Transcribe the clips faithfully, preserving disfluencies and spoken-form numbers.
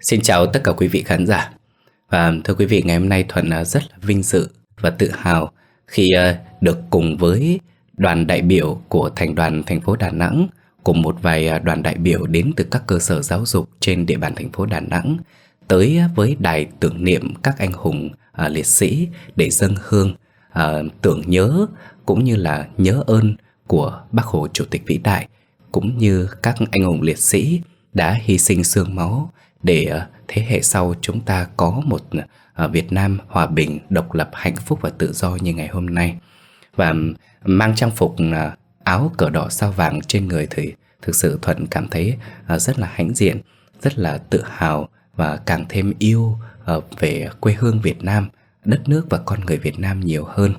Xin chào tất cả quý vị khán giả. Và thưa quý vị, ngày hôm nay Thuận rất là vinh dự và tự hào khi được cùng với đoàn đại biểu của Thành đoàn thành phố Đà Nẵng, cùng một vài đoàn đại biểu đến từ các cơ sở giáo dục trên địa bàn thành phố Đà Nẵng tới với đài tưởng niệm các anh hùng à, liệt sĩ để dâng hương à, tưởng nhớ cũng như là nhớ ơn của Bác Hồ Chủ tịch vĩ đại, cũng như các anh hùng liệt sĩ đã hy sinh xương máu để thế hệ sau chúng ta có một Việt Nam hòa bình, độc lập, hạnh phúc và tự do như ngày hôm nay. Và mang trang phục áo cờ đỏ sao vàng trên người thì thực sự Thuận cảm thấy rất là hãnh diện, rất là tự hào và càng thêm yêu về quê hương Việt Nam, đất nước và con người Việt Nam nhiều hơn.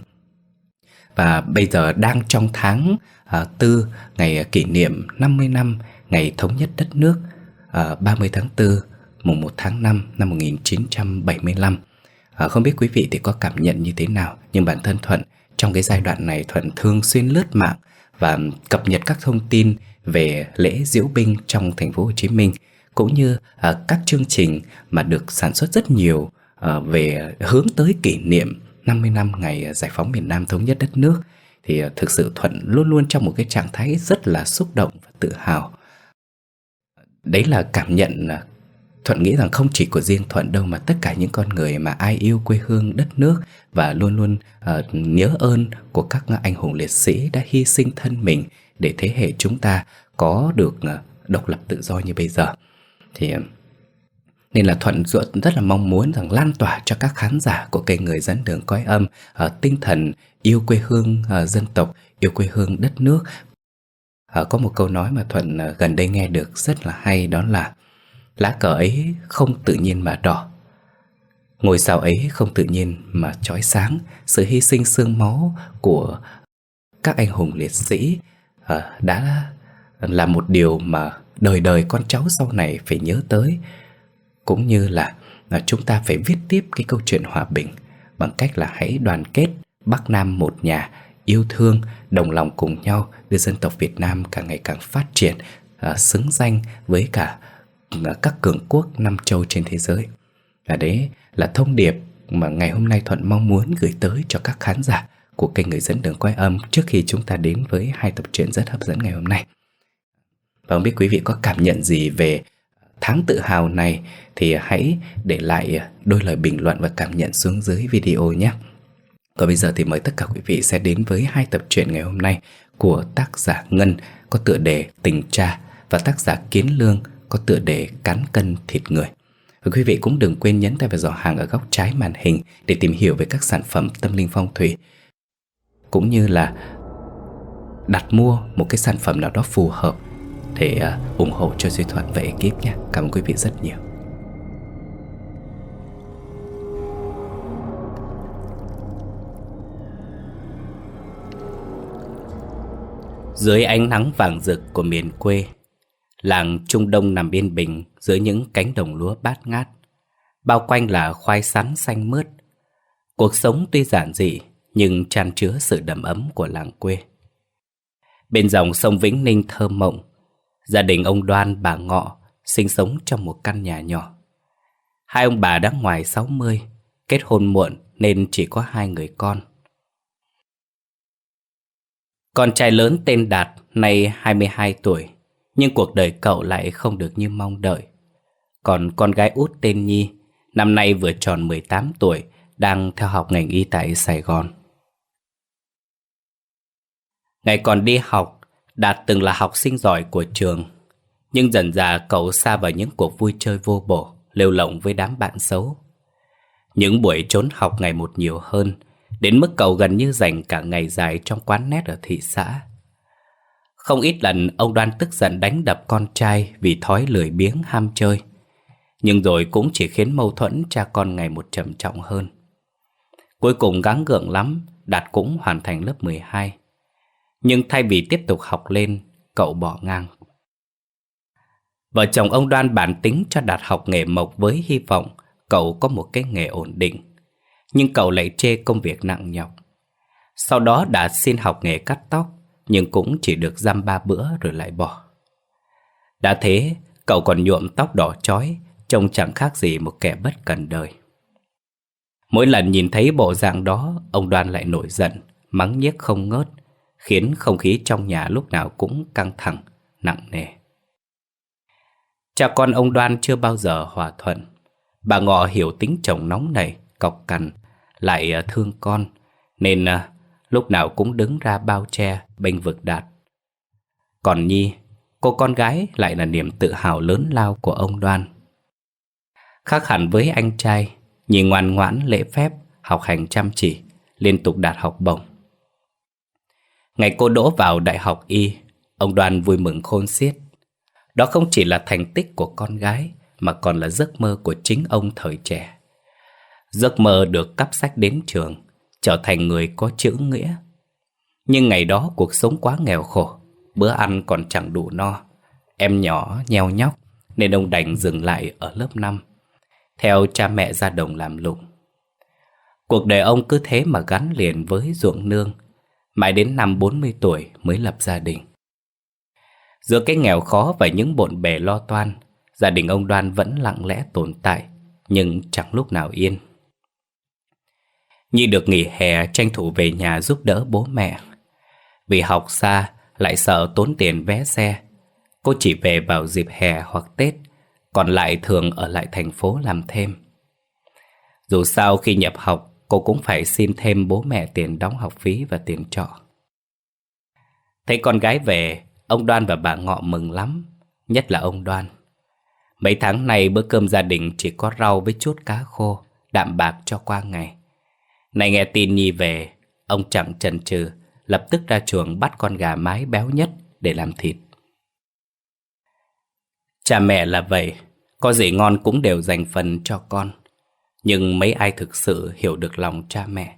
Và bây giờ đang trong tháng tư, ngày kỷ niệm năm mươi năm ngày thống nhất đất nước, ba mươi tháng tư mùng một tháng năm năm một nghìn chín trăm bảy mươi lăm. à, Không biết quý vị thì có cảm nhận như thế nào, nhưng bản thân Thuận trong cái giai đoạn này, Thuận thường xuyên lướt mạng và cập nhật các thông tin về lễ diễu binh trong thành phố Hồ Chí Minh, cũng như à, các chương trình mà được sản xuất rất nhiều à, về hướng tới kỷ niệm năm mươi năm ngày giải phóng miền Nam, thống nhất đất nước. Thì à, thực sự Thuận luôn luôn trong một cái trạng thái rất là xúc động và tự hào. Đấy là cảm nhận Thuận nghĩ rằng không chỉ của riêng Thuận đâu, mà tất cả những con người mà ai yêu quê hương đất nước và luôn luôn uh, nhớ ơn của các anh hùng liệt sĩ đã hy sinh thân mình để thế hệ chúng ta có được uh, độc lập tự do như bây giờ. Thì uh, nên là Thuận rất là mong muốn rằng lan tỏa cho các khán giả của kênh Người Dẫn Đường Cõi Âm uh, tinh thần yêu quê hương uh, dân tộc, yêu quê hương đất nước. Uh, có một câu nói mà Thuận uh, gần đây nghe được rất là hay, đó là: lá cờ ấy không tự nhiên mà đỏ, ngôi sao ấy không tự nhiên mà chói sáng. Sự hy sinh xương máu của các anh hùng liệt sĩ uh, đã là một điều mà đời đời con cháu sau này phải nhớ tới. Cũng như là uh, chúng ta phải viết tiếp cái câu chuyện hòa bình bằng cách là hãy đoàn kết, Bắc Nam một nhà, yêu thương, đồng lòng cùng nhau đưa dân tộc Việt Nam càng ngày càng phát triển, uh, xứng danh với cả các cường quốc năm châu trên thế giới. Và đấy là thông điệp mà ngày hôm nay Thuận mong muốn gửi tới cho các khán giả của kênh Người Dẫn Đường Cõi Âm trước khi chúng ta đến với hai tập truyện rất hấp dẫn ngày hôm nay. Và không biết quý vị có cảm nhận gì về tháng tự hào này thì hãy để lại đôi lời bình luận và cảm nhận xuống dưới video nhé. Còn bây giờ thì mời tất cả quý vị sẽ đến với hai tập truyện ngày hôm nay của tác giả Ngân có tựa đề Tình Cha và tác giả Kiến Lương có tựa đề Cán Cân Thịt Người. Và quý vị cũng đừng quên nhấn tay vào giỏ hàng ở góc trái màn hình để tìm hiểu về các sản phẩm tâm linh phong thủy, cũng như là đặt mua một cái sản phẩm nào đó phù hợp để uh, ủng hộ cho Duy Thuận và ekip nhé. Cảm ơn quý vị rất nhiều. Dưới ánh nắng vàng rực của miền quê, làng Trung Đông nằm yên bình giữa những cánh đồng lúa bát ngát, bao quanh là khoai sắn xanh mướt. Cuộc sống tuy giản dị nhưng chan chứa sự đầm ấm của làng quê. Bên dòng sông Vĩnh Ninh thơ mộng, gia đình ông Đoan bà Ngọ sinh sống trong một căn nhà nhỏ. Hai ông bà đã ngoài sáu mươi, kết hôn muộn nên chỉ có hai người con. Con trai lớn tên Đạt nay hai mươi hai tuổi, nhưng cuộc đời cậu lại không được như mong đợi. Còn con gái út tên Nhi, năm nay vừa tròn mười tám tuổi, đang theo học ngành y tại Sài Gòn. Ngày còn đi học, Đạt từng là học sinh giỏi của trường, nhưng dần dà cậu sa vào những cuộc vui chơi vô bổ, lêu lổng với đám bạn xấu. Những buổi trốn học ngày một nhiều hơn, đến mức cậu gần như dành cả ngày dài trong quán net ở thị xã. Không ít lần ông Đoan tức giận đánh đập con trai vì thói lười biếng ham chơi, nhưng rồi cũng chỉ khiến mâu thuẫn cha con ngày một trầm trọng hơn. Cuối cùng gắng gượng lắm, Đạt cũng hoàn thành lớp mười hai. Nhưng thay vì tiếp tục học lên, cậu bỏ ngang. Vợ chồng ông Đoan bản tính cho Đạt học nghề mộc với hy vọng cậu có một cái nghề ổn định, nhưng cậu lại chê công việc nặng nhọc. Sau đó Đạt xin học nghề cắt tóc, nhưng cũng chỉ được dăm ba bữa rồi lại bỏ. Đã thế, cậu còn nhuộm tóc đỏ chói, trông chẳng khác gì một kẻ bất cần đời. Mỗi lần nhìn thấy bộ dạng đó, ông Đoan lại nổi giận, mắng nhiếc không ngớt, khiến không khí trong nhà lúc nào cũng căng thẳng, nặng nề. Cha con ông Đoan chưa bao giờ hòa thuận. Bà Ngọ hiểu tính chồng nóng nảy, cọc cằn, lại thương con, nên lúc nào cũng đứng ra bao che, bênh vực Đạt. Còn Nhi, cô con gái, lại là niềm tự hào lớn lao của ông Đoan. Khác hẳn với anh trai, Nhi ngoan ngoãn, lễ phép, học hành chăm chỉ, liên tục đạt học bổng. Ngày cô đỗ vào đại học y, ông Đoan vui mừng khôn xiết. Đó không chỉ là thành tích của con gái, mà còn là giấc mơ của chính ông thời trẻ. Giấc mơ được cắp sách đến trường, trở thành người có chữ nghĩa. Nhưng ngày đó cuộc sống quá nghèo khổ, bữa ăn còn chẳng đủ no. Em nhỏ nheo nhóc, nên ông đành dừng lại ở lớp năm, theo cha mẹ ra đồng làm lụng. Cuộc đời ông cứ thế mà gắn liền với ruộng nương, mãi đến năm bốn mươi tuổi mới lập gia đình. Giữa cái nghèo khó và những bộn bề lo toan, gia đình ông Đoan vẫn lặng lẽ tồn tại, nhưng chẳng lúc nào yên. Nhi được nghỉ hè tranh thủ về nhà giúp đỡ bố mẹ. Vì học xa, lại sợ tốn tiền vé xe, cô chỉ về vào dịp hè hoặc Tết, còn lại thường ở lại thành phố làm thêm. Dù sao khi nhập học, cô cũng phải xin thêm bố mẹ tiền đóng học phí và tiền trọ. Thấy con gái về, ông Đoan và bà Ngọ mừng lắm, nhất là ông Đoan. Mấy tháng nay bữa cơm gia đình chỉ có rau với chút cá khô, đạm bạc cho qua ngày. Này nghe tin Nhi về, ông chẳng chần chừ, lập tức ra chuồng bắt con gà mái béo nhất để làm thịt. Cha mẹ là vậy, có gì ngon cũng đều dành phần cho con. Nhưng mấy ai thực sự hiểu được lòng cha mẹ.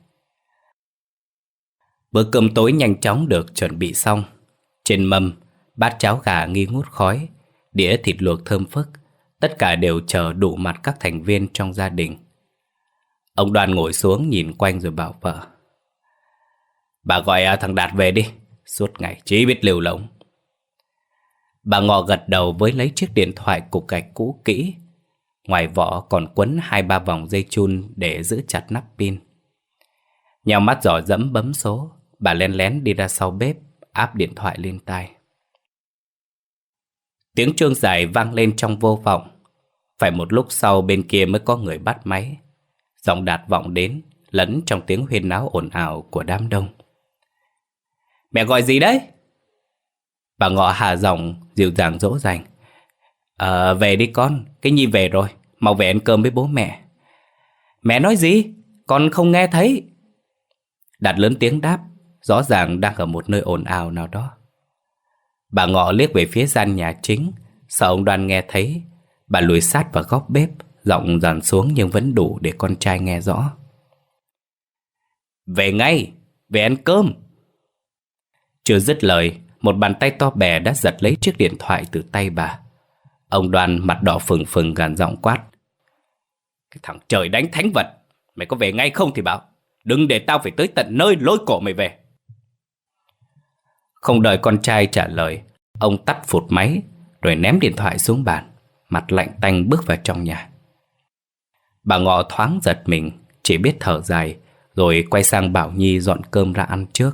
Bữa cơm tối nhanh chóng được chuẩn bị xong. Trên mâm, bát cháo gà nghi ngút khói, đĩa thịt luộc thơm phức, tất cả đều chờ đủ mặt các thành viên trong gia đình. Ông Đoan ngồi xuống nhìn quanh rồi bảo vợ: "Bà gọi thằng Đạt về đi, suốt ngày chỉ biết lêu lổng." Bà Ngọ gật đầu với lấy chiếc điện thoại cục gạch cũ kỹ. Ngoài vỏ còn quấn hai ba vòng dây chun để giữ chặt nắp pin. Nhào mắt dò dẫm bấm số, bà lén lén đi ra sau bếp, áp điện thoại lên tai. Tiếng chuông dài vang lên trong vô vọng. Phải một lúc sau bên kia mới có người bắt máy. Giọng Đạt vọng đến, lẫn trong tiếng huyên náo ồn ào của đám đông. "Mẹ gọi gì đấy?" Bà Ngọ hạ giọng dịu dàng dỗ dành. "Ờ, về đi con, cái Nhi về rồi, mau về ăn cơm với bố mẹ." "Mẹ nói gì? Con không nghe thấy." Đạt lớn tiếng đáp, rõ ràng đang ở một nơi ồn ào nào đó. Bà Ngọ liếc về phía gian nhà chính, sợ ông Đoan nghe thấy. Bà lùi sát vào góc bếp, giọng dàn xuống nhưng vẫn đủ để con trai nghe rõ. "Về ngay, về ăn cơm." Chưa dứt lời, một bàn tay to bè đã giật lấy chiếc điện thoại từ tay bà. Ông Đoan mặt đỏ phừng phừng gằn giọng quát: "Cái thằng trời đánh thánh vật, mày có về ngay không thì bảo, đừng để tao phải tới tận nơi lôi cổ mày về." Không đợi con trai trả lời, ông tắt phụt máy rồi ném điện thoại xuống bàn, mặt lạnh tanh bước vào trong nhà. Bà Ngọ thoáng giật mình, chỉ biết thở dài, rồi quay sang bảo Nhi dọn cơm ra ăn trước.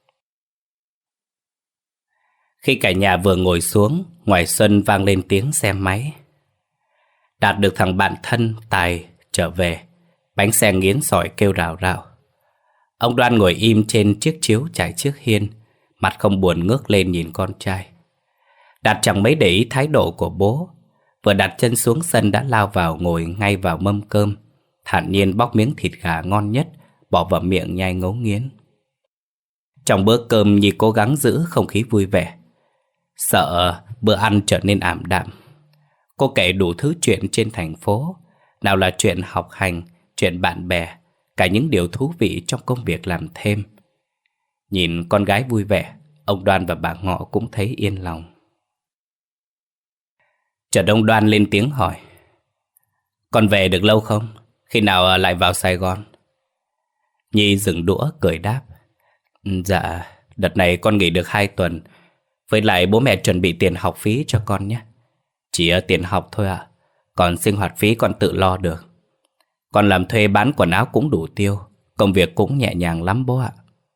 Khi cả nhà vừa ngồi xuống, ngoài sân vang lên tiếng xe máy. Đạt được thằng bạn thân Tài trở về, bánh xe nghiến sỏi kêu rào rào. Ông Đoan ngồi im trên chiếc chiếu trải trước hiên, mặt không buồn ngước lên nhìn con trai. Đạt chẳng mấy để ý thái độ của bố, vừa đặt chân xuống sân đã lao vào ngồi ngay vào mâm cơm, thản nhiên bóc miếng thịt gà ngon nhất, bỏ vào miệng nhai ngấu nghiến. Trong bữa cơm Nhi cố gắng giữ không khí vui vẻ, sợ bữa ăn trở nên ảm đạm. Cô kể đủ thứ chuyện trên thành phố, nào là chuyện học hành, chuyện bạn bè, cả những điều thú vị trong công việc làm thêm. Nhìn con gái vui vẻ, ông Đoan và bà Ngọ cũng thấy yên lòng. Chợt ông Đoan lên tiếng hỏi: "Con về được lâu không? Khi nào lại vào Sài Gòn?" Nhi dừng đũa cười đáp: "Dạ, đợt này con nghỉ được hai tuần. Với lại bố mẹ chuẩn bị tiền học phí cho con nhé. Chỉ tiền học thôi ạ. Còn sinh hoạt phí con tự lo được. Con làm thuê bán quần áo cũng đủ tiêu. Công việc cũng nhẹ nhàng lắm bố ạ.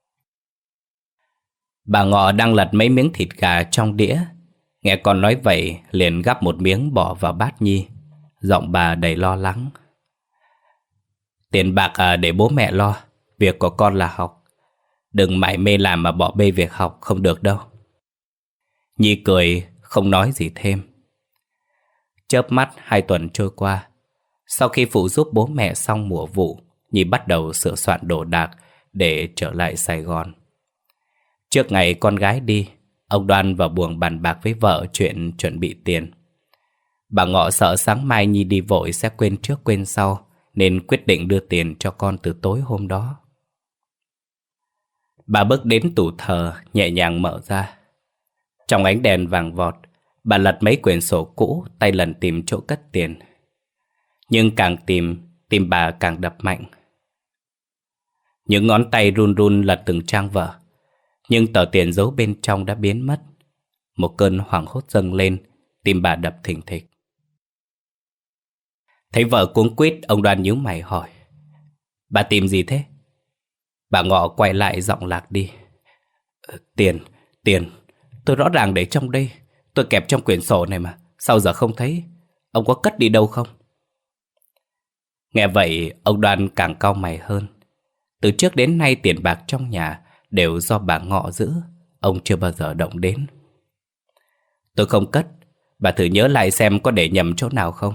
Bà Ngọ đang lật mấy miếng thịt gà trong đĩa. Nghe con nói vậy liền gắp một miếng bỏ vào bát Nhi. Giọng bà đầy lo lắng. Tiền bạc à, để bố mẹ lo. Việc của con là học. Đừng mải mê làm mà bỏ bê việc học không được đâu. Nhi cười không nói gì thêm. Chớp mắt hai tuần trôi qua. Sau khi phụ giúp bố mẹ xong mùa vụ, Nhi bắt đầu sửa soạn đồ đạc để trở lại Sài Gòn. Trước ngày con gái đi, ông Đoan vào buồng bàn bạc với vợ chuyện chuẩn bị tiền. Bà Ngọ sợ sáng mai Nhi đi vội sẽ quên trước quên sau, nên quyết định đưa tiền cho con từ tối hôm đó. Bà bước đến tủ thờ, nhẹ nhàng mở ra. Trong ánh đèn vàng vọt, bà lật mấy quyển sổ cũ, tay lần tìm chỗ cất tiền. Nhưng càng tìm, tim bà càng đập mạnh. Những ngón tay run run lật từng trang vở. Nhưng tờ tiền giấu bên trong đã biến mất. Một cơn hoảng hốt dâng lên, tim bà đập thình thịch. Thấy vợ cuống quýt, ông Đoan nhíu mày hỏi: Bà tìm gì thế? Bà Ngọ quay lại giọng lạc đi. Tiền, tiền, tôi rõ ràng để trong đây. Tôi kẹp trong quyển sổ này mà, sao giờ không thấy? Ông có cất đi đâu không? Nghe vậy, ông Đoan càng cau mày hơn. Từ trước đến nay tiền bạc trong nhà đều do bà Ngọ giữ, ông chưa bao giờ động đến. Tôi không cất, bà thử nhớ lại xem có để nhầm chỗ nào không.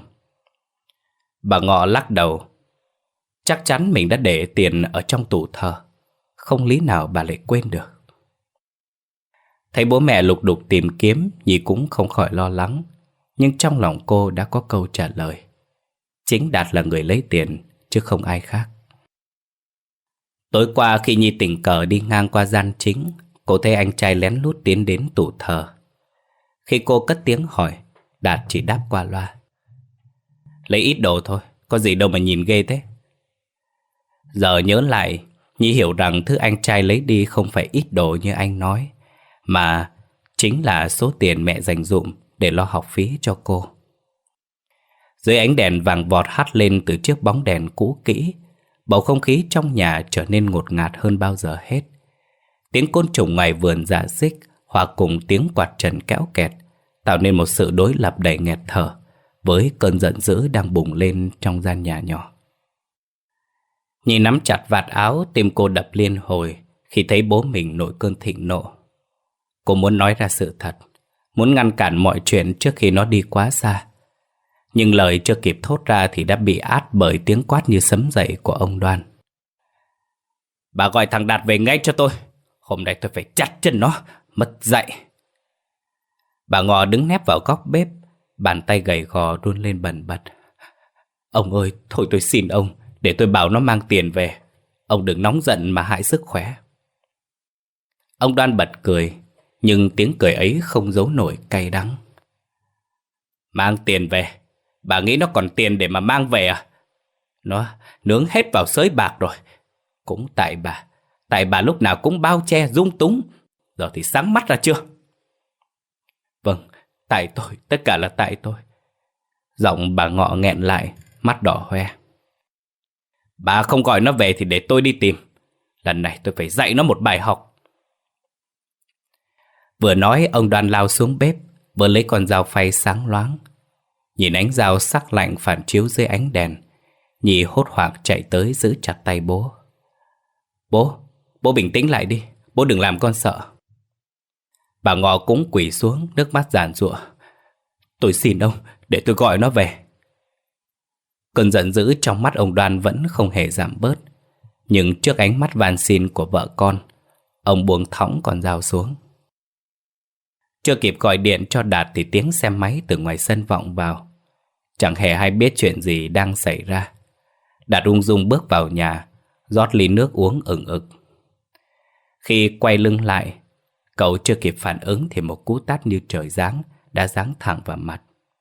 Bà Ngọ lắc đầu. Chắc chắn mình đã để tiền ở trong tủ thờ, không lý nào bà lại quên được. Thấy bố mẹ lục đục tìm kiếm, Nhi cũng không khỏi lo lắng. Nhưng trong lòng cô đã có câu trả lời. Chính Đạt là người lấy tiền, chứ không ai khác. Tối qua khi Nhi tình cờ đi ngang qua gian chính, cô thấy anh trai lén lút tiến đến tủ thờ. Khi cô cất tiếng hỏi, Đạt chỉ đáp qua loa: Lấy ít đồ thôi, có gì đâu mà nhìn ghê thế. Giờ nhớ lại, Nhi hiểu rằng thứ anh trai lấy đi không phải ít đồ như anh nói, mà chính là số tiền mẹ dành dụm để lo học phí cho cô. Dưới ánh đèn vàng vọt hắt lên từ chiếc bóng đèn cũ kỹ, bầu không khí trong nhà trở nên ngột ngạt hơn bao giờ hết. Tiếng côn trùng ngoài vườn rạ rích hòa cùng tiếng quạt trần kéo kẹt, tạo nên một sự đối lập đầy nghẹt thở với cơn giận dữ đang bùng lên trong gian nhà nhỏ. Nhi nắm chặt vạt áo, tim cô đập liên hồi khi thấy bố mình nổi cơn thịnh nộ. Cô muốn nói ra sự thật, muốn ngăn cản mọi chuyện trước khi nó đi quá xa. Nhưng lời chưa kịp thốt ra thì đã bị át bởi tiếng quát như sấm dậy của ông Đoan. Bà gọi thằng Đạt về ngay cho tôi. Hôm nay tôi phải chặt chân nó, mất dạy. Bà Ngọ đứng nép vào góc bếp, bàn tay gầy gò run lên bần bật. Ông ơi, thôi tôi xin ông, để tôi bảo nó mang tiền về. Ông đừng nóng giận mà hại sức khỏe. Ông Đoan bật cười, nhưng tiếng cười ấy không giấu nổi cay đắng. Mang tiền về? Bà nghĩ nó còn tiền để mà mang về à? Nó nướng hết vào sới bạc rồi. Cũng tại bà, tại bà lúc nào cũng bao che dung túng. Giờ thì sáng mắt ra chưa? Vâng, tại tôi, tất cả là tại tôi. Giọng bà Ngọ nghẹn lại, mắt đỏ hoe. Bà không gọi nó về thì để tôi đi tìm. Lần này tôi phải dạy nó một bài học. Vừa nói, ông Đoan lao xuống bếp, vừa lấy con dao phay sáng loáng. Nhìn ánh dao sắc lạnh phản chiếu dưới ánh đèn, Nhi hốt hoảng chạy tới giữ chặt tay bố. Bố, bố bình tĩnh lại đi, bố đừng làm con sợ. Bà Ngọ cũng quỳ xuống, nước mắt giàn giụa. Tôi xin ông, để tôi gọi nó về. Cơn giận dữ trong mắt ông Đoan vẫn không hề giảm bớt. Nhưng trước ánh mắt van xin của vợ con, ông buông thõng con dao xuống. Chưa kịp gọi điện cho Đạt thì tiếng xe máy từ ngoài sân vọng vào. Chẳng hề hay biết chuyện gì đang xảy ra. Đạt ung dung bước vào nhà, rót ly nước uống ừng ực. Khi quay lưng lại, cậu chưa kịp phản ứng thì một cú tát như trời giáng đã giáng thẳng vào mặt.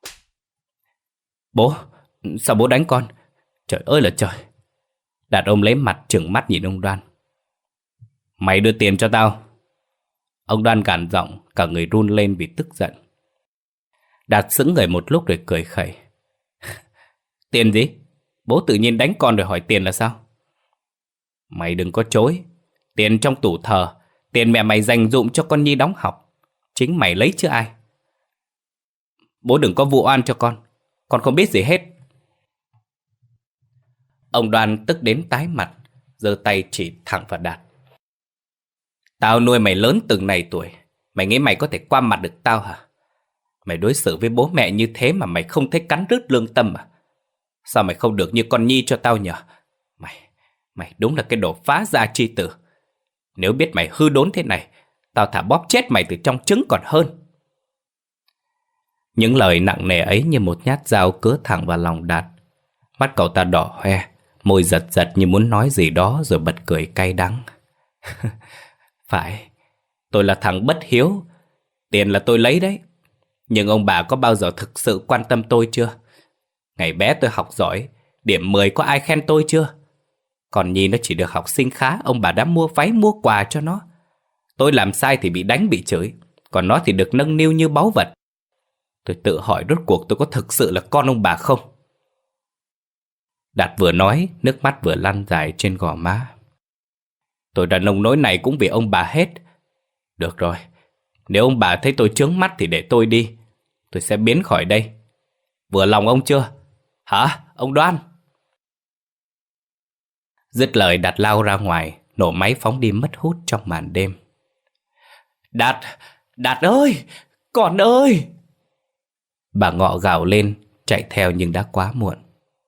Bố, sao bố đánh con? Trời ơi là trời! Đạt ôm lấy mặt trừng mắt nhìn ông Đoan. Mày đưa tiền cho tao! Ông Đoan gằn giọng, cả người run lên vì tức giận. Đạt sững người một lúc rồi cười khẩy. Tiền gì? Bố tự nhiên đánh con rồi hỏi tiền là sao? Mày đừng có chối. Tiền trong tủ thờ, tiền mẹ mày dành dụm cho con Nhi đóng học. Chính mày lấy chứ ai. Bố đừng có vụ oan cho con. Con không biết gì hết. Ông Đoan tức đến tái mặt, giơ tay chỉ thẳng vào Đạt. Tao nuôi mày lớn từng này tuổi, mày nghĩ mày có thể qua mặt được tao hả? Mày đối xử với bố mẹ như thế mà mày không thấy cắn rứt lương tâm à? Sao mày không được như con Nhi cho tao nhờ? Mày, mày đúng là cái đồ phá gia chi tử. Nếu biết mày hư đốn thế này, tao thả bóp chết mày từ trong trứng còn hơn. Những lời nặng nề ấy như một nhát dao cứa thẳng vào lòng Đạt. Mắt cậu ta đỏ hoe, môi giật giật như muốn nói gì đó rồi bật cười cay đắng. Phải, tôi là thằng bất hiếu. Tiền là tôi lấy đấy. Nhưng ông bà có bao giờ thực sự quan tâm tôi chưa? Ngày bé tôi học giỏi, điểm mười có ai khen tôi chưa? Còn Nhi nó chỉ được học sinh khá, ông bà đã mua váy mua quà cho nó. Tôi làm sai thì bị đánh bị chửi, còn nó thì được nâng niu như báu vật. Tôi tự hỏi rốt cuộc tôi có thực sự là con ông bà không? Đạt vừa nói, nước mắt vừa lăn dài trên gò má. Tôi đã nông nỗi này cũng vì ông bà hết. Được rồi, nếu ông bà thấy tôi chướng mắt thì để tôi đi. Tôi sẽ biến khỏi đây. Vừa lòng ông chưa? Hả, ông Đoan? Dứt lời Đạt lao ra ngoài, nổ máy phóng đi mất hút trong màn đêm. Đạt, Đạt ơi, con ơi! Bà Ngọ gào lên, chạy theo nhưng đã quá muộn.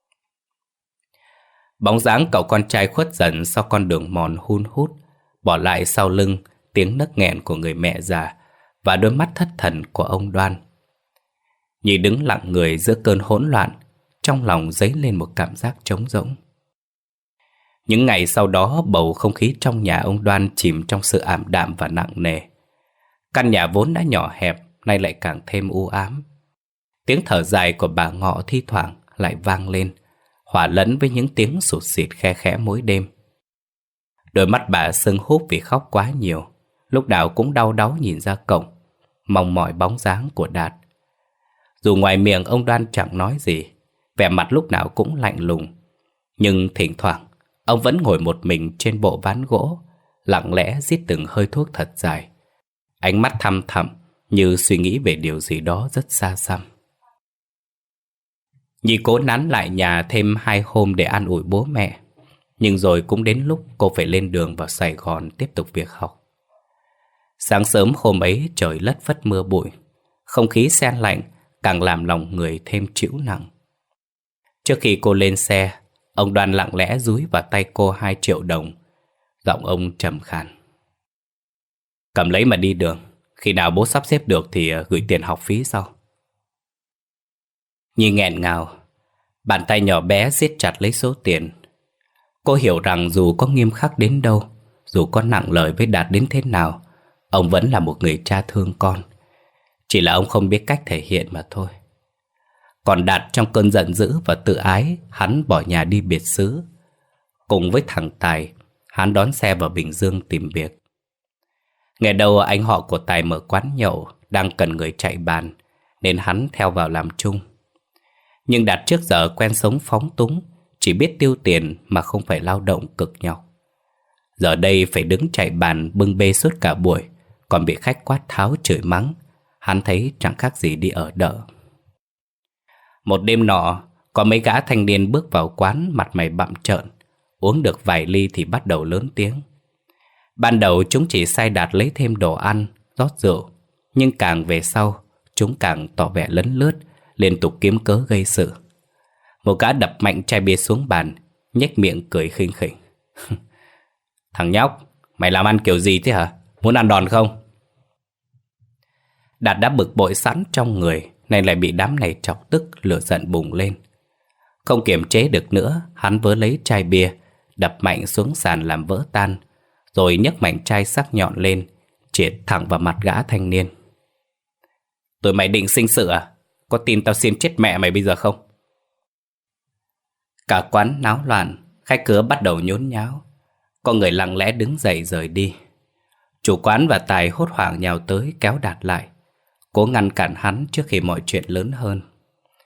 Bóng dáng cậu con trai khuất dần sau con đường mòn hun hút, bỏ lại sau lưng tiếng nấc nghẹn của người mẹ già và đôi mắt thất thần của ông Đoan. Nhi đứng lặng người giữa cơn hỗn loạn, trong lòng dấy lên một cảm giác trống rỗng. Những ngày sau đó, bầu không khí trong nhà ông Đoan chìm trong sự ảm đạm và nặng nề. Căn nhà vốn đã nhỏ hẹp, nay lại càng thêm u ám. Tiếng thở dài của bà Ngọ thi thoảng lại vang lên, hòa lẫn với những tiếng sụt sịt khe khẽ mỗi đêm. Đôi mắt bà sưng húp vì khóc quá nhiều, lúc nào cũng đau đáu nhìn ra cổng, mong mỏi bóng dáng của Đạt. Dù ngoài miệng ông Đoan chẳng nói gì, vẻ mặt lúc nào cũng lạnh lùng, nhưng thỉnh thoảng ông vẫn ngồi một mình trên bộ ván gỗ, lặng lẽ rít từng hơi thuốc thật dài, ánh mắt thăm thẳm như suy nghĩ về điều gì đó rất xa xăm. Nhi cố nán lại nhà thêm hai hôm để an ủi bố mẹ, nhưng rồi cũng đến lúc cô phải lên đường vào Sài Gòn tiếp tục việc học. Sáng sớm hôm ấy trời lất phất mưa bụi, không khí se lạnh càng làm lòng người thêm trĩu nặng. Trước khi cô lên xe, ông Đoan lặng lẽ dúi vào tay cô hai triệu đồng. Giọng ông trầm khàn. Cầm lấy mà đi đường, khi nào bố sắp xếp được thì gửi tiền học phí sau. Nhi nghẹn ngào, bàn tay nhỏ bé siết chặt lấy số tiền. Cô hiểu rằng dù có nghiêm khắc đến đâu, dù có nặng lời với Đạt đến thế nào, ông vẫn là một người cha thương con. Chỉ là ông không biết cách thể hiện mà thôi. Còn Đạt trong cơn giận dữ và tự ái, hắn bỏ nhà đi biệt xứ. Cùng với thằng Tài, hắn đón xe vào Bình Dương tìm việc. Ngày đầu anh họ của Tài mở quán nhậu, đang cần người chạy bàn, nên hắn theo vào làm chung. Nhưng Đạt trước giờ quen sống phóng túng, chỉ biết tiêu tiền mà không phải lao động cực nhọc. Giờ đây phải đứng chạy bàn bưng bê suốt cả buổi, còn bị khách quát tháo chửi mắng, hắn thấy chẳng khác gì đi ở đợ. Một đêm nọ, có mấy gã thanh niên bước vào quán mặt mày bặm trợn, uống được vài ly thì bắt đầu lớn tiếng. Ban đầu chúng chỉ sai Đạt lấy thêm đồ ăn, rót rượu, nhưng càng về sau, chúng càng tỏ vẻ lấn lướt, liên tục kiếm cớ gây sự. Một gã đập mạnh chai bia xuống bàn, nhếch miệng cười khinh khỉnh. Thằng nhóc, mày làm ăn kiểu gì thế hả? Muốn ăn đòn không? Đạt đã bực bội sẵn trong người, nay lại bị đám này chọc tức, lửa giận bùng lên. Không kiềm chế được nữa, hắn vớ lấy chai bia, đập mạnh xuống sàn làm vỡ tan, rồi nhấc mảnh chai sắc nhọn lên, chĩa thẳng vào mặt gã thanh niên. Tụi mày định sinh sự à? Có tin tao xiên chết mẹ mày bây giờ không? Cả quán náo loạn, khách khứa bắt đầu nhốn nháo. Có người lặng lẽ đứng dậy rời đi. Chủ quán và Tài hốt hoảng nhào tới kéo Đạt lại, cố ngăn cản hắn trước khi mọi chuyện lớn hơn.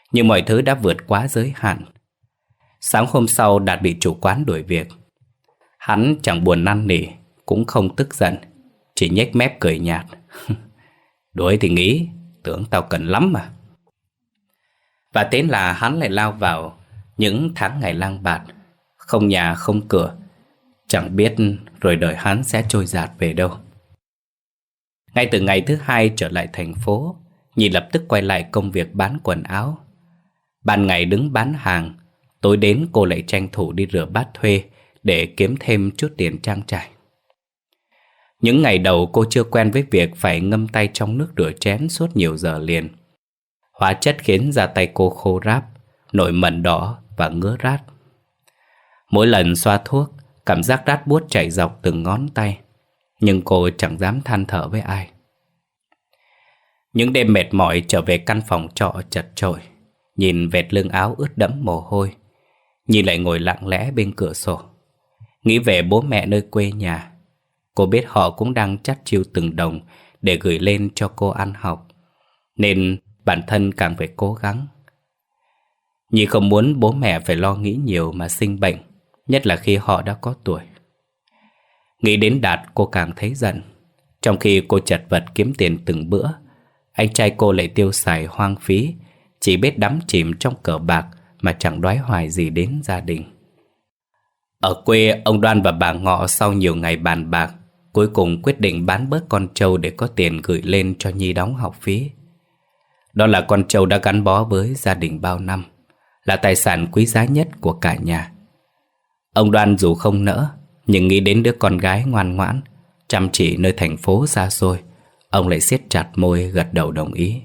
Nhưng mọi thứ đã vượt quá giới hạn. Sáng hôm sau Đạt bị chủ quán đuổi việc. Hắn chẳng buồn năn nỉ, cũng không tức giận, chỉ nhếch mép cười nhạt. Đuổi thì nghĩ, tưởng tao cần lắm mà. Và thế là hắn lại lao vào những tháng ngày lang bạt, không nhà không cửa, chẳng biết rồi đời hắn sẽ trôi dạt về đâu. Ngay từ ngày thứ hai trở lại thành phố, Nhi lập tức quay lại công việc bán quần áo. Ban ngày đứng bán hàng, tối đến cô lại tranh thủ đi rửa bát thuê để kiếm thêm chút tiền trang trải. Những ngày đầu cô chưa quen với việc phải ngâm tay trong nước rửa chén suốt nhiều giờ liền. Hóa chất khiến da tay cô khô ráp, nổi mẩn đỏ và ngứa rát. Mỗi lần xoa thuốc, cảm giác rát buốt chảy dọc từng ngón tay, nhưng cô chẳng dám than thở với ai. Những đêm mệt mỏi trở về căn phòng trọ chật chội, nhìn vệt lưng áo ướt đẫm mồ hôi, Nhi lại ngồi lặng lẽ bên cửa sổ, nghĩ về bố mẹ nơi quê nhà. Cô biết họ cũng đang chắt chiu từng đồng để gửi lên cho cô ăn học, nên bản thân càng phải cố gắng. Nhi không muốn bố mẹ phải lo nghĩ nhiều mà sinh bệnh, nhất là khi họ đã có tuổi. Nghĩ đến Đạt cô càng thấy giận. Trong khi cô chật vật kiếm tiền từng bữa, anh trai cô lại tiêu xài hoang phí, chỉ biết đắm chìm trong cờ bạc mà chẳng đoái hoài gì đến gia đình. Ở quê, ông Đoan và bà Ngọ sau nhiều ngày bàn bạc, cuối cùng quyết định bán bớt con trâu để có tiền gửi lên cho Nhi đóng học phí. Đó là con trâu đã gắn bó với gia đình bao năm, là tài sản quý giá nhất của cả nhà. Ông Đoan dù không nỡ, nhưng nghĩ đến đứa con gái ngoan ngoãn, chăm chỉ nơi thành phố xa xôi, ông lại siết chặt môi gật đầu đồng ý.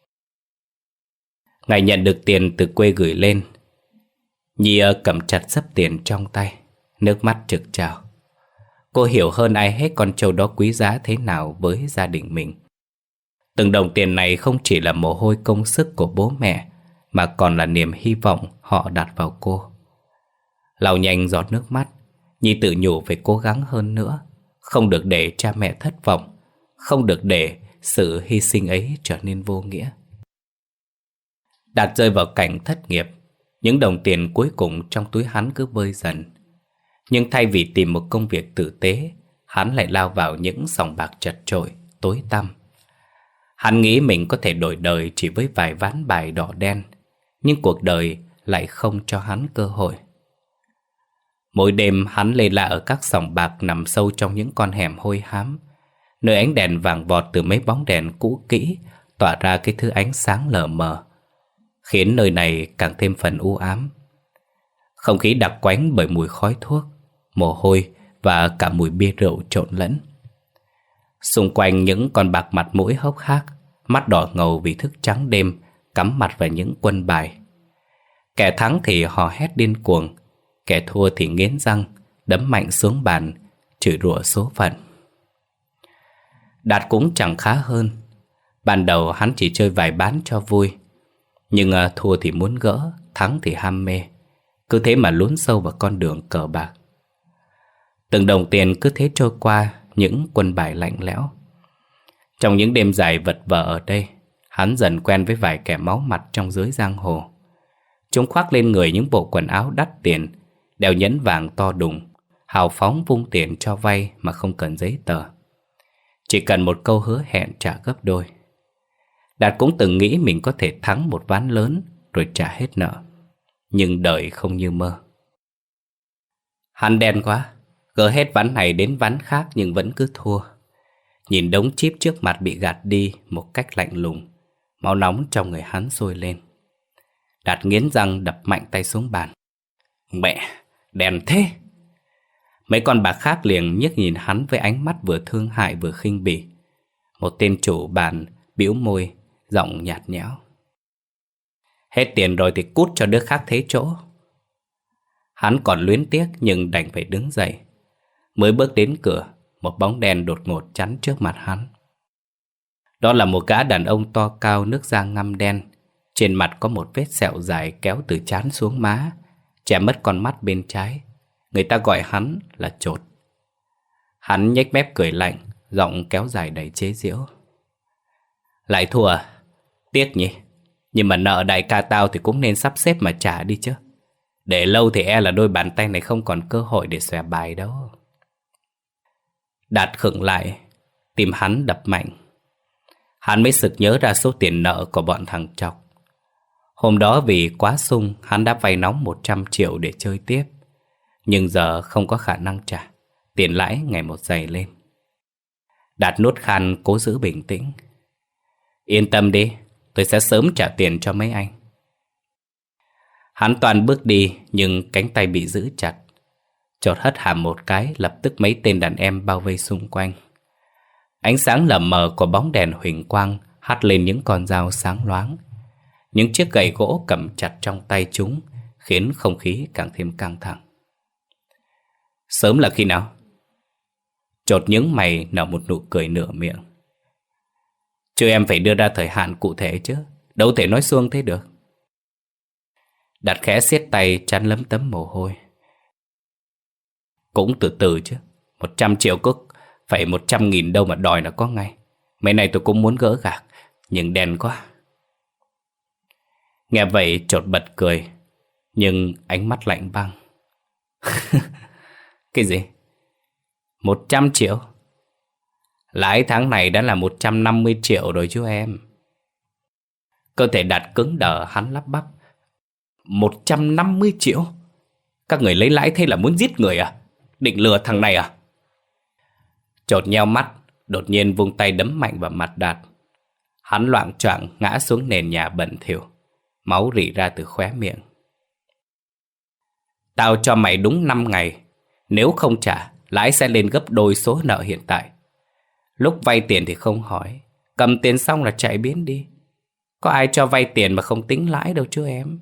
Ngày nhận được tiền từ quê gửi lên, Nhi cầm chặt xấp tiền trong tay, nước mắt trực trào. Cô hiểu hơn ai hết con trâu đó quý giá thế nào với gia đình mình. Từng đồng tiền này không chỉ là mồ hôi công sức của bố mẹ, mà còn là niềm hy vọng họ đặt vào cô. Lau nhanh giọt nước mắt, Nhi tự nhủ phải cố gắng hơn nữa, không được để cha mẹ thất vọng, không được để sự hy sinh ấy trở nên vô nghĩa. Đạt rơi vào cảnh thất nghiệp, những đồng tiền cuối cùng trong túi hắn cứ bơi dần. Nhưng thay vì tìm một công việc tử tế, hắn lại lao vào những sòng bạc chật chội, tối tăm. Hắn nghĩ mình có thể đổi đời chỉ với vài ván bài đỏ đen, nhưng cuộc đời lại không cho hắn cơ hội. Mỗi đêm hắn lê la ở các sòng bạc nằm sâu trong những con hẻm hôi hám, nơi ánh đèn vàng vọt từ mấy bóng đèn cũ kỹ tỏa ra cái thứ ánh sáng lờ mờ, khiến nơi này càng thêm phần u ám. Không khí đặc quánh bởi mùi khói thuốc, mồ hôi và cả mùi bia rượu trộn lẫn. Xung quanh những con bạc mặt mũi hốc hác, mắt đỏ ngầu vì thức trắng đêm, cắm mặt vào những quân bài. Kẻ thắng thì hò hét điên cuồng, kẻ thua thì nghiến răng, đấm mạnh xuống bàn, chửi rủa số phận. Đạt cũng chẳng khá hơn. Ban đầu hắn chỉ chơi vài ván cho vui, nhưng uh, thua thì muốn gỡ, thắng thì ham mê. Cứ thế mà lún sâu vào con đường cờ bạc. Từng đồng tiền cứ thế trôi qua những quân bài lạnh lẽo. Trong những đêm dài vật vờ ở đây, hắn dần quen với vài kẻ máu mặt trong giới giang hồ. Chúng khoác lên người những bộ quần áo đắt tiền, đeo nhẫn vàng to đùng, hào phóng vung tiền cho vay mà không cần giấy tờ. Chỉ cần một câu hứa hẹn trả gấp đôi. Đạt cũng từng nghĩ mình có thể thắng một ván lớn rồi trả hết nợ. Nhưng đời không như mơ. Hắn đen quá, gỡ hết ván này đến ván khác nhưng vẫn cứ thua. Nhìn đống chip trước mặt bị gạt đi một cách lạnh lùng, máu nóng trong người hắn sôi lên. Đạt nghiến răng đập mạnh tay xuống bàn. Mẹ, đen thế! Mấy con bạc khác liền nhếch nhìn hắn với ánh mắt vừa thương hại vừa khinh bỉ. Một tên chủ bàn bĩu môi, giọng nhạt nhẽo. Hết tiền rồi thì cút cho đứa khác thế chỗ. Hắn còn luyến tiếc nhưng đành phải đứng dậy. Mới bước đến cửa, một bóng đen đột ngột chắn trước mặt hắn. Đó là một gã đàn ông to cao, nước da ngăm đen. Trên mặt có một vết sẹo dài kéo từ trán xuống má, che mất con mắt bên trái. Người ta gọi hắn là Chột. Hắn nhếch mép cười lạnh, giọng kéo dài đầy chế giễu. Lại thua à? Tiếc nhỉ? Nhưng mà nợ đại ca tao thì cũng nên sắp xếp mà trả đi chứ. Để lâu thì e là đôi bàn tay này không còn cơ hội để xòe bài đâu. Đạt khựng lại, tim hắn đập mạnh. Hắn mới sực nhớ ra số tiền nợ của bọn thằng Chọc. Hôm đó vì quá sung, hắn đã vay nóng một trăm triệu để chơi tiếp. Nhưng giờ không có khả năng trả. Tiền lãi ngày một dày lên. Đạt nuốt khan cố giữ bình tĩnh. Yên tâm đi, tôi sẽ sớm trả tiền cho mấy anh. Hắn toàn bước đi, nhưng cánh tay bị giữ chặt. Chợt hất hàm một cái, lập tức mấy tên đàn em bao vây xung quanh. Ánh sáng lờ mờ của bóng đèn huỳnh quang hắt lên những con dao sáng loáng. Những chiếc gậy gỗ cầm chặt trong tay chúng khiến không khí càng thêm căng thẳng. Sớm là khi nào? Chột nhướng mày nở một nụ cười nửa miệng. Chứ em phải đưa ra thời hạn cụ thể chứ, đâu thể nói suông thế được. Đạt khẽ siết tay chắn lấm tấm mồ hôi. Cũng từ từ chứ. Một trăm triệu cước, phải một trăm nghìn đâu mà đòi là có ngay. Mấy này tôi cũng muốn gỡ gạc, nhưng đen quá. Nghe vậy chột bật cười, nhưng ánh mắt lạnh băng. Cái gì? Một trăm triệu? Lãi tháng này đã là một trăm năm mươi triệu rồi chú em. Cơ thể Đạt cứng đờ, hắn lắp bắp. Một trăm năm mươi triệu? Các người lấy lãi thế là muốn giết người à? Định lừa thằng này à? Chột nheo mắt, đột nhiên vung tay đấm mạnh vào mặt Đạt. Hắn loạng choạng ngã xuống nền nhà bẩn thỉu, máu rỉ ra từ khóe miệng. Tao cho mày đúng năm ngày. Nếu không trả, lãi sẽ lên gấp đôi số nợ hiện tại. Lúc vay tiền thì không hỏi, cầm tiền xong là chạy biến đi. Có ai cho vay tiền mà không tính lãi đâu chứ em.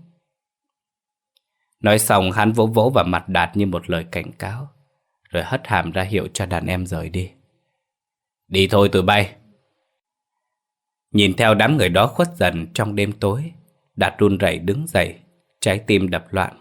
Nói xong hắn vỗ vỗ vào mặt Đạt như một lời cảnh cáo, rồi hất hàm ra hiệu cho đàn em rời đi. Đi thôi tụi bay. Nhìn theo đám người đó khuất dần trong đêm tối, Đạt run rẩy đứng dậy, trái tim đập loạn.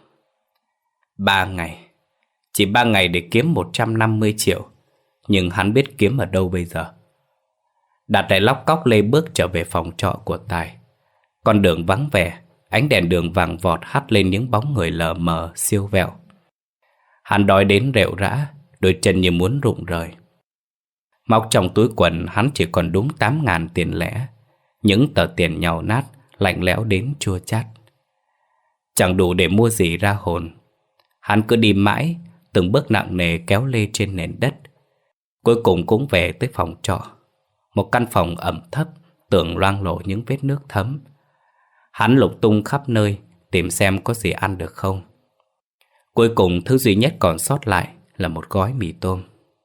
Ba ngày. Chỉ ba ngày để kiếm một trăm năm mươi triệu. Nhưng hắn biết kiếm ở đâu bây giờ. Đạt lại lóc cóc lê bước trở về phòng trọ của Tài. Con đường vắng vẻ, ánh đèn đường vàng vọt hắt lên những bóng người lờ mờ siêu vẹo. Hắn đói đến rệu rã, đôi chân như muốn rụng rời. Móc trong túi quần hắn chỉ còn đúng tám ngàn tiền lẻ. Những tờ tiền nhàu nát, lạnh lẽo đến chua chát. Chẳng đủ để mua gì ra hồn. Hắn cứ đi mãi, từng bước nặng nề kéo lê trên nền đất. Cuối cùng cũng về tới phòng trọ. Một căn phòng ẩm thấp, tường loang lổ những vết nước thấm. Hắn lục tung khắp nơi, tìm xem có gì ăn được không. Cuối cùng thứ duy nhất còn sót lại là một gói mì tôm.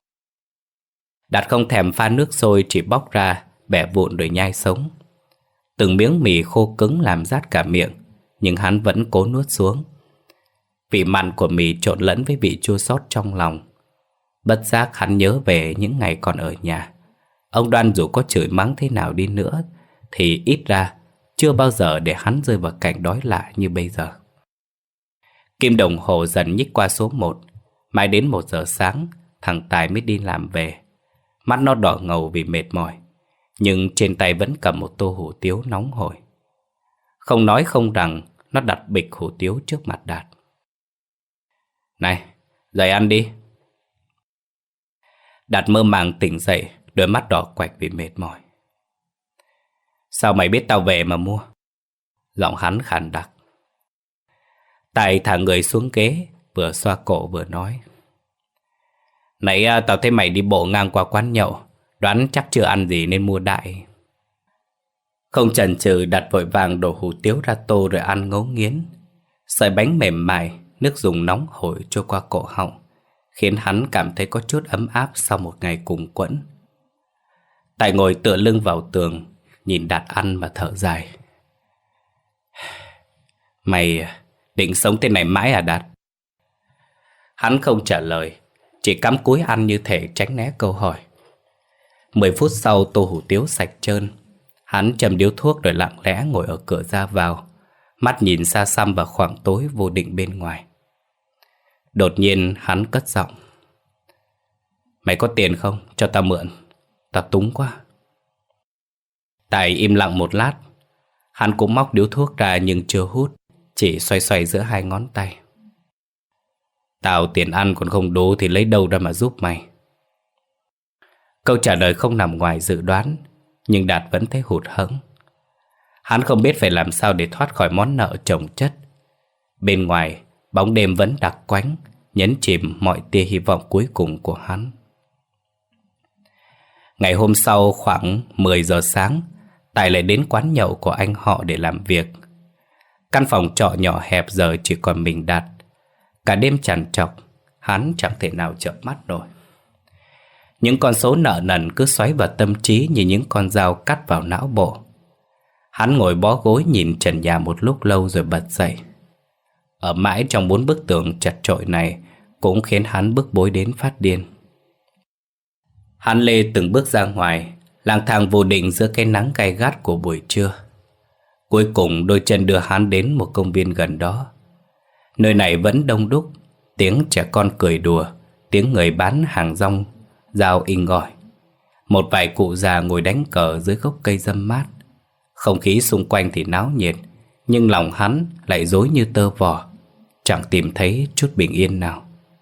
Đạt không thèm pha nước sôi, chỉ bóc ra, bẻ vụn rồi nhai sống. Từng miếng mì khô cứng làm rát cả miệng, nhưng hắn vẫn cố nuốt xuống. Vị mặn của mì trộn lẫn với vị chua xót trong lòng. Bất giác hắn nhớ về những ngày còn ở nhà. Ông Đoan dù có chửi mắng thế nào đi nữa thì ít ra chưa bao giờ để hắn rơi vào cảnh đói lạ như bây giờ. Kim đồng hồ dần nhích qua số một. Mãi đến một giờ sáng, thằng Tài mới đi làm về. Mắt nó đỏ ngầu vì mệt mỏi, nhưng trên tay vẫn cầm một tô hủ tiếu nóng hổi. Không nói không rằng, nó đặt bịch hủ tiếu trước mặt Đạt. Này, dậy ăn đi. Đạt mơ màng tỉnh dậy, đôi mắt đỏ quạch vì mệt mỏi. Sao mày biết tao về mà mua? Giọng hắn khàn đặc. Tài thả người xuống ghế, vừa xoa cổ vừa nói. Nãy tao thấy mày đi bộ ngang qua quán nhậu, đoán chắc chưa ăn gì nên mua đại. Không chần chừ, Đạt vội vàng đổ hủ tiếu ra tô rồi ăn ngấu nghiến. Sợi bánh mềm mại, nước dùng nóng hổi trôi qua cổ họng, khiến hắn cảm thấy có chút ấm áp sau một ngày cùng quẫn. Tài ngồi tựa lưng vào tường, nhìn Đạt ăn mà thở dài. Mày định sống thế này mãi à Đạt? Hắn không trả lời, chỉ cắm cúi ăn như thể tránh né câu hỏi. Mười phút sau tô hủ tiếu sạch trơn. Hắn châm điếu thuốc rồi lặng lẽ ngồi ở cửa ra vào, mắt nhìn xa xăm vào khoảng tối vô định bên ngoài. Đột nhiên hắn cất giọng. Mày có tiền không? Cho tao mượn. Tao túng quá. Tài im lặng một lát. Hắn cũng móc điếu thuốc ra nhưng chưa hút, chỉ xoay xoay giữa hai ngón tay. Tao tiền ăn còn không đủ thì lấy đâu ra mà giúp mày? Câu trả lời không nằm ngoài dự đoán, nhưng Đạt vẫn thấy hụt hẫng. Hắn không biết phải làm sao để thoát khỏi món nợ chồng chất. Bên ngoài, bóng đêm vẫn đặc quánh, nhấn chìm mọi tia hy vọng cuối cùng của hắn. Ngày hôm sau khoảng mười giờ sáng, Tài lại đến quán nhậu của anh họ để làm việc. Căn phòng trọ nhỏ hẹp giờ chỉ còn mình Đạt. Cả đêm trằn trọc, hắn chẳng thể nào chợp mắt nổi. Những con số nợ nần cứ xoáy vào tâm trí như những con dao cắt vào não bộ. Hắn ngồi bó gối nhìn trần nhà một lúc lâu rồi bật dậy. Ở mãi trong bốn bức tường chật chội này cũng khiến hắn bức bối đến phát điên. Hắn lê từng bước ra ngoài, lang thang vô định giữa cái nắng gay gắt của buổi trưa. Cuối cùng đôi chân đưa hắn đến một công viên gần đó. Nơi này vẫn đông đúc, tiếng trẻ con cười đùa, tiếng người bán hàng rong, dao inh ỏi. Một vài cụ già ngồi đánh cờ dưới gốc cây râm mát. Không khí xung quanh thì náo nhiệt, nhưng lòng hắn lại rối như tơ vò, chẳng tìm thấy chút bình yên nào.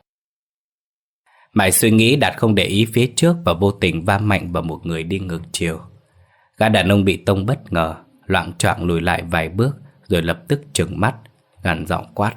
Mãi suy nghĩ, Đạt không để ý phía trước và vô tình va mạnh vào một người đi ngược chiều. Gã đàn ông bị tông bất ngờ, loạng choạng lùi lại vài bước rồi lập tức trừng mắt, gằn giọng quát: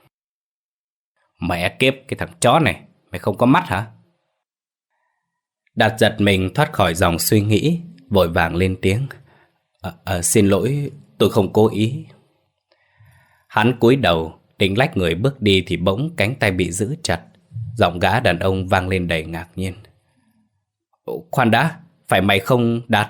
"Mẹ kiếp, cái thằng chó này, mày không có mắt hả?" Đạt giật mình thoát khỏi dòng suy nghĩ, vội vàng lên tiếng: à, à, "Xin lỗi, tôi không cố ý." Hắn cúi đầu định lách người bước đi thì bỗng cánh tay bị giữ chặt. Giọng gã đàn ông vang lên đầy ngạc nhiên: "Khoan đã, phải mày không Đạt?"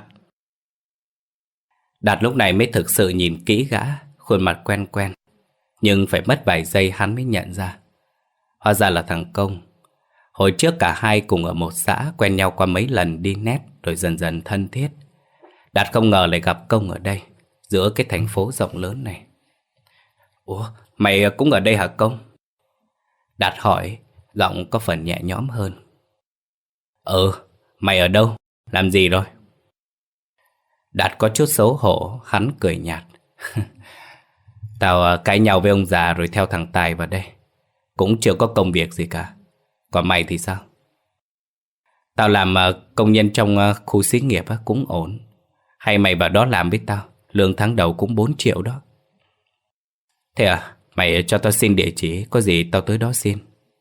Đạt lúc này mới thực sự nhìn kỹ gã, khuôn mặt quen quen. Nhưng phải mất vài giây hắn mới nhận ra. Hóa ra là thằng Công. Hồi trước cả hai cùng ở một xã, quen nhau qua mấy lần đi nét rồi dần dần thân thiết. Đạt không ngờ lại gặp Công ở đây, giữa cái thành phố rộng lớn này. "Ủa, mày cũng ở đây hả Công?" Đạt hỏi, giọng có phần nhẹ nhõm hơn. "Ừ, mày ở đâu? Làm gì rồi?" Đạt có chút xấu hổ, hắn cười nhạt. "Tao cãi nhau với ông già rồi theo thằng Tài vào đây. Cũng chưa có công việc gì cả. Còn mày thì sao?" "Tao làm công nhân trong khu xí nghiệp cũng ổn. Hay mày vào đó làm với tao, lương tháng đầu cũng bốn triệu đó." "Thế à, mày cho tao xin địa chỉ, có gì tao tới đó xin."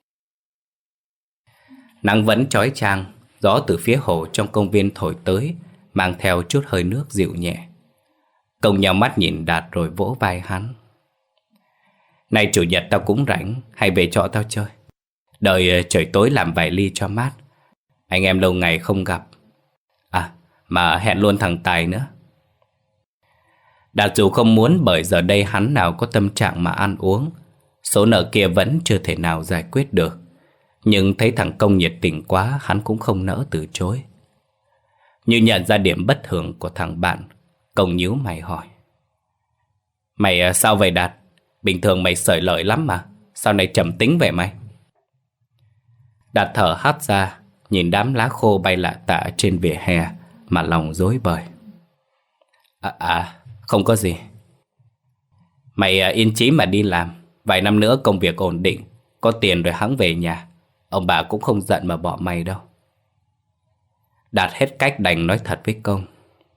Nắng vẫn chói chang, gió từ phía hồ trong công viên thổi tới, mang theo chút hơi nước dịu nhẹ. Công nhào mắt nhìn Đạt rồi vỗ vai hắn: "Nay chủ nhật tao cũng rảnh, hay về trọ tao chơi. Đợi trời tối làm vài ly cho mát. Anh em lâu ngày không gặp. À, mà hẹn luôn thằng Tài nữa." Đạt dù không muốn, bởi giờ đây hắn nào có tâm trạng mà ăn uống. Số nợ kia vẫn chưa thể nào giải quyết được. Nhưng thấy thằng Công nhiệt tình quá, hắn cũng không nỡ từ chối. Như nhận ra điểm bất thường của thằng bạn, Công nhíu mày hỏi: "Mày sao vậy Đạt? Bình thường mày xởi lợi lắm mà, sao này trầm tính vậy mày?" Đạt thở hắt ra, nhìn đám lá khô bay lạ tả trên vỉa hè mà lòng rối bời. À, à, không có gì. Mày yên chí mà đi làm, vài năm nữa công việc ổn định, có tiền rồi hẵng về nhà. Ông bà cũng không giận mà bỏ mày đâu." Đạt hết cách đành nói thật với Công: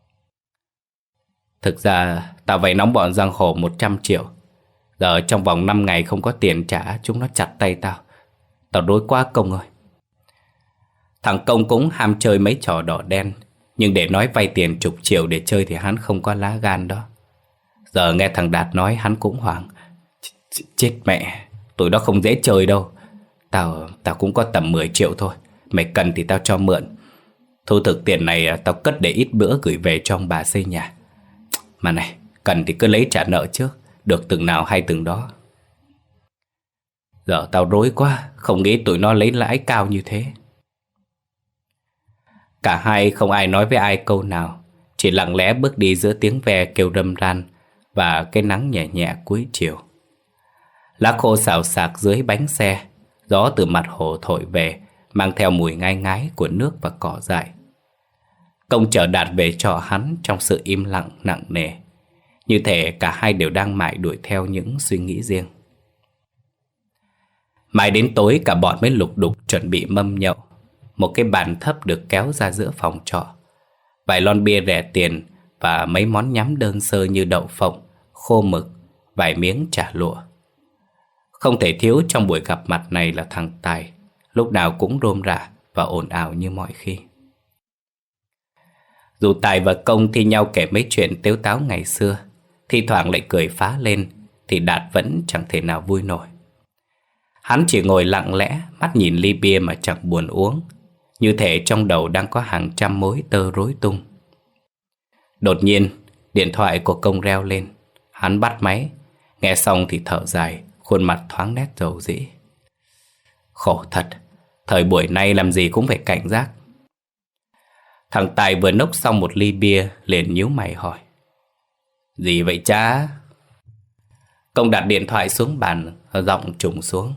"Thực ra tao vay nóng bọn giang hồ một trăm triệu. Giờ trong vòng năm ngày không có tiền trả, chúng nó chặt tay tao. Tao rối quá Công ơi." Thằng Công cũng ham chơi mấy trò đỏ đen, nhưng để nói vay tiền chục triệu để chơi thì hắn không có lá gan đó. Giờ nghe thằng Đạt nói hắn cũng hoảng: Ch Chết mẹ, tụi đó không dễ chơi đâu. Tao tao cũng có tầm mười triệu thôi. Mày cần thì tao cho mượn. Thu thực tiền này tao cất để ít bữa gửi về cho ông bà xây nhà. Mà này, cần thì cứ lấy trả nợ trước, được từng nào hay từng đó." Giờ tao rối quá, không nghĩ tụi nó lấy lãi cao như thế. Cả hai không ai nói với ai câu nào, chỉ lặng lẽ bước đi giữa tiếng ve kêu râm ran và cái nắng nhẹ nhẹ cuối chiều. Lá khô xào xạc dưới bánh xe, gió từ mặt hồ thổi về, mang theo mùi ngai ngái của nước và cỏ dại. Công chở Đạt về trọ hắn trong sự im lặng nặng nề. như thể cả hai đều đang mải đuổi theo những suy nghĩ riêng. Mãi đến tối cả bọn mới lục đục chuẩn bị mâm nhậu. Một cái bàn thấp được kéo ra giữa phòng trọ, vài lon bia rẻ tiền và mấy món nhắm đơn sơ như đậu phộng, khô mực, vài miếng chả lụa. Không thể thiếu trong buổi gặp mặt này là thằng Tài, lúc nào cũng rôm rả và ồn ào như mọi khi. Dù Tài và Công thi nhau kể mấy chuyện tếu táo ngày xưa, thi thoảng lại cười phá lên, thì Đạt vẫn chẳng thể nào vui nổi. Hắn chỉ ngồi lặng lẽ, mắt nhìn ly bia mà chẳng buồn uống, như thể trong đầu đang có hàng trăm mối tơ rối tung. Đột nhiên, điện thoại của Công reo lên. Hắn bắt máy, nghe xong thì thở dài, khuôn mặt thoáng nét rầu rĩ. Khổ thật, thời buổi nay làm gì cũng phải cảnh giác. Thằng Tài vừa nốc xong một ly bia liền nhíu mày hỏi: Gì vậy cha? Công đặt điện thoại xuống bàn, giọng trùng xuống: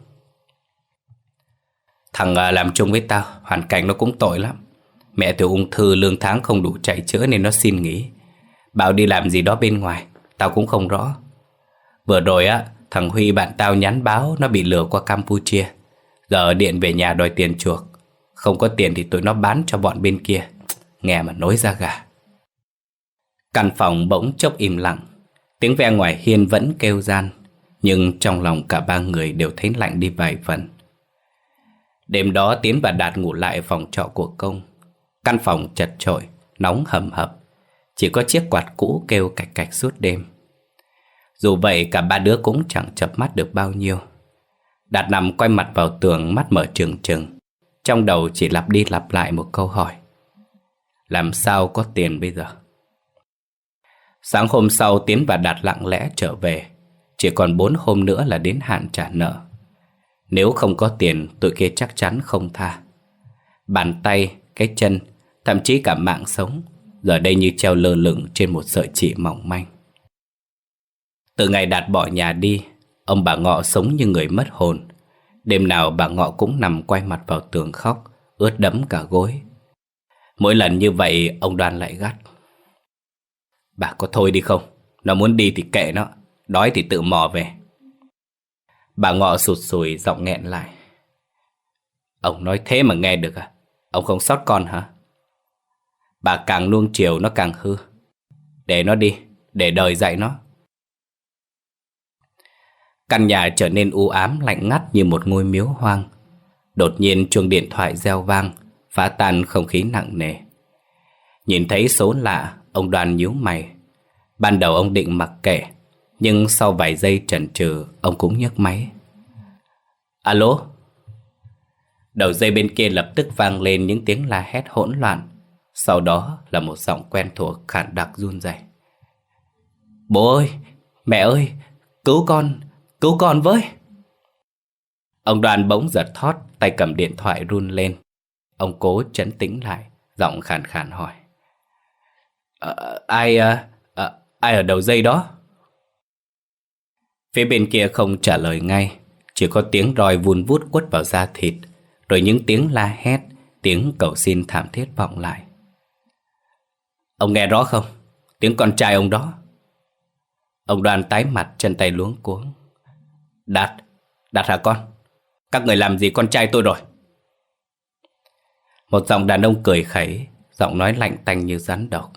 Thằng làm chung với tao, hoàn cảnh nó cũng tội lắm. Mẹ tiểu ung thư, lương tháng không đủ chạy chữa nên nó xin nghỉ. Bảo đi làm gì đó bên ngoài, tao cũng không rõ. Vừa rồi á, thằng Huy bạn tao nhắn báo nó bị lừa qua Campuchia. Giờ điện về nhà đòi tiền chuộc. Không có tiền thì tụi nó bán cho bọn bên kia. Nghe mà nổi da gà. Căn phòng bỗng chốc im lặng. Tiếng ve ngoài hiên vẫn kêu gian, nhưng trong lòng cả ba người đều thấy lạnh đi vài phần. Đêm đó Tiến và Đạt ngủ lại phòng trọ của Công. Căn phòng chật chội, nóng hầm hập, chỉ có chiếc quạt cũ kêu cạch cạch suốt đêm. Dù vậy cả ba đứa cũng chẳng chợp mắt được bao nhiêu. Đạt nằm quay mặt vào tường, mắt mở trừng trừng, trong đầu chỉ lặp đi lặp lại một câu hỏi: làm sao có tiền bây giờ? Sáng hôm sau Tiến và Đạt lặng lẽ trở về. Chỉ còn bốn hôm nữa là đến hạn trả nợ. Nếu không có tiền, tụi kia chắc chắn không tha. Bàn tay, cái chân, thậm chí cả mạng sống giờ đây như treo lơ lửng trên một sợi chỉ mỏng manh. Từ ngày Đạt bỏ nhà đi, ông bà Ngọ sống như người mất hồn. Đêm nào bà Ngọ cũng nằm quay mặt vào tường khóc, ướt đẫm cả gối. Mỗi lần như vậy ông Đoan lại gắt: Bà có thôi đi không? Nó muốn đi thì kệ nó, đói thì tự mò về. Bà Ngọ sụt sùi giọng nghẹn lại: Ông nói thế mà nghe được à? Ông không xót con hả? Bà càng nuông chiều nó càng hư. Để nó đi, để đời dạy nó. Căn nhà trở nên u ám lạnh ngắt như một ngôi miếu hoang. Đột nhiên chuông điện thoại reo vang, phá tan không khí nặng nề. Nhìn thấy số lạ, ông Đoan nhíu mày. Ban đầu ông định mặc kệ, nhưng sau vài giây chần chừ, ông cũng nhấc máy. Alo? Đầu dây bên kia lập tức vang lên những tiếng la hét hỗn loạn. Sau đó là một giọng quen thuộc khản đặc run rẩy: Bố ơi, mẹ ơi, cứu con, cứu con với. Ông Đoan bỗng giật thót, tay cầm điện thoại run lên. Ông cố trấn tĩnh lại, giọng khàn khàn hỏi: à, Ai, à, à, ai ở đầu dây đó? Phía bên kia không trả lời ngay, chỉ có tiếng roi vun vút quất vào da thịt, rồi những tiếng la hét, tiếng cầu xin thảm thiết vọng lại. Ông nghe rõ không? Tiếng con trai ông đó. Ông Đoan tái mặt, chân tay luống cuống. Đạt, Đạt hả con? Các người làm gì con trai tôi rồi? Một giọng đàn ông cười khẩy, giọng nói lạnh tanh như rắn độc.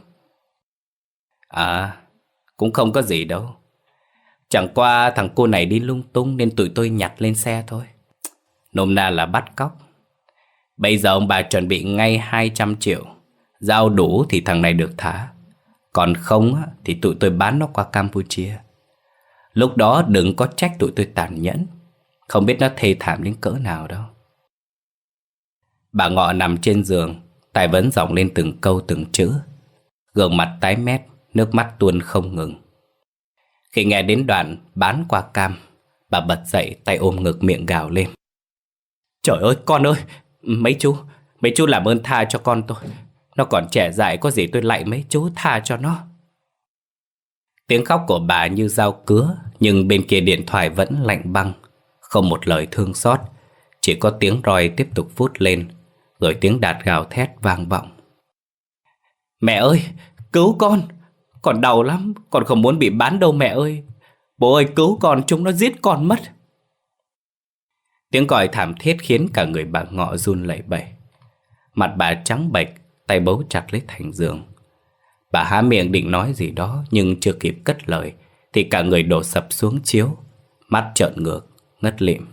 À, cũng không có gì đâu. Chẳng qua thằng cô này đi lung tung nên tụi tôi nhặt lên xe thôi. Nôm na là bắt cóc. Bây giờ ông bà chuẩn bị ngay hai trăm triệu. Giao đủ thì thằng này được thả. Còn không thì tụi tôi bán nó qua Campuchia. Lúc đó đừng có trách tụi tôi tàn nhẫn. Không biết nó thê thảm đến cỡ nào đâu. Bà Ngọ nằm trên giường, tay vẫn giọng lên từng câu từng chữ. Gương mặt tái mét, nước mắt tuôn không ngừng. Khi nghe đến đoạn bán qua Cam, bà bật dậy, tay ôm ngực, miệng gào lên: Trời ơi con ơi, mấy chú, mấy chú làm ơn tha cho con tôi. Nó còn trẻ dại, có gì tôi lạy mấy chú tha cho nó. Tiếng khóc của bà như dao cứa, nhưng bên kia điện thoại vẫn lạnh băng, không một lời thương xót, chỉ có tiếng roi tiếp tục vút lên, rồi tiếng Đạt gào thét vang vọng: Mẹ ơi, cứu con, Con đau lắm, con không muốn bị bán đâu mẹ ơi. Bố ơi cứu con, chúng nó giết con mất. Tiếng còi thảm thiết khiến cả người bà Ngọ run lẩy bẩy. Mặt bà trắng bệch, tay bấu chặt lấy thành giường. Bà há miệng định nói gì đó, nhưng chưa kịp cất lời thì cả người đổ sập xuống chiếu, mắt trợn ngược, ngất lịm.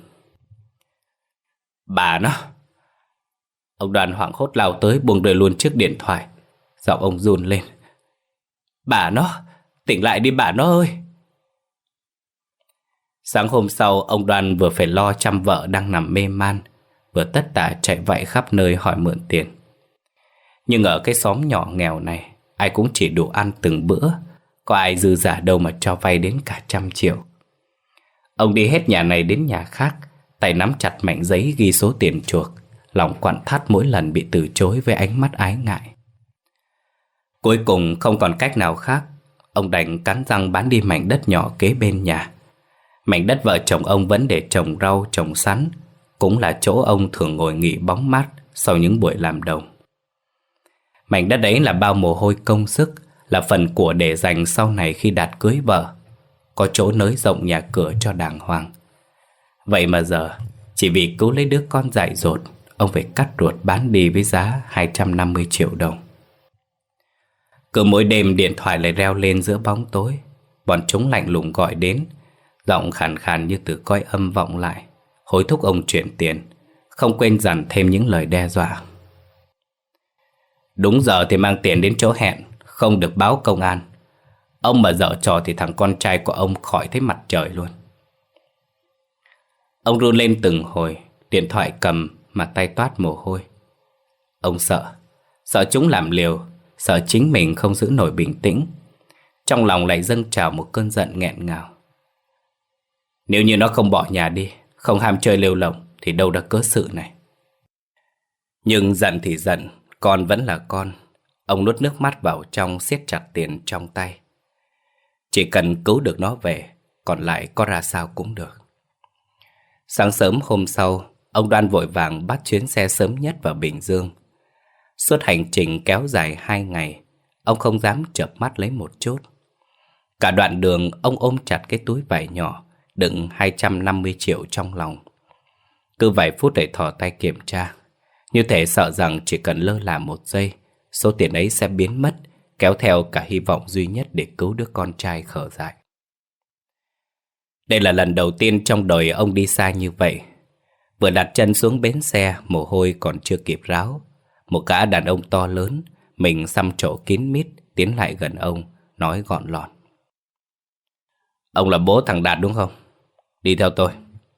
Bà nó! Ông Đoàn hoảng hốt lao tới, buông rơi luôn chiếc điện thoại. Giọng ông run lên. Bà nó! Tỉnh lại đi bà nó ơi! Sáng hôm sau, ông Đoàn vừa phải lo chăm vợ đang nằm mê man, vừa tất tả chạy vạy khắp nơi hỏi mượn tiền. Nhưng ở cái xóm nhỏ nghèo này, ai cũng chỉ đủ ăn từng bữa, có ai dư giả đâu mà cho vay đến cả trăm triệu. Ông đi hết nhà này đến nhà khác, tay nắm chặt mảnh giấy ghi số tiền chuộc, lòng quặn thắt mỗi lần bị từ chối với ánh mắt ái ngại. Cuối cùng không còn cách nào khác, ông đành cắn răng bán đi mảnh đất nhỏ kế bên nhà. Mảnh đất vợ chồng ông vẫn để trồng rau trồng sắn, cũng là chỗ ông thường ngồi nghỉ bóng mát sau những buổi làm đồng. Mảnh đất ấy là bao mồ hôi công sức, là phần của để dành sau này khi Đạt cưới vợ, có chỗ nới rộng nhà cửa cho đàng hoàng. Vậy mà giờ, chỉ vì cứu lấy đứa con dại dột, ông phải cắt ruột bán đi với giá hai trăm năm mươi triệu đồng. Cứ mỗi đêm điện thoại lại reo lên giữa bóng tối. Bọn chúng lạnh lùng gọi đến, giọng khàn khàn như từ cõi âm vọng lại, hối thúc ông chuyển tiền, không quên dặn thêm những lời đe dọa. Đúng giờ thì mang tiền đến chỗ hẹn, không được báo công an. Ông mà dở trò thì thằng con trai của ông khỏi thấy mặt trời luôn. Ông run lên từng hồi, điện thoại cầm mà tay toát mồ hôi. Ông sợ, sợ chúng làm liều, sợ chính mình không giữ nổi bình tĩnh. Trong lòng lại dâng trào một cơn giận nghẹn ngào. Nếu như nó không bỏ nhà đi, không ham chơi lêu lỏng, thì đâu đã cớ sự này. Nhưng giận thì giận, con vẫn là con. Ông nuốt nước mắt vào trong, siết chặt tiền trong tay. Chỉ cần cứu được nó về, còn lại có ra sao cũng được. Sáng sớm hôm sau, ông Đoan vội vàng bắt chuyến xe sớm nhất vào Bình Dương. Suốt hành trình kéo dài hai ngày, ông không dám chợp mắt lấy một chút. Cả đoạn đường ông ôm chặt cái túi vải nhỏ đựng hai trăm năm mươi triệu trong lòng. Cứ vài phút để thò tay kiểm tra, như thể sợ rằng chỉ cần lơ là một giây, số tiền ấy sẽ biến mất, kéo theo cả hy vọng duy nhất để cứu đứa con trai khờ dại. Đây là lần đầu tiên trong đời ông đi xa như vậy. Vừa đặt chân xuống bến xe, mồ hôi còn chưa kịp ráo, một gã đàn ông to lớn, mình xăm trổ kín mít, tiến lại gần ông, nói gọn lọt. Ông là bố thằng Đạt đúng không? Đi theo tôi.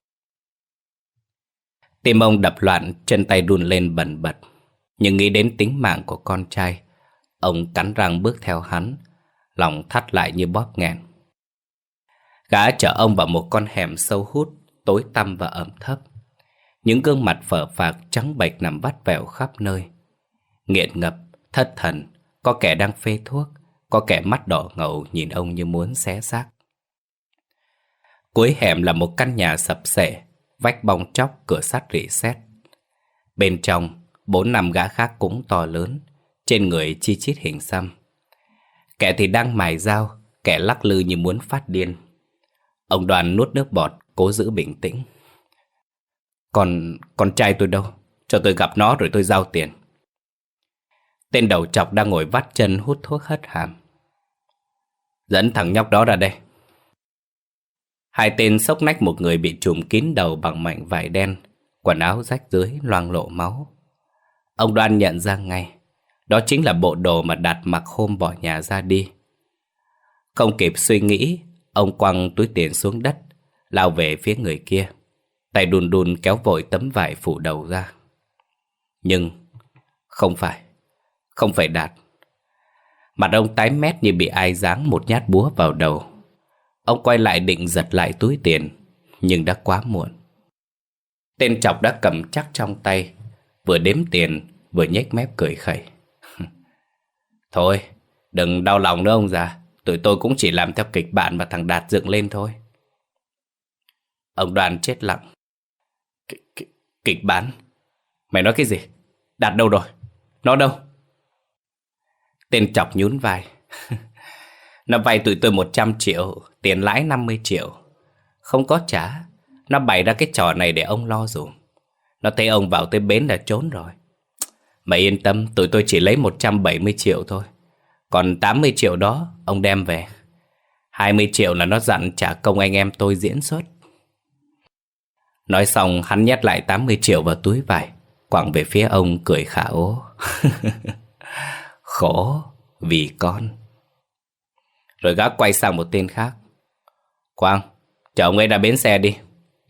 Tim ông đập loạn, chân tay run lên bần bật. Nhưng nghĩ đến tính mạng của con trai, ông cắn răng bước theo hắn, lòng thắt lại như bóp nghẹn. Gã chở ông vào một con hẻm sâu hút, tối tăm và ẩm thấp. Những gương mặt phờ phạc trắng bệch nằm vắt vẻo khắp nơi. Nghiện ngập, thất thần, có kẻ đang phê thuốc, có kẻ mắt đỏ ngầu nhìn ông như muốn xé xác. Cuối hẻm là một căn nhà sập xệ, vách bong tróc, cửa sắt rỉ sét. Bên trong, bốn năm gã khác cũng to lớn, trên người chi chít hình xăm. Kẻ thì đang mài dao, kẻ lắc lư như muốn phát điên. Ông Đoàn nuốt nước bọt, cố giữ bình tĩnh. Còn con trai tôi đâu? Cho tôi gặp nó rồi tôi giao tiền. Tên đầu trọc đang ngồi vắt chân hút thuốc hất hàm. Dẫn thằng nhóc đó ra đây. Hai tên xốc nách một người bị trùm kín đầu bằng mảnh vải đen, quần áo rách rưới loang lộ máu. Ông Đoan nhận ra ngay, đó chính là bộ đồ mà Đạt mặc hôm bỏ nhà ra đi. Không kịp suy nghĩ, ông quăng túi tiền xuống đất, lao về phía người kia, tay đun đun kéo vội tấm vải phủ đầu ra. Nhưng không phải, không phải Đạt. Mặt ông tái mét như bị ai giáng một nhát búa vào đầu. Ông quay lại định giật lại túi tiền, nhưng đã quá muộn. Tên trọc đã cầm chắc trong tay, vừa đếm tiền vừa nhếch mép cười khẩy. Thôi, đừng đau lòng nữa ông già, tụi tôi cũng chỉ làm theo kịch bản mà thằng Đạt dựng lên thôi. Ông Đoàn chết lặng. K- k- Kịch bản? Mày nói cái gì? Đạt đâu rồi? Nó đâu? Tên trọc nhún vai. Nó vay tụi tôi một trăm triệu, tiền lãi năm mươi triệu. Không có trả. Nó bày ra cái trò này để ông lo dùm. Nó thấy ông vào tới bến là trốn rồi. Mày yên tâm, tụi tôi chỉ lấy một trăm bảy mươi triệu thôi. Còn tám mươi triệu đó ông đem về. Hai mươi triệu là nó dặn trả công anh em tôi diễn xuất. Nói xong hắn nhét lại tám mươi triệu vào túi vải, quẳng về phía ông cười khả ố. Khổ vì con. Rồi gã quay sang một tên khác. Quang, chở ông ấy ra bến xe đi.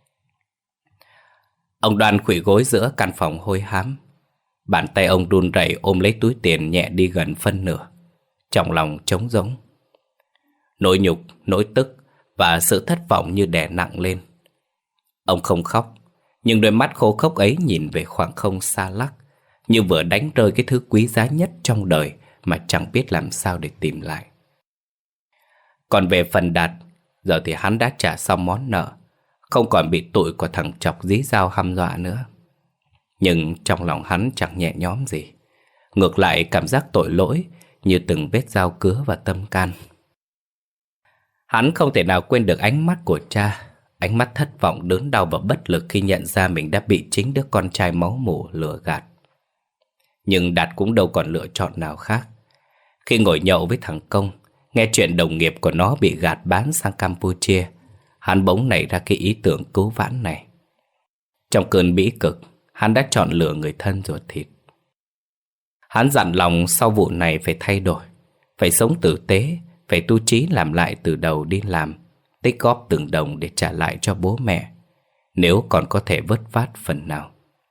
Ông Đoan khuỵu gối giữa căn phòng hôi hám. Bàn tay ông run rẩy ôm lấy túi tiền nhẹ đi gần phân nửa. Trong lòng trống rỗng. Nỗi nhục, nỗi tức và sự thất vọng như đè nặng lên. Ông không khóc, nhưng đôi mắt khô khốc ấy nhìn về khoảng không xa lắc, như vừa đánh rơi cái thứ quý giá nhất trong đời mà chẳng biết làm sao để tìm lại. Còn về phần Đạt, giờ thì hắn đã trả xong món nợ, không còn bị tụi của thằng Chọc dí dao hăm dọa nữa. Nhưng trong lòng hắn chẳng nhẹ nhõm gì. Ngược lại cảm giác tội lỗi như từng vết dao cứa vào tâm can. Hắn không thể nào quên được ánh mắt của cha, ánh mắt thất vọng đớn đau và bất lực khi nhận ra mình đã bị chính đứa con trai máu mủ lừa gạt. Nhưng Đạt cũng đâu còn lựa chọn nào khác. Khi ngồi nhậu với thằng Công, nghe chuyện đồng nghiệp của nó bị gạt bán sang Campuchia, hắn bỗng nảy ra cái ý tưởng cứu vãn này. Trong cơn bĩ cực, hắn đã chọn lựa người thân ruột thịt. Hắn dặn lòng sau vụ này phải thay đổi, phải sống tử tế, phải tu chí làm lại từ đầu đi làm, tích góp từng đồng để trả lại cho bố mẹ, nếu còn có thể vớt vát phần nào.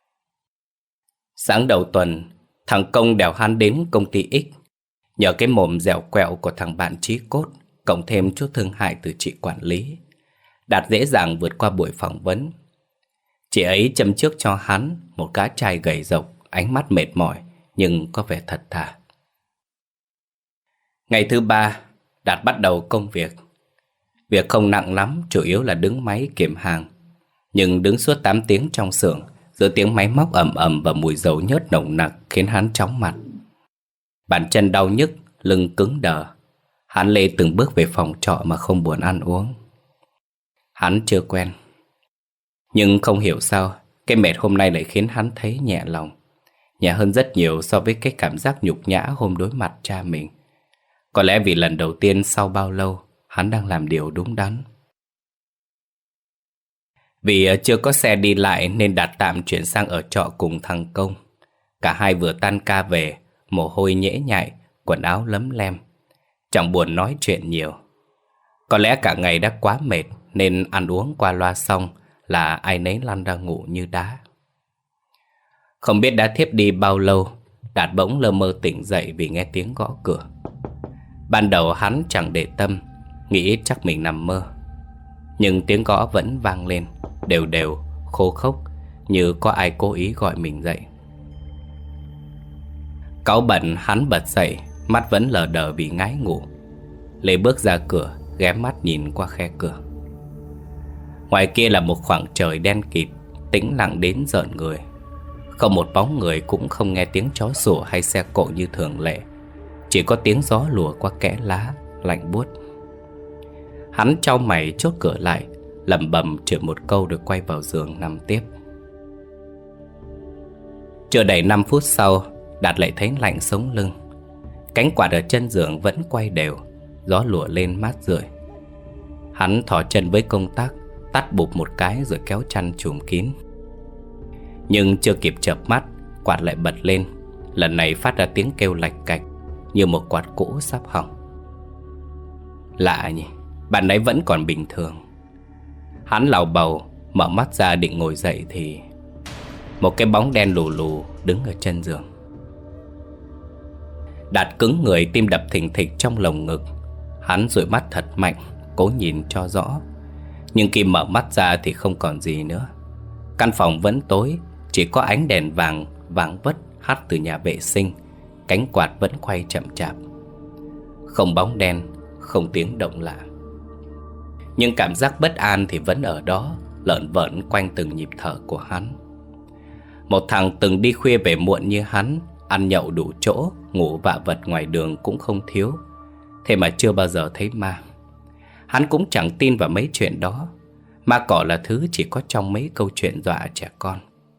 Sáng đầu tuần, thằng Công đèo hắn đến công ty X. Nhờ cái mồm dẻo quẹo của thằng bạn chí cốt, cộng thêm chút thương hại từ chị quản lý, Đạt dễ dàng vượt qua buổi phỏng vấn. Chị ấy châm trước cho hắn một gã trai gầy rộc, ánh mắt mệt mỏi nhưng có vẻ thật thà. Ngày thứ ba, Đạt bắt đầu công việc. Việc không nặng lắm, chủ yếu là đứng máy kiểm hàng. Nhưng đứng suốt tám tiếng trong xưởng, giữa tiếng máy móc ầm ầm và mùi dầu nhớt nồng nặc khiến hắn chóng mặt. Bàn chân đau nhức, lưng cứng đờ. Hắn lê từng bước về phòng trọ mà không buồn ăn uống. Hắn chưa quen. Nhưng không hiểu sao, cái mệt hôm nay lại khiến hắn thấy nhẹ lòng. Nhẹ hơn rất nhiều so với cái cảm giác nhục nhã hôm đối mặt cha mình. Có lẽ vì lần đầu tiên sau bao lâu, hắn đang làm điều đúng đắn. Vì chưa có xe đi lại nên Đạt tạm chuyển sang ở trọ cùng thằng Công. Cả hai vừa tan ca về, mồ hôi nhễ nhại, quần áo lấm lem. Chẳng buồn nói chuyện nhiều. Có lẽ cả ngày đã quá mệt nên ăn uống qua loa xong là ai nấy lăn ra ngủ như đá. Không biết đã thiếp đi bao lâu, Đạt bỗng lơ mơ tỉnh dậy vì nghe tiếng gõ cửa. Ban đầu hắn chẳng để tâm, nghĩ chắc mình nằm mơ. Nhưng tiếng gõ vẫn vang lên, đều đều, khô khốc, như có ai cố ý gọi mình dậy. Cáu bận hắn bật dậy, mắt vẫn lờ đờ vì ngái ngủ. Lê bước ra cửa, ghé mắt nhìn qua khe cửa. Ngoài kia là một khoảng trời đen kịt, tĩnh lặng đến rợn người. Không một bóng người, cũng không nghe tiếng chó sủa hay xe cộ như thường lệ. Chỉ có tiếng gió lùa qua kẽ lá, lạnh buốt. Hắn chau mày chốt cửa lại, lẩm bẩm chửi một câu rồi quay vào giường nằm tiếp. Chưa đầy năm phút sau, Đạt lại thấy lạnh sống lưng. Cánh quạt ở chân giường vẫn quay đều, gió lùa lên mát rượi. Hắn thò chân với công tắc, tắt bụp một cái rồi kéo chăn trùm kín. Nhưng chưa kịp chợp mắt, quạt lại bật lên. Lần này phát ra tiếng kêu lạch cạch, như một quạt cũ sắp hỏng. Lạ nhỉ, bạn ấy vẫn còn bình thường. Hắn làu bầu, mở mắt ra định ngồi dậy thì một cái bóng đen lù lù đứng ở chân giường. Đạt cứng người, tim đập thình thịch trong lồng ngực. Hắn dụi mắt thật mạnh, cố nhìn cho rõ. Nhưng khi mở mắt ra thì không còn gì nữa. Căn phòng vẫn tối, chỉ có ánh đèn vàng vàng vất hắt từ nhà vệ sinh. Cánh quạt vẫn quay chậm chạp. Không bóng đen, không tiếng động lạ. Nhưng cảm giác bất an thì vẫn ở đó, lởn vởn quanh từng nhịp thở của hắn. Một thằng từng đi khuya về muộn như hắn, ăn nhậu đủ chỗ, ngủ vạ vật ngoài đường cũng không thiếu. thế mà chưa bao giờ thấy ma. Hắn cũng chẳng tin vào mấy chuyện đó. Ma cỏ là thứ chỉ có trong mấy câu chuyện dọa trẻ con.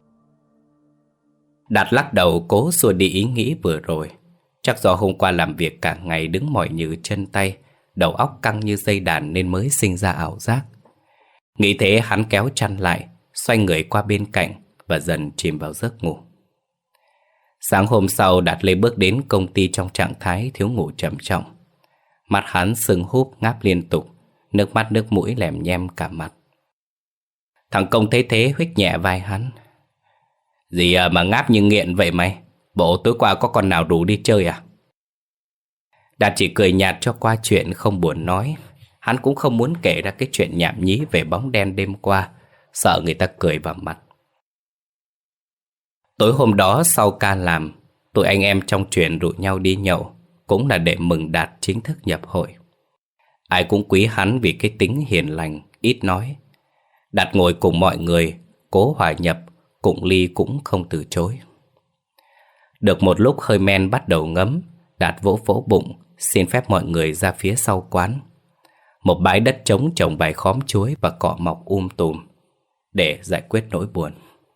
Đạt lắc đầu cố xua đi ý nghĩ vừa rồi. Chắc do hôm qua làm việc cả ngày đứng mỏi nhừ chân tay, đầu óc căng như dây đàn nên mới sinh ra ảo giác. Nghĩ thế hắn kéo chăn lại, xoay người qua bên cạnh và dần chìm vào giấc ngủ. Sáng hôm sau, Đạt Lê bước đến công ty trong trạng thái thiếu ngủ trầm trọng. Mắt hắn sưng húp ngáp liên tục, nước mắt nước mũi lèm nhem cả mặt. Thằng Công thấy thế huých nhẹ vai hắn. Gì à, mà ngáp như nghiện vậy mày? Bộ tối qua có con nào rủ đi chơi à? Đạt chỉ cười nhạt cho qua chuyện, không buồn nói. Hắn cũng không muốn kể ra cái chuyện nhảm nhí về bóng đen đêm qua, sợ người ta cười vào mặt. Tối hôm đó sau ca làm, tụi anh em trong chuyện rủ nhau đi nhậu, cũng là để mừng Đạt chính thức nhập hội. Ai cũng quý hắn vì cái tính hiền lành, ít nói. Đạt ngồi cùng mọi người, cố hòa nhập, cụng ly cũng không từ chối. Được một lúc hơi men bắt đầu ngấm, Đạt vỗ vỗ bụng, xin phép mọi người ra phía sau quán. Một bãi đất trống trồng vài khóm chuối và cỏ mọc um tùm, để giải quyết nỗi buồn.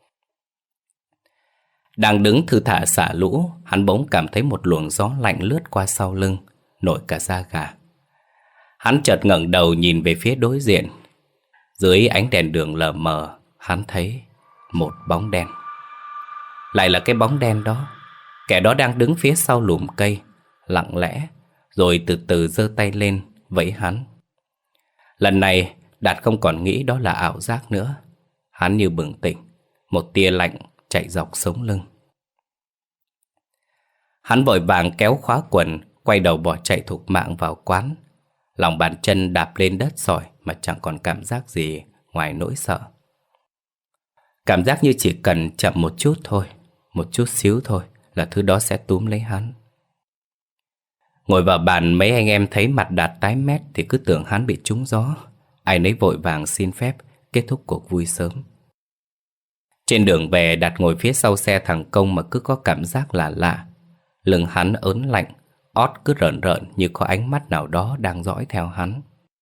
Đang đứng thư thả xả lũ, hắn bỗng cảm thấy một luồng gió lạnh lướt qua sau lưng, nổi cả da gà. Hắn chợt ngẩng đầu nhìn về phía đối diện. Dưới ánh đèn đường lờ mờ, hắn thấy một bóng đen. Lại là cái bóng đen đó. Kẻ đó đang đứng phía sau lùm cây, lặng lẽ, rồi từ từ giơ tay lên vẫy hắn. Lần này Đạt không còn nghĩ đó là ảo giác nữa. Hắn như bừng tỉnh, một tia lạnh chạy dọc sống lưng. Hắn vội vàng kéo khóa quần, quay đầu bỏ chạy thục mạng vào quán. Lòng bàn chân đạp lên đất sỏi mà chẳng còn cảm giác gì ngoài nỗi sợ. Cảm giác như chỉ cần chậm một chút thôi, một chút xíu thôi là thứ đó sẽ túm lấy hắn. Ngồi vào bàn, mấy anh em thấy mặt Đạt tái mét thì cứ tưởng hắn bị trúng gió. Ai nấy vội vàng xin phép kết thúc cuộc vui sớm. Trên đường về, Đạt ngồi phía sau xe thằng Công mà cứ có cảm giác lạ lạ. Lưng hắn ớn lạnh, ót cứ rợn rợn như có ánh mắt nào đó đang dõi theo hắn.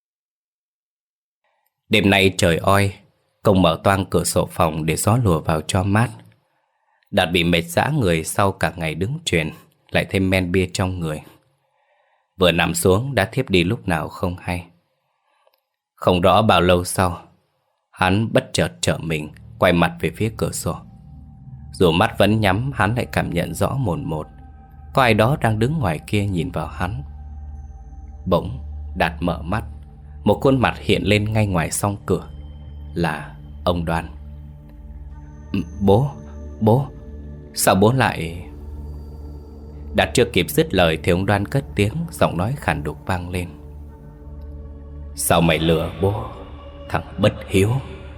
Đêm nay trời oi, Công mở toang cửa sổ phòng để gió lùa vào cho mát. Đạt bị mệt rã người sau cả ngày đứng chuyền, lại thêm men bia trong người. Vừa nằm xuống đã thiếp đi lúc nào không hay. Không rõ bao lâu sau, hắn bất chợt trở mình, quay mặt về phía cửa sổ. Dù mắt vẫn nhắm, hắn lại cảm nhận rõ mồn một có ai đó đang đứng ngoài kia nhìn vào hắn. Bỗng Đạt mở mắt, một khuôn mặt hiện lên ngay ngoài song cửa. Là ông Đoan. Bố, bố, sao bố lại... Đạt chưa kịp dứt lời thì ông Đoan cất tiếng, giọng nói khàn đục vang lên. Sao mày lừa bố, thằng bất hiếu?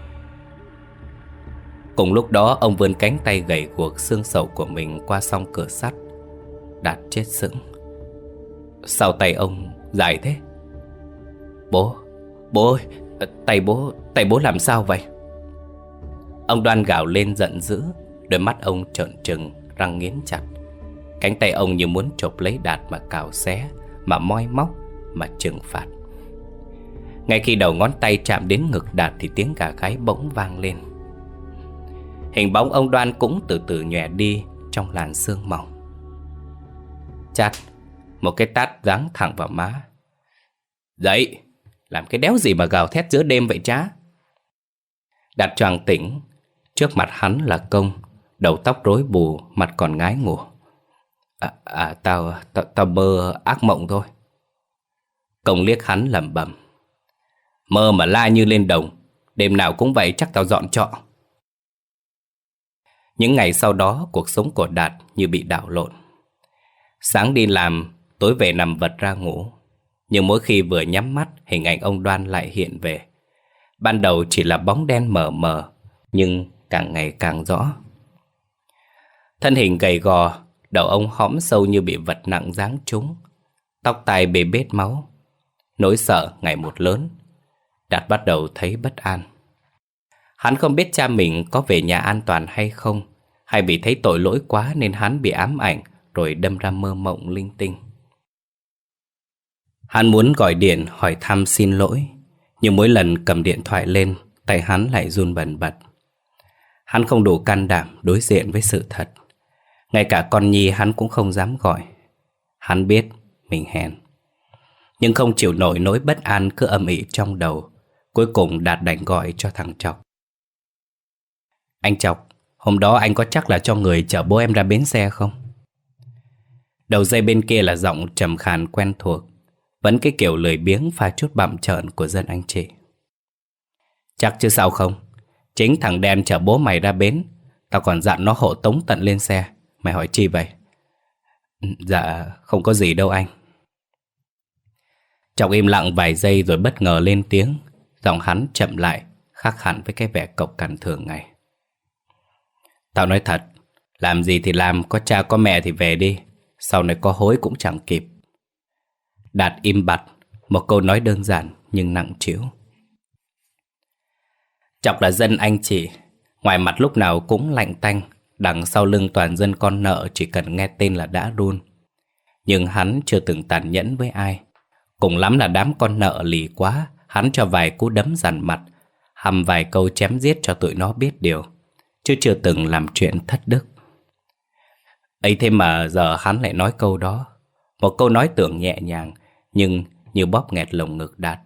Cùng lúc đó ông vươn cánh tay gầy guộc xương sầu của mình qua song cửa sắt. Đạt chết sững. Sao tay ông dài thế? Bố, bố ơi, tay bố, tay bố làm sao vậy? Ông Đoan gào lên giận dữ, đôi mắt ông trợn trừng, răng nghiến chặt. Cánh tay ông như muốn chộp lấy Đạt mà cào xé, mà moi móc, mà trừng phạt. Ngay khi đầu ngón tay chạm đến ngực Đạt thì tiếng gà gáy bỗng vang lên. Hình bóng ông Đoan cũng từ từ nhòe đi trong làn sương mỏng. Chát, một cái tát giáng thẳng vào má. Dậy, làm cái đéo gì mà gào thét giữa đêm vậy chá? Đạt choàng tỉnh. Trước mặt hắn là Công, đầu tóc rối bù, mặt còn ngái ngủ. À, à tao, tao, tao mơ ác mộng thôi. Công liếc hắn lẩm bẩm. Mơ mà la như lên đồng, đêm nào cũng vậy chắc tao dọn trọ. Những ngày sau đó, cuộc sống của Đạt như bị đảo lộn. Sáng đi làm, tối về nằm vật ra ngủ. Nhưng mỗi khi vừa nhắm mắt, hình ảnh ông Đoan lại hiện về. Ban đầu chỉ là bóng đen mờ mờ, nhưng càng ngày càng rõ. Thân hình gầy gò, đầu ông hõm sâu như bị vật nặng giáng trúng, tóc tai bê bết máu. Nỗi sợ ngày một lớn. Đạt bắt đầu thấy bất an. Hắn không biết cha mình có về nhà an toàn hay không, hay vì thấy tội lỗi quá nên hắn bị ám ảnh rồi đâm ra mơ mộng linh tinh. Hắn muốn gọi điện hỏi thăm xin lỗi, nhưng mỗi lần cầm điện thoại lên, tay hắn lại run bần bật. Hắn không đủ can đảm đối diện với sự thật. Ngay cả con Nhi hắn cũng không dám gọi. Hắn biết mình hèn, nhưng không chịu nổi nỗi bất an cứ âm ỉ trong đầu. Cuối cùng Đạt đành gọi cho thằng Chọc. Anh Chọc, hôm đó anh có chắc là cho người chở bố em ra bến xe không? Đầu dây bên kia là giọng trầm khàn quen thuộc, vẫn cái kiểu lười biếng pha chút bặm trợn của dân anh chị. Chắc chứ sao không. Chính thằng đen chở bố mày ra bến. Tao còn dặn nó hộ tống tận lên xe. Mày hỏi chi vậy? Dạ không có gì đâu anh. Chọc im lặng vài giây rồi bất ngờ lên tiếng. Giọng hắn chậm lại, khác hẳn với cái vẻ cộc cằn thường ngày. Tao nói thật, làm gì thì làm, có cha có mẹ thì về đi. Sau này có hối cũng chẳng kịp. Đạt im bặt, một câu nói đơn giản nhưng nặng trĩu. Chọc là dân anh chị, ngoài mặt lúc nào cũng lạnh tanh, đằng sau lưng toàn dân con nợ chỉ cần nghe tên là đã run. Nhưng hắn chưa từng tàn nhẫn với ai. Cùng lắm là đám con nợ lì quá, hắn cho vài cú đấm dằn mặt, hăm vài câu chém giết cho tụi nó biết điều, chứ chưa từng làm chuyện thất đức. Ấy thế mà giờ hắn lại nói câu đó. Một câu nói tưởng nhẹ nhàng, nhưng như bóp nghẹt lồng ngực Đạt.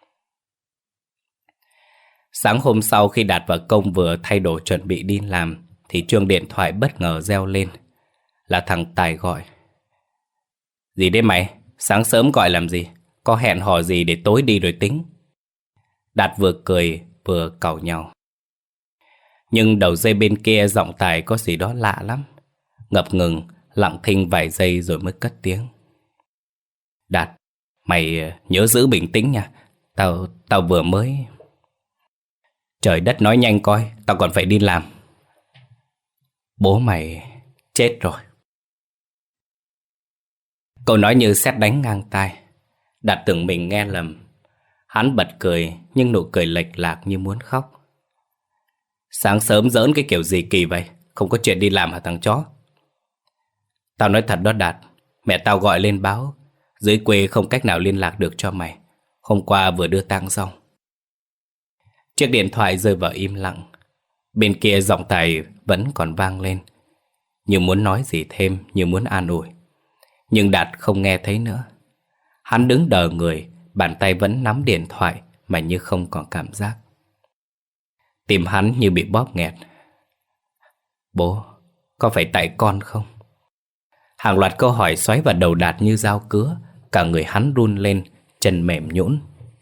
Sáng hôm sau khi Đạt và Công vừa thay đồ chuẩn bị đi làm, thì chuông điện thoại bất ngờ reo lên. Là thằng Tài gọi. Gì đấy mày? Sáng sớm gọi làm gì? Có hẹn hò gì để tối đi rồi tính? Đạt vừa cười vừa càu nhau. Nhưng đầu dây bên kia giọng Tài có gì đó lạ lắm. Ngập ngừng, lặng thinh vài giây rồi mới cất tiếng. Đạt, mày nhớ giữ bình tĩnh nha. Tao, tao vừa mới... Trời đất nói nhanh coi, tao còn phải đi làm. Bố mày chết rồi. Câu nói như sét đánh ngang tai. Đạt tưởng mình nghe lầm. Hắn bật cười, nhưng nụ cười lệch lạc như muốn khóc. Sáng sớm giỡn cái kiểu gì kỳ vậy? Không có chuyện đi làm hả thằng chó? Tao nói thật đó Đạt. Mẹ tao gọi lên báo dưới quê không cách nào liên lạc được cho mày. Hôm qua vừa đưa tang xong. Chiếc điện thoại rơi vào im lặng. Bên kia giọng Tài vẫn còn vang lên, như muốn nói gì thêm, như muốn an ủi. Nhưng Đạt không nghe thấy nữa. Hắn đứng đờ người, bàn tay vẫn nắm điện thoại mà như không còn cảm giác. Tim hắn như bị bóp nghẹt. Bố, có phải tại con không? Hàng loạt câu hỏi xoáy vào đầu Đạt như dao cứa. Cả người hắn run lên, chân mềm nhũn.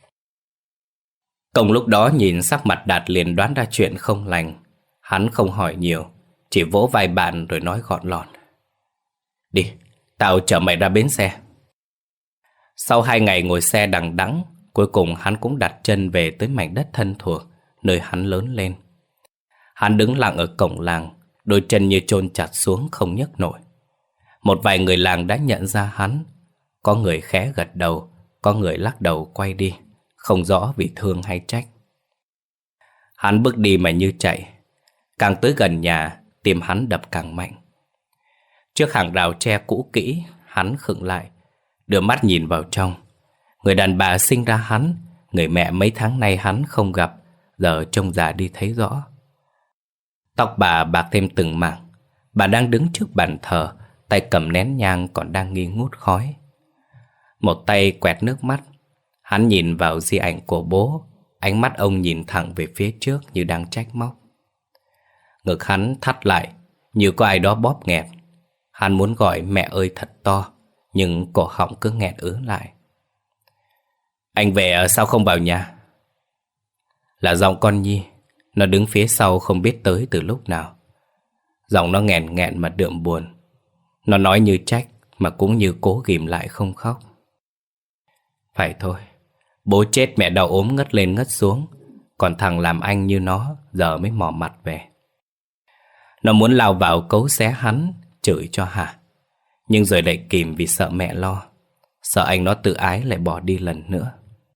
Công lúc đó nhìn sắc mặt Đạt liền đoán ra chuyện không lành. Hắn không hỏi nhiều, chỉ vỗ vai bạn rồi nói gọn lọn. Đi, tao chở mày ra bến xe. Sau hai ngày ngồi xe đằng đẵng, cuối cùng hắn cũng đặt chân về tới mảnh đất thân thuộc, nơi hắn lớn lên. Hắn đứng lặng ở cổng làng, đôi chân như chôn chặt xuống không nhấc nổi. Một vài người làng đã nhận ra hắn. Có người khẽ gật đầu, có người lắc đầu quay đi, không rõ vì thương hay trách. Hắn bước đi mà như chạy. Càng tới gần nhà, tim hắn đập càng mạnh. Trước hàng rào tre cũ kỹ, hắn khựng lại, đưa mắt nhìn vào trong. Người đàn bà sinh ra hắn, người mẹ mấy tháng nay hắn không gặp, giờ trông già đi thấy rõ. Tóc bà bạc thêm từng mảng. Bà đang đứng trước bàn thờ, tay cầm nén nhang còn đang nghi ngút khói. Một tay quẹt nước mắt. Hắn nhìn vào di ảnh của bố. Ánh mắt ông nhìn thẳng về phía trước như đang trách móc. Ngực hắn thắt lại, như có ai đó bóp nghẹt. Hắn muốn gọi mẹ ơi thật to, nhưng cổ họng cứ nghẹn ứ lại. Anh về sao không vào nhà? Là giọng con Nhi. Nó đứng phía sau không biết tới từ lúc nào. Giọng nó nghẹn nghẹn mà đượm buồn. Nó nói như trách mà cũng như cố ghìm lại không khóc. Phải thôi, bố chết mẹ đau ốm ngất lên ngất xuống, còn thằng làm anh như nó giờ mới mò mặt về. Nó muốn lao vào cấu xé hắn, chửi cho hả, nhưng rồi lại kìm vì sợ mẹ lo, sợ anh nó tự ái lại bỏ đi lần nữa.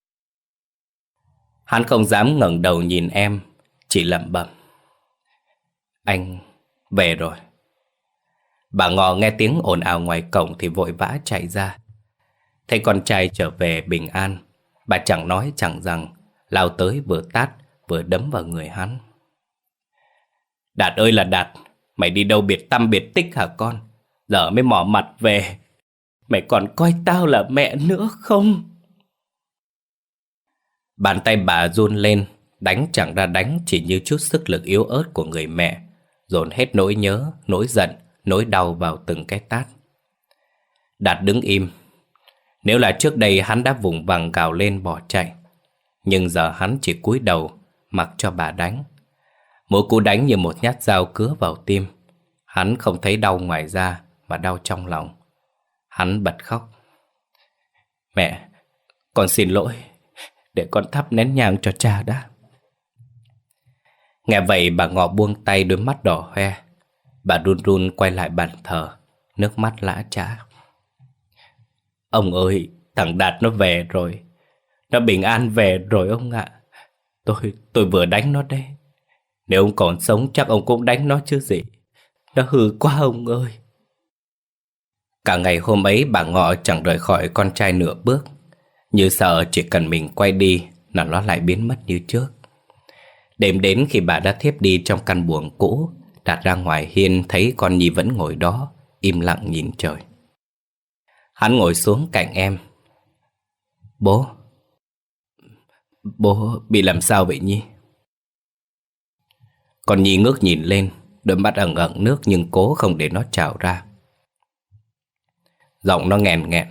Hắn không dám ngẩng đầu nhìn em, chỉ lẩm bẩm. Anh về rồi. Bà Ngọ nghe tiếng ồn ào ngoài cổng thì vội vã chạy ra. Thấy con trai trở về bình an, bà chẳng nói chẳng rằng, lao tới vừa tát vừa đấm vào người hắn. Đạt ơi là Đạt, mày đi đâu biệt tăm biệt tích hả con? Giờ mới mò mặt về. Mày còn coi tao là mẹ nữa không? Bàn tay bà run lên, đánh chẳng ra đánh, chỉ như chút sức lực yếu ớt của người mẹ, dồn hết nỗi nhớ, nỗi giận, nỗi đau vào từng cái tát. Đạt đứng im. Nếu là trước đây hắn đã vùng vằng gào lên bỏ chạy, nhưng giờ hắn chỉ cúi đầu mặc cho bà đánh. Mỗi cú đánh như một nhát dao cứa vào tim. Hắn không thấy đau ngoài da mà đau trong lòng. Hắn bật khóc. Mẹ, con xin lỗi, để con thắp nén nhang cho cha đã. Nghe vậy bà Ngọ buông tay, đôi mắt đỏ hoe. Bà run run quay lại bàn thờ, nước mắt lã chã. Ông ơi, thằng Đạt nó về rồi. Nó bình an về rồi ông ạ. Tôi, tôi vừa đánh nó đấy. Nếu ông còn sống chắc ông cũng đánh nó chứ gì. Nó hư quá ông ơi. Cả ngày hôm ấy bà Ngọ chẳng rời khỏi con trai nửa bước, như sợ chỉ cần mình quay đi là nó lại biến mất như trước. Đêm đến khi bà đã thiếp đi trong căn buồng cũ, Đạt ra ngoài hiên thấy con Nhi vẫn ngồi đó, im lặng nhìn trời. Hắn ngồi xuống cạnh em. Bố, bố bị làm sao vậy Nhi? Con Nhi ngước nhìn lên, đôi mắt ẩn ẩn nước nhưng cố không để nó trào ra. Giọng nó nghẹn nghẹn.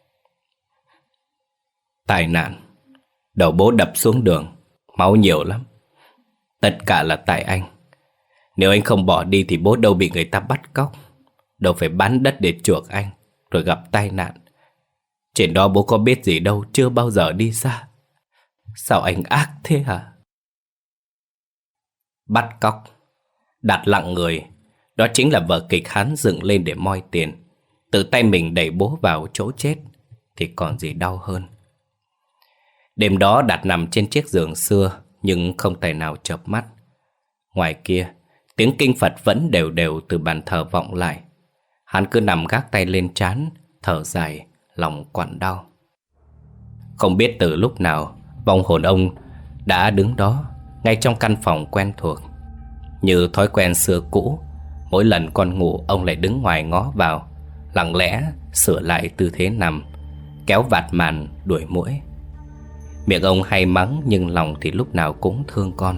Tai nạn. Đầu bố đập xuống đường, máu nhiều lắm. Tất cả là tại anh. Nếu anh không bỏ đi thì bố đâu bị người ta bắt cóc, đâu phải bán đất để chuộc anh, rồi gặp tai nạn. Trên đó bố có biết gì đâu, chưa bao giờ đi xa. Sao anh ác thế hả? Bắt cóc. Đạt lặng người. Đó chính là vở kịch hắn dựng lên để moi tiền. Tự tay mình đẩy bố vào chỗ chết thì còn gì đau hơn. Đêm đó Đạt nằm trên chiếc giường xưa, nhưng không tài nào chợp mắt. Ngoài kia, tiếng kinh Phật vẫn đều đều từ bàn thờ vọng lại. Hắn cứ nằm gác tay lên trán, thở dài, lòng quặn đau. Không biết từ lúc nào, vong hồn ông đã đứng đó, ngay trong căn phòng quen thuộc. Như thói quen xưa cũ, mỗi lần con ngủ ông lại đứng ngoài ngó vào, lặng lẽ sửa lại tư thế nằm, kéo vạt màn đuổi muỗi. Miệng ông hay mắng nhưng lòng thì lúc nào cũng thương con.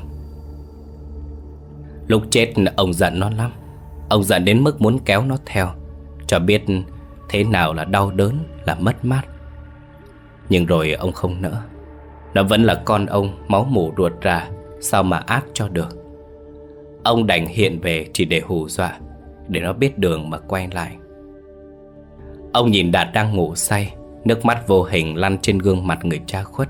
Lúc chết ông giận nó lắm. Ông giận đến mức muốn kéo nó theo, cho biết thế nào là đau đớn, là mất mát. Nhưng rồi ông không nỡ. Nó vẫn là con ông, máu mủ ruột rà, sao mà ác cho được. Ông đành hiện về chỉ để hù dọa, để nó biết đường mà quay lại. Ông nhìn Đạt đang ngủ say, nước mắt vô hình lăn trên gương mặt người cha khuất.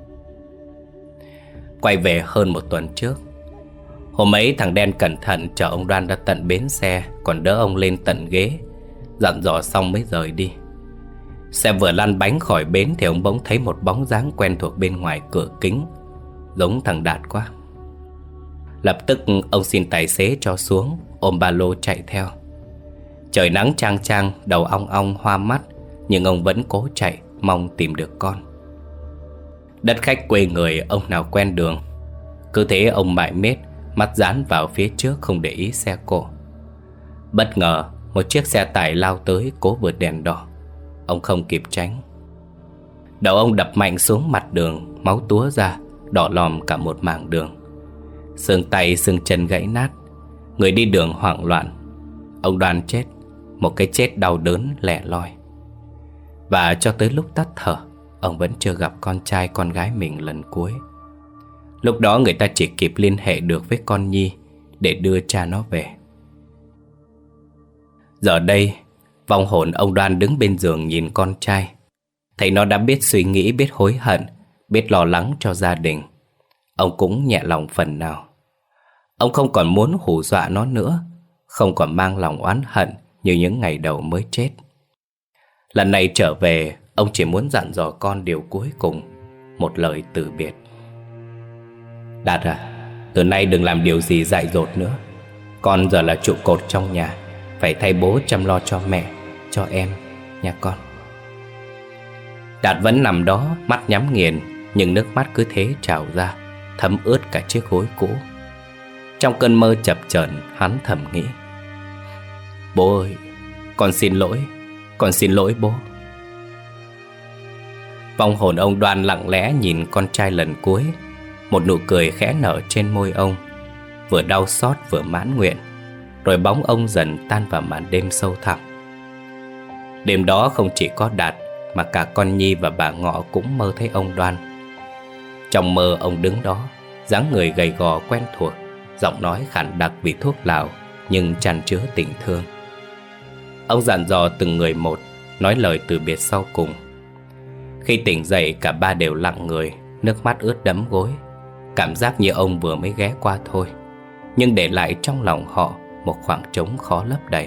Quay về hơn một tuần trước. Hôm ấy thằng Đen cẩn thận chở ông Đoan ra tận bến xe, còn đỡ ông lên tận ghế, dặn dò xong mới rời đi. Xe vừa lăn bánh khỏi bến thì ông bỗng thấy một bóng dáng quen thuộc bên ngoài cửa kính, giống thằng Đạt quá. Lập tức ông xin tài xế cho xuống, ôm ba lô chạy theo. Trời nắng chang chang, đầu ong ong hoa mắt, nhưng ông vẫn cố chạy, mong tìm được con. Đất khách quê người, ông nào quen đường. Cứ thế ông mải miết, mắt dán vào phía trước không để ý xe cộ. Bất ngờ một chiếc xe tải lao tới cố vượt đèn đỏ. Ông không kịp tránh. Đầu ông đập mạnh xuống mặt đường, máu túa ra, đỏ lòm cả một mảng đường. Xương tay xương chân gãy nát, người đi đường hoảng loạn. Ông Đoan chết, một cái chết đau đớn lẻ loi. Và cho tới lúc tắt thở, ông vẫn chưa gặp con trai con gái mình lần cuối. Lúc đó người ta chỉ kịp liên hệ được với con Nhi để đưa cha nó về. Giờ đây, vong hồn ông Đoan đứng bên giường nhìn con trai. Thấy nó đã biết suy nghĩ, biết hối hận, biết lo lắng cho gia đình. Ông cũng nhẹ lòng phần nào. Ông không còn muốn hù dọa nó nữa, không còn mang lòng oán hận như những ngày đầu mới chết. Lần này trở về, ông chỉ muốn dặn dò con điều cuối cùng, một lời từ biệt. Đạt à, từ nay đừng làm điều gì dại dột nữa. Con giờ là trụ cột trong nhà, phải thay bố chăm lo cho mẹ, cho em nha con. Đạt vẫn nằm đó, mắt nhắm nghiền, nhưng nước mắt cứ thế trào ra, thấm ướt cả chiếc gối cũ. Trong cơn mơ chập chờn, hắn thầm nghĩ: bố ơi, con xin lỗi, con xin lỗi bố. Vong hồn ông Đoan lặng lẽ nhìn con trai lần cuối. Một nụ cười khẽ nở trên môi ông, vừa đau xót vừa mãn nguyện. Rồi bóng ông dần tan vào màn đêm sâu thẳm. Đêm đó không chỉ có Đạt, mà cả con Nhi và bà Ngọ cũng mơ thấy ông Đoan. Trong mơ ông đứng đó, dáng người gầy gò quen thuộc, giọng nói khản đặc vì thuốc lào, nhưng tràn chứa tình thương. Ông dặn dò từng người một, nói lời từ biệt sau cùng. Khi tỉnh dậy, cả ba đều lặng người, nước mắt ướt đẫm gối. Cảm giác như ông vừa mới ghé qua thôi, nhưng để lại trong lòng họ một khoảng trống khó lấp đầy.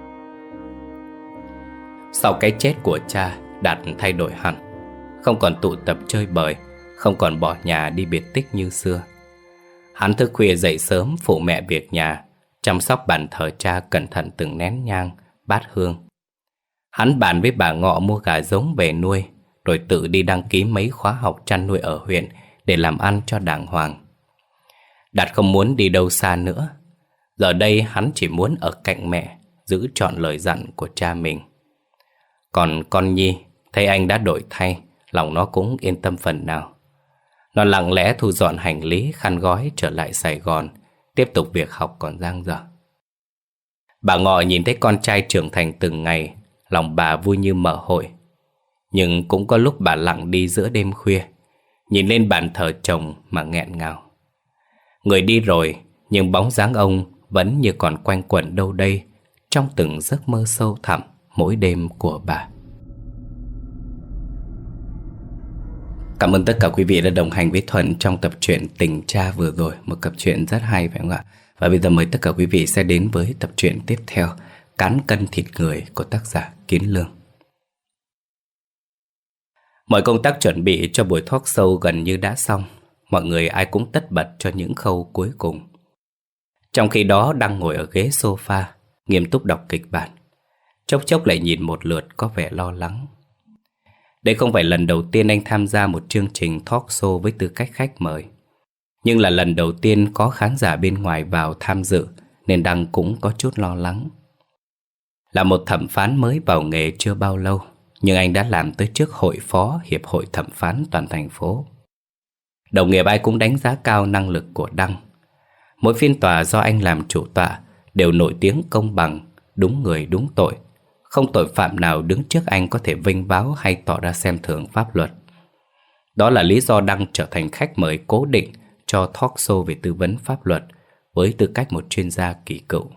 Sau cái chết của cha, Đạt thay đổi hẳn. Không còn tụ tập chơi bời, không còn bỏ nhà đi biệt tích như xưa. Hắn thức khuya dậy sớm phụ mẹ việc nhà, chăm sóc bàn thờ cha cẩn thận từng nén nhang, bát hương. Hắn bàn với bà Ngọ mua gà giống về nuôi, rồi tự đi đăng ký mấy khóa học chăn nuôi ở huyện để làm ăn cho đàng hoàng. Đạt không muốn đi đâu xa nữa. Giờ đây hắn chỉ muốn ở cạnh mẹ, giữ trọn lời dặn của cha mình. Còn con Nhi, thấy anh đã đổi thay, lòng nó cũng yên tâm phần nào. Nó lặng lẽ thu dọn hành lý, khăn gói trở lại Sài Gòn, tiếp tục việc học còn dang dở. Bà Ngọ nhìn thấy con trai trưởng thành từng ngày, lòng bà vui như mở hội. Nhưng cũng có lúc bà lặng đi giữa đêm khuya, nhìn lên bàn thờ chồng mà nghẹn ngào. Người đi rồi, nhưng bóng dáng ông vẫn như còn quanh quẩn đâu đây, trong từng giấc mơ sâu thẳm mỗi đêm của bà. Cảm ơn tất cả quý vị đã đồng hành với Thuận trong tập truyện Tình Cha vừa rồi. Một tập truyện rất hay phải không ạ? Và bây giờ mời tất cả quý vị sẽ đến với tập truyện tiếp theo, Cán cân thịt người của tác giả Kiến Lương. Mọi công tác chuẩn bị cho buổi talk show gần như đã xong. Mọi người ai cũng tất bật cho những khâu cuối cùng. Trong khi đó đang ngồi ở ghế sofa, nghiêm túc đọc kịch bản, chốc chốc lại nhìn một lượt có vẻ lo lắng. Đây không phải lần đầu tiên anh tham gia một chương trình talk show với tư cách khách mời, nhưng là lần đầu tiên có khán giả bên ngoài vào tham dự, nên Đăng cũng có chút lo lắng. Là một thẩm phán mới vào nghề chưa bao lâu, nhưng anh đã làm tới trước hội phó Hiệp hội Thẩm phán toàn thành phố. Đồng nghiệp ai cũng đánh giá cao năng lực của Đăng. Mỗi phiên tòa do anh làm chủ tọa đều nổi tiếng công bằng, đúng người đúng tội. Không tội phạm nào đứng trước anh có thể vênh váo hay tỏ ra xem thường pháp luật. Đó là lý do Đăng trở thành khách mời cố định cho talk show về tư vấn pháp luật với tư cách một chuyên gia kỳ cựu.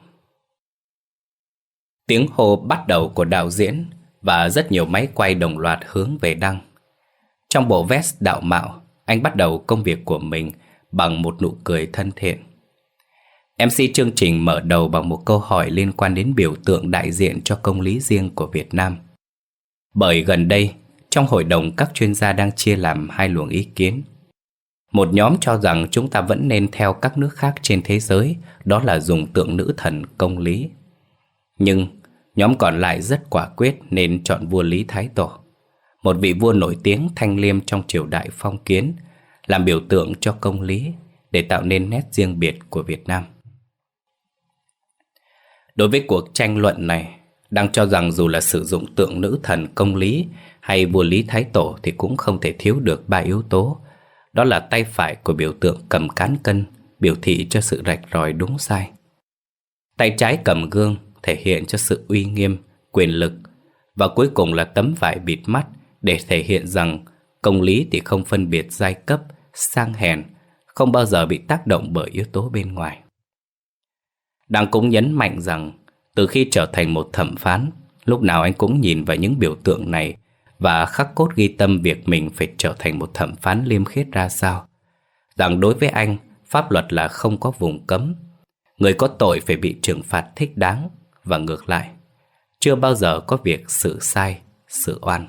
Tiếng hô bắt đầu của đạo diễn và rất nhiều máy quay đồng loạt hướng về Đăng. Trong bộ vest đạo mạo, anh bắt đầu công việc của mình bằng một nụ cười thân thiện. em xê chương trình mở đầu bằng một câu hỏi liên quan đến biểu tượng đại diện cho công lý riêng của Việt Nam. Bởi gần đây, trong hội đồng các chuyên gia đang chia làm hai luồng ý kiến. Một nhóm cho rằng chúng ta vẫn nên theo các nước khác trên thế giới, đó là dùng tượng nữ thần công lý. Nhưng nhóm còn lại rất quả quyết nên chọn vua Lý Thái Tổ, một vị vua nổi tiếng thanh liêm trong triều đại phong kiến, làm biểu tượng cho công lý để tạo nên nét riêng biệt của Việt Nam. Đối với cuộc tranh luận này, Đăng cho rằng dù là sử dụng tượng nữ thần công lý hay vua Lý Thái Tổ thì cũng không thể thiếu được ba yếu tố. Đó là tay phải của biểu tượng cầm cán cân, biểu thị cho sự rạch ròi đúng sai. Tay trái cầm gương, thể hiện cho sự uy nghiêm, quyền lực. Và cuối cùng là tấm vải bịt mắt để thể hiện rằng công lý thì không phân biệt giai cấp, sang hèn, không bao giờ bị tác động bởi yếu tố bên ngoài. Đăng cũng nhấn mạnh rằng từ khi trở thành một thẩm phán, lúc nào anh cũng nhìn vào những biểu tượng này và khắc cốt ghi tâm việc mình phải trở thành một thẩm phán liêm khiết ra sao. Rằng đối với anh, pháp luật là không có vùng cấm. Người có tội phải bị trừng phạt thích đáng, và ngược lại, chưa bao giờ có việc xử sai, xử oan.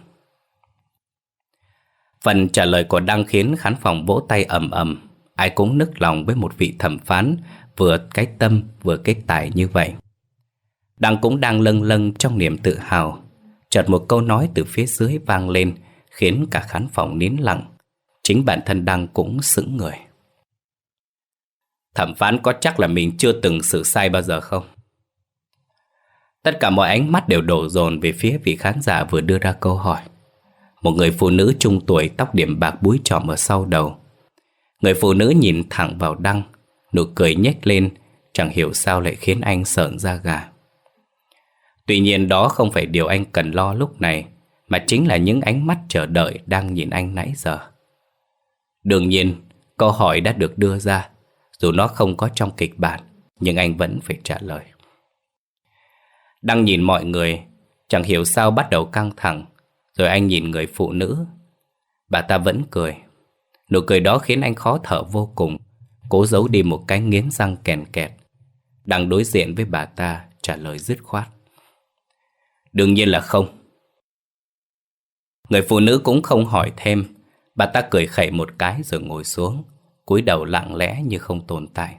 Phần trả lời của Đăng khiến khán phòng vỗ tay ầm ầm. Ai cũng nức lòng với một vị thẩm phán vừa cái tâm vừa cái tài như vậy. Đăng cũng đang lâng lâng trong niềm tự hào. Chợt một câu nói từ phía dưới vang lên, khiến cả khán phòng nín lặng. Chính bản thân Đăng cũng sững người. Thẩm phán có chắc là mình chưa từng xử sai bao giờ không? Tất cả mọi ánh mắt đều đổ dồn về phía vị khán giả vừa đưa ra câu hỏi. Một người phụ nữ trung tuổi, tóc điểm bạc búi trọm ở sau đầu. Người phụ nữ nhìn thẳng vào Đăng, nụ cười nhếch lên, chẳng hiểu sao lại khiến anh sởn da gà. Tuy nhiên đó không phải điều anh cần lo lúc này, mà chính là những ánh mắt chờ đợi đang nhìn anh nãy giờ. Đương nhiên, câu hỏi đã được đưa ra, dù nó không có trong kịch bản, nhưng anh vẫn phải trả lời. Đăng nhìn mọi người, chẳng hiểu sao bắt đầu căng thẳng, rồi anh nhìn người phụ nữ. Bà ta vẫn cười. Nụ cười đó khiến anh khó thở vô cùng, cố giấu đi một cái nghiến răng kèn kẹt. Đăng đối diện với bà ta trả lời dứt khoát. Đương nhiên là không. Người phụ nữ cũng không hỏi thêm. Bà ta cười khẩy một cái rồi ngồi xuống, cúi đầu lặng lẽ như không tồn tại.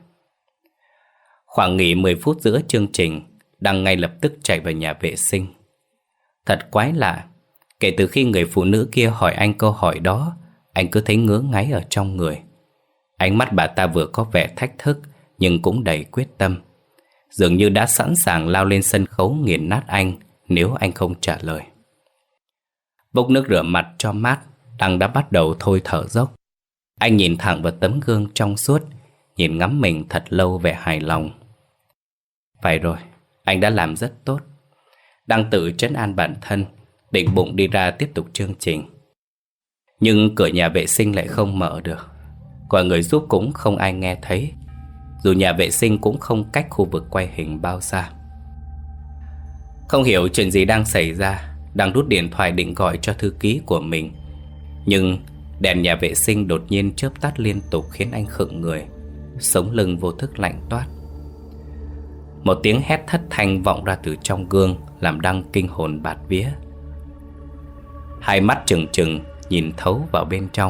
Khoảng nghỉ mười phút giữa chương trình, Đăng ngay lập tức chạy vào nhà vệ sinh. Thật quái lạ, kể từ khi người phụ nữ kia hỏi anh câu hỏi đó, anh cứ thấy ngứa ngáy ở trong người. Ánh mắt bà ta vừa có vẻ thách thức, nhưng cũng đầy quyết tâm, dường như đã sẵn sàng lao lên sân khấu nghiền nát anh nếu anh không trả lời. Bốc nước rửa mặt cho mát, Đăng đã bắt đầu thôi thở dốc. Anh nhìn thẳng vào tấm gương trong suốt, nhìn ngắm mình thật lâu vẻ hài lòng. Phải rồi, anh đã làm rất tốt. Đăng tự trấn an bản thân, định bụng đi ra tiếp tục chương trình. Nhưng cửa nhà vệ sinh lại không mở được. Gọi người giúp cũng không ai nghe thấy, dù nhà vệ sinh cũng không cách khu vực quay hình bao xa. Không hiểu chuyện gì đang xảy ra, Đăng rút điện thoại định gọi cho thư ký của mình. Nhưng đèn nhà vệ sinh đột nhiên chớp tắt liên tục khiến anh khựng người, sống lưng vô thức lạnh toát. Một tiếng hét thất thanh vọng ra từ trong gương, làm Đăng kinh hồn bạt vía. Hai mắt trừng trừng nhìn thấu vào bên trong.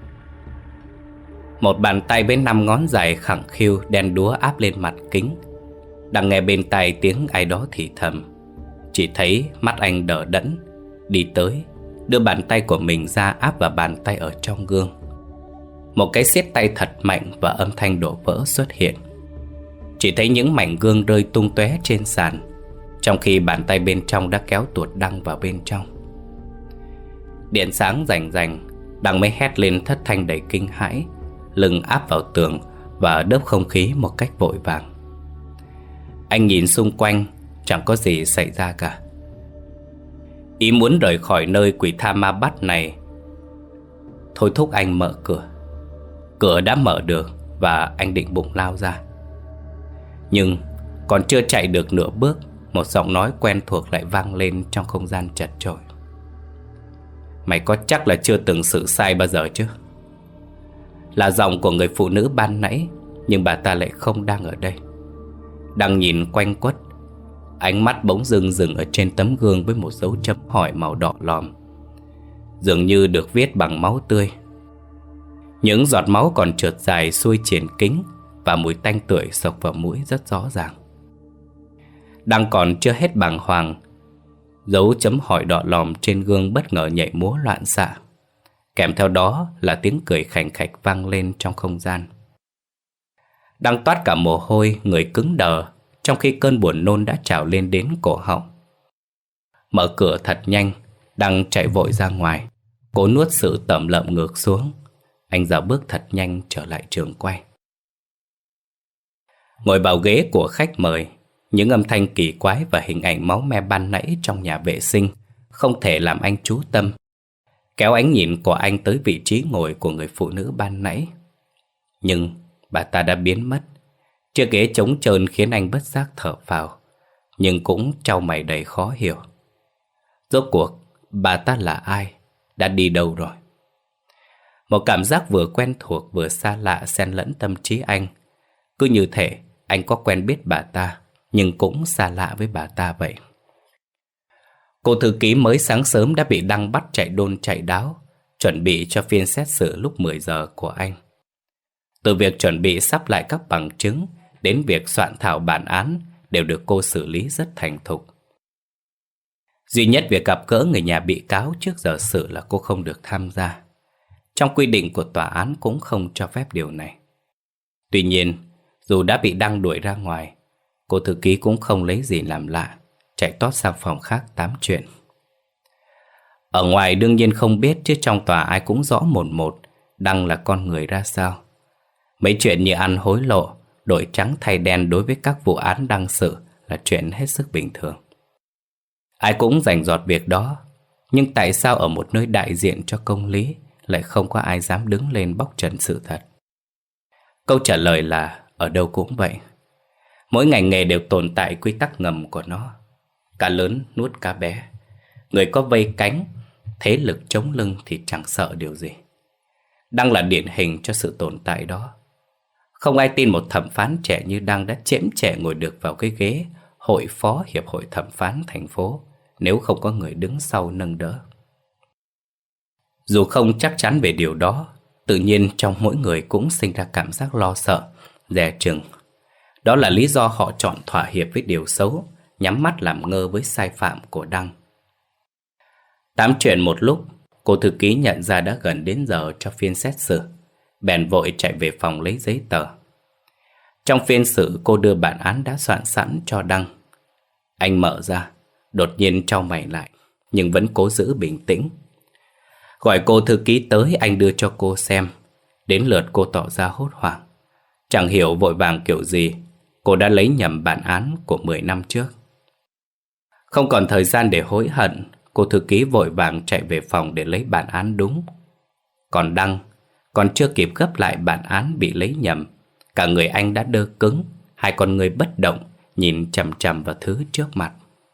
Một bàn tay với năm ngón dài khẳng khiu đen đúa áp lên mặt kính. Đăng nghe bên tai tiếng ai đó thì thầm. Chỉ thấy mắt anh đờ đẫn, đi tới, đưa bàn tay của mình ra áp vào bàn tay ở trong gương. Một cái siết tay thật mạnh và âm thanh đổ vỡ xuất hiện. Chỉ thấy những mảnh gương rơi tung tóe trên sàn, trong khi bàn tay bên trong đã kéo tuột Đăng vào bên trong. Điện sáng rành rành, Đăng mới hét lên thất thanh đầy kinh hãi, lưng áp vào tường và đớp không khí một cách vội vàng. Anh nhìn xung quanh, chẳng có gì xảy ra cả. Ý muốn rời khỏi nơi quỷ tha ma bắt này thôi thúc anh mở cửa. Cửa đã mở được và anh định bụng lao ra. Nhưng còn chưa chạy được nửa bước, một giọng nói quen thuộc lại vang lên trong không gian chật chội. Mày có chắc là chưa từng xử sai bao giờ chứ? Là giọng của người phụ nữ ban nãy, nhưng bà ta lại không đang ở đây. Đang nhìn quanh quất, ánh mắt bỗng dưng dừng ở trên tấm gương với một dấu chấm hỏi màu đỏ lòm, dường như được viết bằng máu tươi. Những giọt máu còn trượt dài xuôi triển kính, và mùi tanh tưởi xộc vào mũi rất rõ ràng. Đang còn chưa hết bàng hoàng, dấu chấm hỏi đỏ lòm trên gương bất ngờ nhảy múa loạn xạ. Kèm theo đó là tiếng cười khành khạch vang lên trong không gian. Đang toát cả mồ hôi, người cứng đờ, trong khi cơn buồn nôn đã trào lên đến cổ họng. Mở cửa thật nhanh, Đăng chạy vội ra ngoài, cố nuốt sự tẩm lợm ngược xuống. Anh dạo bước thật nhanh trở lại trường quay. Ngồi vào ghế của khách mời, những âm thanh kỳ quái và hình ảnh máu me ban nãy trong nhà vệ sinh không thể làm anh chú tâm, kéo ánh nhìn của anh tới vị trí ngồi của người phụ nữ ban nãy. Nhưng bà ta đã biến mất. Chiếc ghế trống trơn khiến anh bất giác thở phào, nhưng cũng trao mày đầy khó hiểu. Rốt cuộc bà ta là ai, đã đi đâu rồi? Một cảm giác vừa quen thuộc vừa xa lạ xen lẫn tâm trí anh. Cứ như thể anh có quen biết bà ta, nhưng cũng xa lạ với bà ta vậy. Cô thư ký mới sáng sớm đã bị Đăng bắt chạy đôn chạy đáo, chuẩn bị cho phiên xét xử lúc mười giờ của anh. Từ việc chuẩn bị sắp lại các bằng chứng đến việc soạn thảo bản án đều được cô xử lý rất thành thục. Duy nhất việc gặp gỡ người nhà bị cáo trước giờ xử là cô không được tham gia. Trong quy định của tòa án cũng không cho phép điều này. Tuy nhiên, dù đã bị Đăng đuổi ra ngoài, cô thư ký cũng không lấy gì làm lạ, chạy tót sang phòng khác tám chuyện. Ở ngoài đương nhiên không biết, chứ trong tòa ai cũng rõ một một Đăng là con người ra sao. Mấy chuyện như ăn hối lộ, đổi trắng thay đen đối với các vụ án đăng sự là chuyện hết sức bình thường. Ai cũng rành rọt việc đó, nhưng tại sao ở một nơi đại diện cho công lý lại không có ai dám đứng lên bóc trần sự thật? Câu trả lời là ở đâu cũng vậy. Mỗi ngành nghề đều tồn tại quy tắc ngầm của nó. Cá lớn nuốt cá bé. Người có vây cánh, thế lực chống lưng thì chẳng sợ điều gì. Đăng là điển hình cho sự tồn tại đó. Không ai tin một thẩm phán trẻ như Đăng đã chễm chệ ngồi được vào cái ghế hội phó hiệp hội thẩm phán thành phố nếu không có người đứng sau nâng đỡ. Dù không chắc chắn về điều đó, tự nhiên trong mỗi người cũng sinh ra cảm giác lo sợ, dè chừng. Đó là lý do họ chọn thỏa hiệp với điều xấu, nhắm mắt làm ngơ với sai phạm của Đăng. Tám chuyện một lúc, cô thư ký nhận ra đã gần đến giờ cho phiên xét xử, bèn vội chạy về phòng lấy giấy tờ. Trong phiên xử, cô đưa bản án đã soạn sẵn cho Đăng. Anh mở ra, đột nhiên chau mày lại, nhưng vẫn cố giữ bình tĩnh. Gọi cô thư ký tới, anh đưa cho cô xem. Đến lượt cô tỏ ra hốt hoảng. Chẳng hiểu vội vàng kiểu gì, cô đã lấy nhầm bản án của mười năm trước. Không còn thời gian để hối hận, cô thư ký vội vàng chạy về phòng để lấy bản án đúng. Còn Đăng, còn chưa kịp gấp lại bản án bị lấy nhầm, cả người anh đã đơ cứng, hai con người bất động, nhìn chằm chằm vào thứ trước mặt.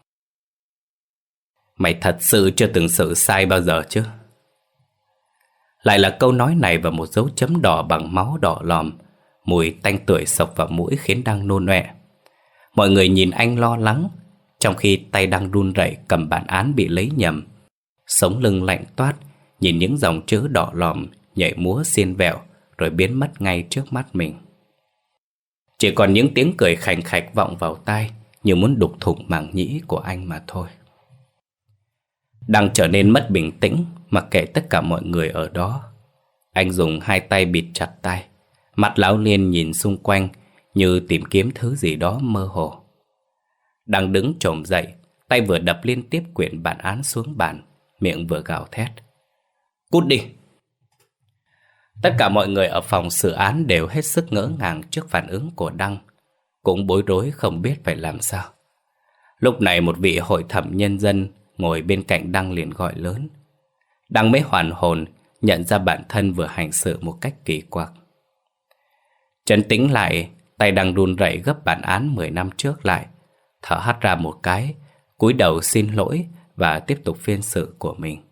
Mày thật sự chưa từng xử sai bao giờ chứ? Lại là câu nói này và một dấu chấm đỏ bằng máu đỏ lòm. Mùi tanh tưởi xộc vào mũi khiến Đăng nôn ọe. Mọi người nhìn anh lo lắng, trong khi tay Đăng run rẩy cầm bản án bị lấy nhầm. Sống lưng lạnh toát, nhìn những dòng chữ đỏ lòm nhảy múa xiên vẹo rồi biến mất ngay trước mắt mình. Chỉ còn những tiếng cười khành khạch vọng vào tai, như muốn đục thủng màng nhĩ của anh mà thôi. Đăng trở nên mất bình tĩnh, mặc kệ tất cả mọi người ở đó. Anh dùng hai tay bịt chặt tai, mắt lão liên nhìn xung quanh như tìm kiếm thứ gì đó mơ hồ. Đăng đứng chồm dậy, tay vừa đập liên tiếp quyển bản án xuống bàn, miệng vừa gào thét: "Cút đi!" Tất cả mọi người ở phòng xử án đều hết sức ngỡ ngàng trước phản ứng của Đăng, cũng bối rối không biết phải làm sao. Lúc này một vị hội thẩm nhân dân ngồi bên cạnh Đăng liền gọi lớn. Đăng mới hoàn hồn, nhận ra bản thân vừa hành xử một cách kỳ quặc. Trấn tĩnh lại, tay Đăng run rẩy gấp bản án mười năm trước lại, thở hắt ra một cái, cúi đầu xin lỗi và tiếp tục phiên xử của mình.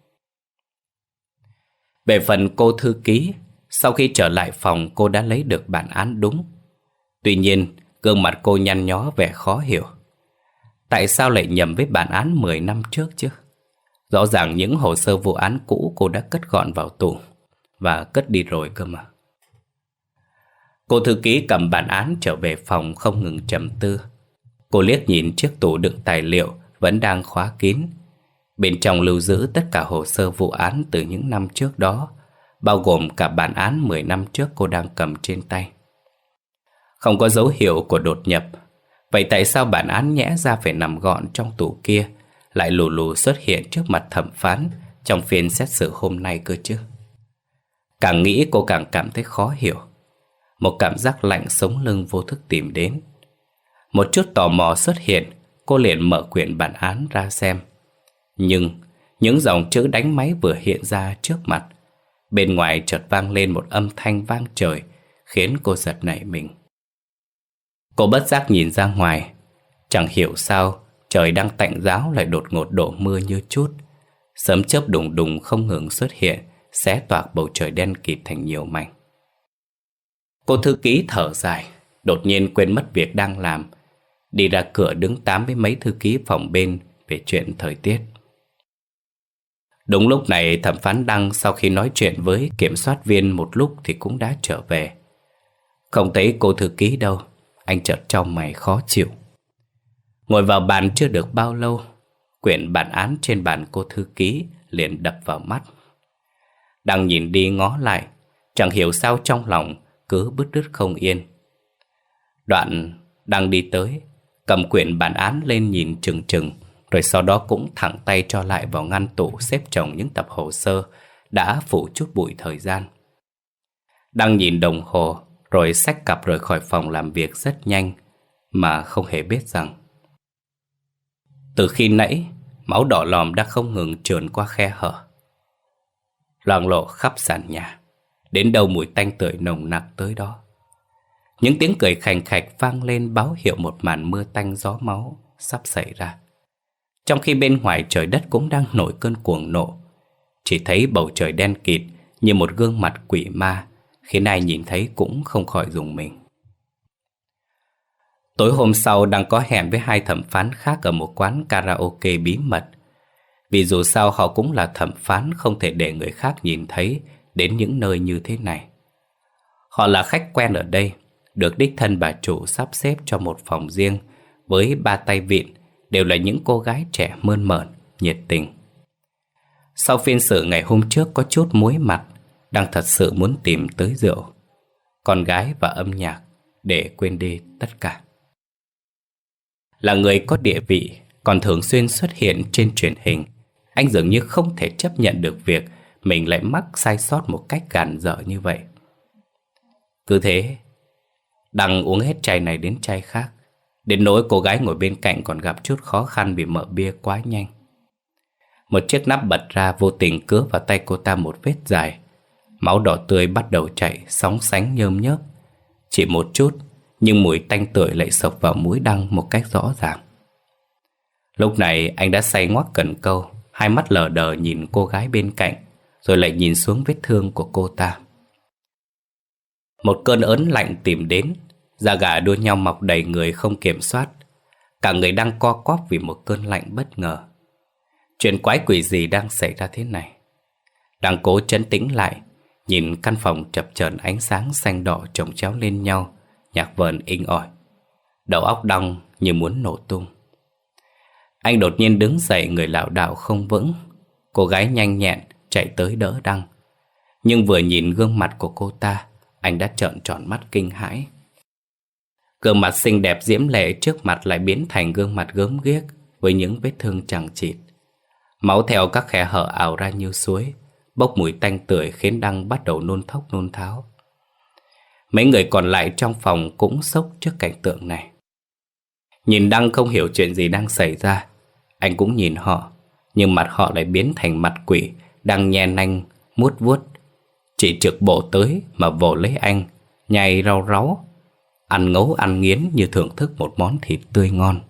Về phần cô thư ký, sau khi trở lại phòng cô đã lấy được bản án đúng. Tuy nhiên, gương mặt cô nhăn nhó vẻ khó hiểu. Tại sao lại nhầm với bản án mười năm trước chứ? Rõ ràng những hồ sơ vụ án cũ cô đã cất gọn vào tủ, và cất đi rồi cơ mà. Cô thư ký cầm bản án trở về phòng không ngừng trầm tư. Cô liếc nhìn chiếc tủ đựng tài liệu vẫn đang khóa kín. Bên trong lưu giữ tất cả hồ sơ vụ án từ những năm trước đó, bao gồm cả bản án mười năm trước cô đang cầm trên tay. Không có dấu hiệu của đột nhập. Vậy tại sao bản án nhẽ ra phải nằm gọn trong tủ kia lại lù lù xuất hiện trước mặt thẩm phán trong phiên xét xử hôm nay cơ chứ? Càng nghĩ cô càng cảm thấy khó hiểu. Một cảm giác lạnh sống lưng vô thức tìm đến. Một chút tò mò xuất hiện, cô liền mở quyển bản án ra xem. Nhưng những dòng chữ đánh máy vừa hiện ra trước mặt, bên ngoài chợt vang lên một âm thanh vang trời, khiến cô giật nảy mình. Cô bất giác nhìn ra ngoài. Chẳng hiểu sao trời đang tạnh ráo lại đột ngột đổ mưa như chút. Sấm chớp đùng đùng không ngừng xuất hiện, xé toạc bầu trời đen kịt thành nhiều mảnh. Cô thư ký thở dài, đột nhiên quên mất việc đang làm, đi ra cửa đứng tám với mấy thư ký phòng bên về chuyện thời tiết. Đúng lúc này thẩm phán Đăng sau khi nói chuyện với kiểm soát viên một lúc thì cũng đã trở về. Không thấy cô thư ký đâu, anh chợt chau mày khó chịu. Ngồi vào bàn chưa được bao lâu, Quyển bản án trên bàn cô thư ký liền đập vào mắt. Đăng nhìn đi ngó lại, chẳng hiểu sao trong lòng cứ bứt rứt không yên. Đoạn Đăng đi tới, cầm quyển bản án lên nhìn chừng chừng, rồi sau đó cũng thẳng tay cho lại vào ngăn tủ xếp chồng những tập hồ sơ đã phủ chút bụi thời gian. Đăng nhìn đồng hồ rồi xách cặp rời khỏi phòng làm việc rất nhanh, mà không hề biết rằng từ khi nãy máu đỏ lòm đã không ngừng trườn qua khe hở, loang lộ khắp sàn nhà, đến đâu mùi tanh tưởi nồng nặc tới đó. Những tiếng cười khành khạch vang lên báo hiệu một màn mưa tanh gió máu sắp xảy ra. Trong khi bên ngoài trời đất cũng đang nổi cơn cuồng nộ, chỉ thấy bầu trời đen kịt như một gương mặt quỷ ma, khiến ai nhìn thấy cũng không khỏi rùng mình. Tối hôm sau Đăng có hẹn với hai thẩm phán khác ở một quán karaoke bí mật. Vì dù sao họ cũng là thẩm phán, không thể để người khác nhìn thấy đến những nơi như thế này. Họ là khách quen ở đây, được đích thân bà chủ sắp xếp cho một phòng riêng với ba tay vịn, đều là những cô gái trẻ mơn mởn, nhiệt tình. Sau phiên xử ngày hôm trước có chút muối mặt, Đăng thật sự muốn tìm tới rượu, con gái và âm nhạc để quên đi tất cả. Là người có địa vị, còn thường xuyên xuất hiện trên truyền hình, anh dường như không thể chấp nhận được việc mình lại mắc sai sót một cách gàn dở như vậy. Cứ thế, Đăng uống hết chai này đến chai khác, đến nỗi cô gái ngồi bên cạnh còn gặp chút khó khăn vì mở bia quá nhanh. Một chiếc nắp bật ra, vô tình cứa vào tay cô ta một vết dài. Máu đỏ tươi bắt đầu chảy, sóng sánh nhơm nhớp. Chỉ một chút, nhưng mùi tanh tưởi lại xộc vào mũi Đăng một cách rõ ràng. Lúc này anh đã say ngoác cần câu, hai mắt lờ đờ nhìn cô gái bên cạnh, rồi lại nhìn xuống vết thương của cô ta. Một cơn ớn lạnh tìm đến, da gà đua nhau mọc đầy người không kiểm soát. Cả người đang co quắp vì một cơn lạnh bất ngờ. Chuyện quái quỷ gì đang xảy ra thế này? Đang cố trấn tĩnh lại, nhìn căn phòng chập chờn ánh sáng xanh đỏ chồng chéo lên nhau, nhạc vờn inh ỏi. Đầu óc Đăng như muốn nổ tung. Anh đột nhiên đứng dậy, người lảo đảo không vững. Cô gái nhanh nhẹn chạy tới đỡ Đăng, nhưng vừa nhìn gương mặt của cô ta, anh đã trợn tròn mắt kinh hãi. Gương mặt xinh đẹp diễm lệ trước mặt lại biến thành gương mặt gớm ghiếc với những vết thương chằng chịt. Máu theo các khe hở ào ra như suối, bốc mùi tanh tưởi khiến Đăng bắt đầu nôn thốc nôn tháo. Mấy người còn lại trong phòng cũng sốc trước cảnh tượng này. Nhìn Đăng không hiểu chuyện gì đang xảy ra, anh cũng nhìn họ, nhưng mặt họ lại biến thành mặt quỷ đang nhe nanh muốt vuốt, chỉ trực bộ tới mà vồ lấy anh, nhai rau ráu, ăn ngấu ăn nghiến như thưởng thức một món thịt tươi ngon.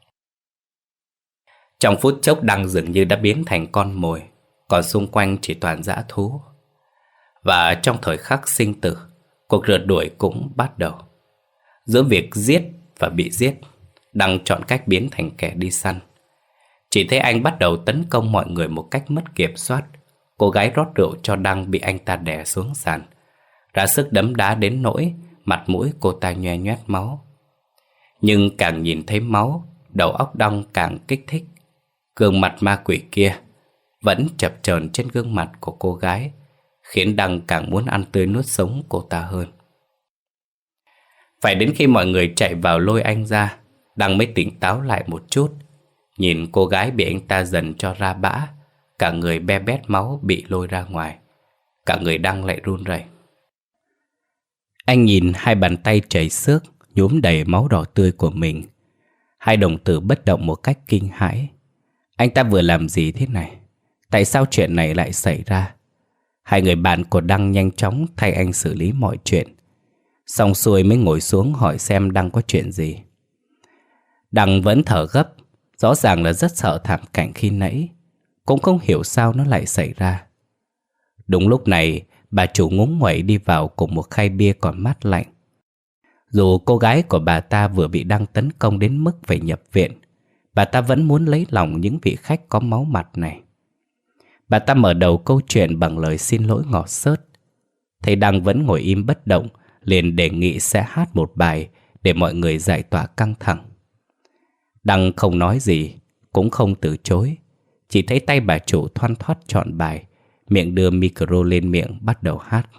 Trong phút chốc Đăng dường như đã biến thành con mồi, còn xung quanh chỉ toàn dã thú. Và trong thời khắc sinh tử, cuộc rượt đuổi cũng bắt đầu. Giữa việc giết và bị giết, Đăng chọn cách biến thành kẻ đi săn. Chỉ thấy anh bắt đầu tấn công mọi người một cách mất kiểm soát. Cô gái rót rượu cho Đăng bị anh ta đè xuống sàn, ra sức đấm đá đến nỗi mặt mũi cô ta nhoe nhoét máu. Nhưng càng nhìn thấy máu, đầu óc Đăng càng kích thích. Gương mặt ma quỷ kia vẫn chập chờn trên gương mặt của cô gái, khiến Đăng càng muốn ăn tươi nuốt sống cô ta hơn. Phải đến khi mọi người chạy vào lôi anh ra, Đăng mới tỉnh táo lại một chút. Nhìn cô gái bị anh ta dần cho ra bã, cả người be bét máu bị lôi ra ngoài. Cả người Đăng lại run rẩy. Anh nhìn hai bàn tay chảy xước nhuốm đầy máu đỏ tươi của mình. Hai đồng tử bất động một cách kinh hãi. Anh ta vừa làm gì thế này? Tại sao chuyện này lại xảy ra? Hai người bạn của Đăng nhanh chóng thay anh xử lý mọi chuyện. Xong xuôi mới ngồi xuống hỏi xem Đăng có chuyện gì. Đăng vẫn thở gấp, rõ ràng là rất sợ thảm cảnh khi nãy, cũng không hiểu sao nó lại xảy ra. Đúng lúc này, bà chủ ngúng nguẩy đi vào cùng một khay bia còn mát lạnh. Dù cô gái của bà ta vừa bị Đăng tấn công đến mức phải nhập viện, bà ta vẫn muốn lấy lòng những vị khách có máu mặt này. Bà ta mở đầu câu chuyện bằng lời xin lỗi ngọt xớt. Thấy Đăng vẫn ngồi im bất động, liền đề nghị sẽ hát một bài để mọi người giải tỏa căng thẳng. Đăng không nói gì, cũng không từ chối. Chỉ thấy tay bà chủ thoăn thoắt chọn bài, miệng đưa micro lên miệng bắt đầu hát.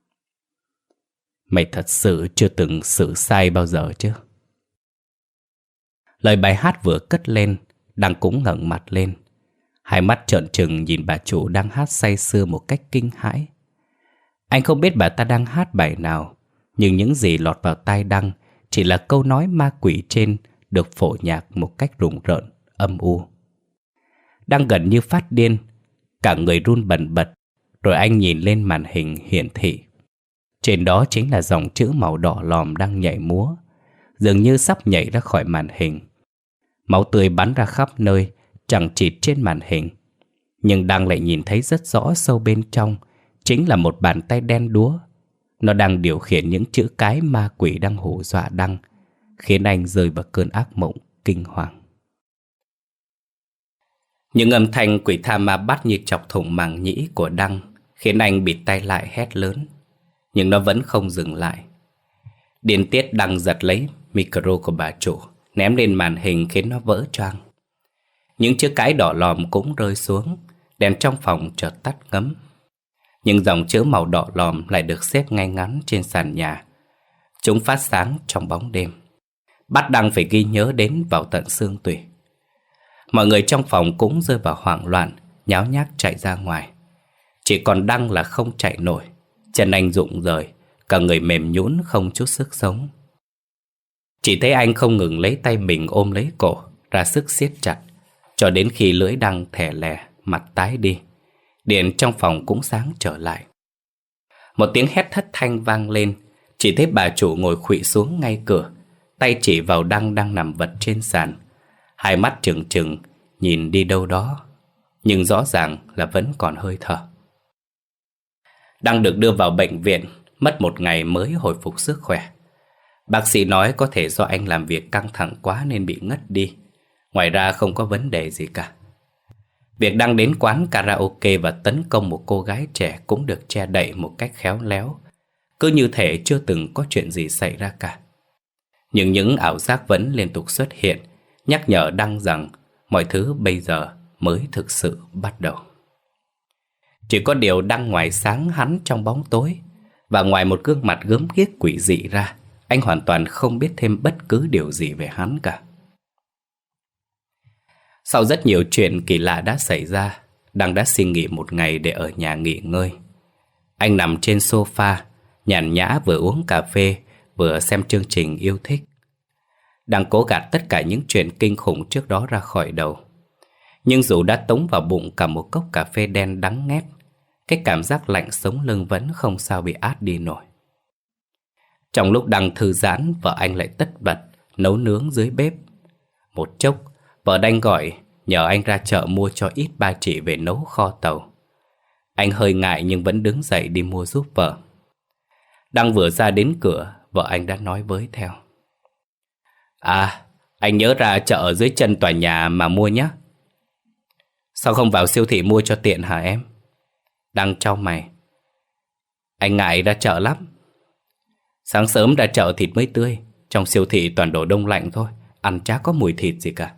Mày thật sự chưa từng xử sai bao giờ chứ? Lời bài hát vừa cất lên, Đăng cũng ngẩng mặt lên. Hai mắt trợn trừng nhìn bà chủ đang hát say sưa một cách kinh hãi. Anh không biết bà ta đang hát bài nào, nhưng những gì lọt vào tai Đăng chỉ là câu nói ma quỷ trên được phổ nhạc một cách rùng rợn, âm u. Đăng gần như phát điên, cả người run bần bật. Rồi anh nhìn lên màn hình hiển thị. Trên đó chính là dòng chữ màu đỏ lòm đang nhảy múa, dường như sắp nhảy ra khỏi màn hình. Máu tươi bắn ra khắp nơi, chẳng chịt trên màn hình. Nhưng Đăng lại nhìn thấy rất rõ sâu bên trong chính là một bàn tay đen đúa. Nó đang điều khiển những chữ cái ma quỷ đang hù dọa Đăng, khiến anh rơi vào cơn ác mộng kinh hoàng. Những âm thanh quỷ tha ma bắt như chọc thủng màng nhĩ của Đăng, khiến anh bịt tay lại hét lớn. Nhưng nó vẫn không dừng lại. Điên tiết Đăng giật lấy micro của bà chủ, ném lên màn hình khiến nó vỡ choang. Những chữ cái đỏ lòm cũng rơi xuống, đèn trong phòng chợt tắt ngấm. Nhưng dòng chữ màu đỏ lòm lại được xếp ngay ngắn trên sàn nhà. Chúng phát sáng trong bóng đêm, bắt Đăng phải ghi nhớ đến vào tận xương tủy. Mọi người trong phòng cũng rơi vào hoảng loạn, nháo nhác chạy ra ngoài. Chỉ còn Đăng là không chạy nổi. Chân anh rụng rời, cả người mềm nhũn không chút sức sống. Chỉ thấy anh không ngừng lấy tay mình ôm lấy cổ, ra sức siết chặt, cho đến khi lưỡi Đăng thẻ lè, mặt tái đi. Điện trong phòng cũng sáng trở lại. Một tiếng hét thất thanh vang lên. Chỉ thấy bà chủ ngồi khuỵu xuống ngay cửa, tay chỉ vào Đăng đang nằm vật trên sàn. Hai mắt trừng trừng nhìn đi đâu đó, nhưng rõ ràng là vẫn còn hơi thở. Đăng được đưa vào bệnh viện, mất một ngày mới hồi phục sức khỏe. Bác sĩ nói có thể do anh làm việc căng thẳng quá nên bị ngất đi. Ngoài ra không có vấn đề gì cả. Việc Đăng đến quán karaoke và tấn công một cô gái trẻ cũng được che đậy một cách khéo léo, cứ như thể chưa từng có chuyện gì xảy ra cả. Nhưng những ảo giác vẫn liên tục xuất hiện, nhắc nhở Đăng rằng mọi thứ bây giờ mới thực sự bắt đầu. Chỉ có điều Đăng ngoài sáng hắn trong bóng tối, và ngoài một gương mặt gớm ghiếc quỷ dị ra, anh hoàn toàn không biết thêm bất cứ điều gì về hắn cả. Sau rất nhiều chuyện kỳ lạ đã xảy ra, Đăng đã xin nghỉ một ngày để ở nhà nghỉ ngơi. Anh nằm trên sofa, nhàn nhã vừa uống cà phê, vừa xem chương trình yêu thích. Đăng cố gạt tất cả những chuyện kinh khủng trước đó ra khỏi đầu. Nhưng dù đã tống vào bụng cả một cốc cà phê đen đắng ngét, cái cảm giác lạnh sống lưng vẫn không sao bị át đi nổi. Trong lúc Đăng thư giãn, vợ anh lại tất bật nấu nướng dưới bếp. Một chốc, vợ Đăng gọi nhờ anh ra chợ mua cho ít ba chỉ về nấu kho tàu. Anh hơi ngại nhưng vẫn đứng dậy đi mua giúp vợ. Đăng vừa ra đến cửa, vợ anh đã nói với theo. À, anh nhớ ra chợ ở dưới chân tòa nhà mà mua nhé. Sao không vào siêu thị mua cho tiện hả em? Đăng chau mày. Anh ngại ra chợ lắm. Sáng sớm ra chợ thịt mới tươi, trong siêu thị toàn đồ đông lạnh thôi, ăn chả có mùi thịt gì cả.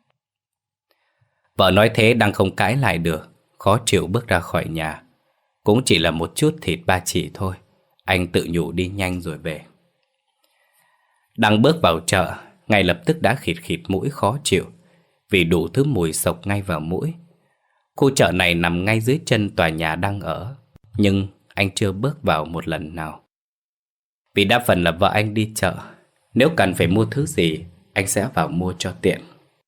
Vợ nói thế Đăng không cãi lại được, khó chịu bước ra khỏi nhà. Cũng chỉ là một chút thịt ba chỉ thôi, anh tự nhủ đi nhanh rồi về. Đăng bước vào chợ, ngay lập tức đã khịt khịt mũi khó chịu, vì đủ thứ mùi sộc ngay vào mũi. Khu chợ này nằm ngay dưới chân tòa nhà đang ở, nhưng anh chưa bước vào một lần nào. Vì đa phần là vợ anh đi chợ, nếu cần phải mua thứ gì, anh sẽ vào mua cho tiện.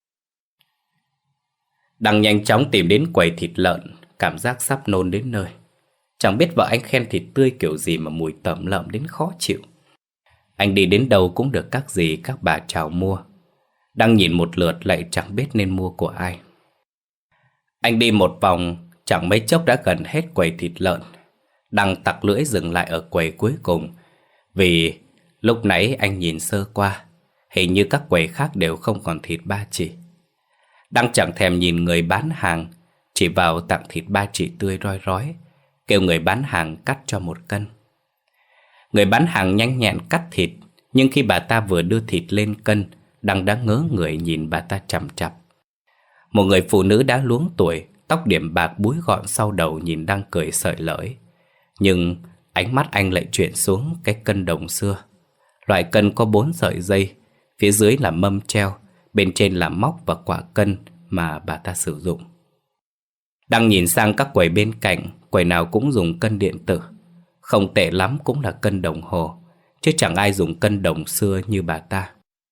Đăng nhanh chóng tìm đến quầy thịt lợn, cảm giác sắp nôn đến nơi. Chẳng biết vợ anh khen thịt tươi kiểu gì mà mùi tởm lợm đến khó chịu. Anh đi đến đâu cũng được các dì các bà chào mua. Đăng nhìn một lượt lại chẳng biết nên mua của ai. Anh đi một vòng, chẳng mấy chốc đã gần hết quầy thịt lợn. Đăng tặc lưỡi dừng lại ở quầy cuối cùng, vì lúc nãy anh nhìn sơ qua, hình như các quầy khác đều không còn thịt ba chỉ. Đăng chẳng thèm nhìn người bán hàng, chỉ vào tặng thịt ba chỉ tươi roi rói, kêu người bán hàng cắt cho một cân. Người bán hàng nhanh nhẹn cắt thịt, nhưng khi bà ta vừa đưa thịt lên cân, Đăng đã ngớ người nhìn bà ta chằm chằm. Một người phụ nữ đã luống tuổi, tóc điểm bạc búi gọn sau đầu nhìn Đăng cười sợi lưỡi. Nhưng ánh mắt anh lại chuyển xuống cái cân đồng xưa. Loại cân có bốn sợi dây, phía dưới là mâm treo, bên trên là móc và quả cân mà bà ta sử dụng. Đăng nhìn sang các quầy bên cạnh, quầy nào cũng dùng cân điện tử. Không tệ lắm cũng là cân đồng hồ, chứ chẳng ai dùng cân đồng xưa như bà ta.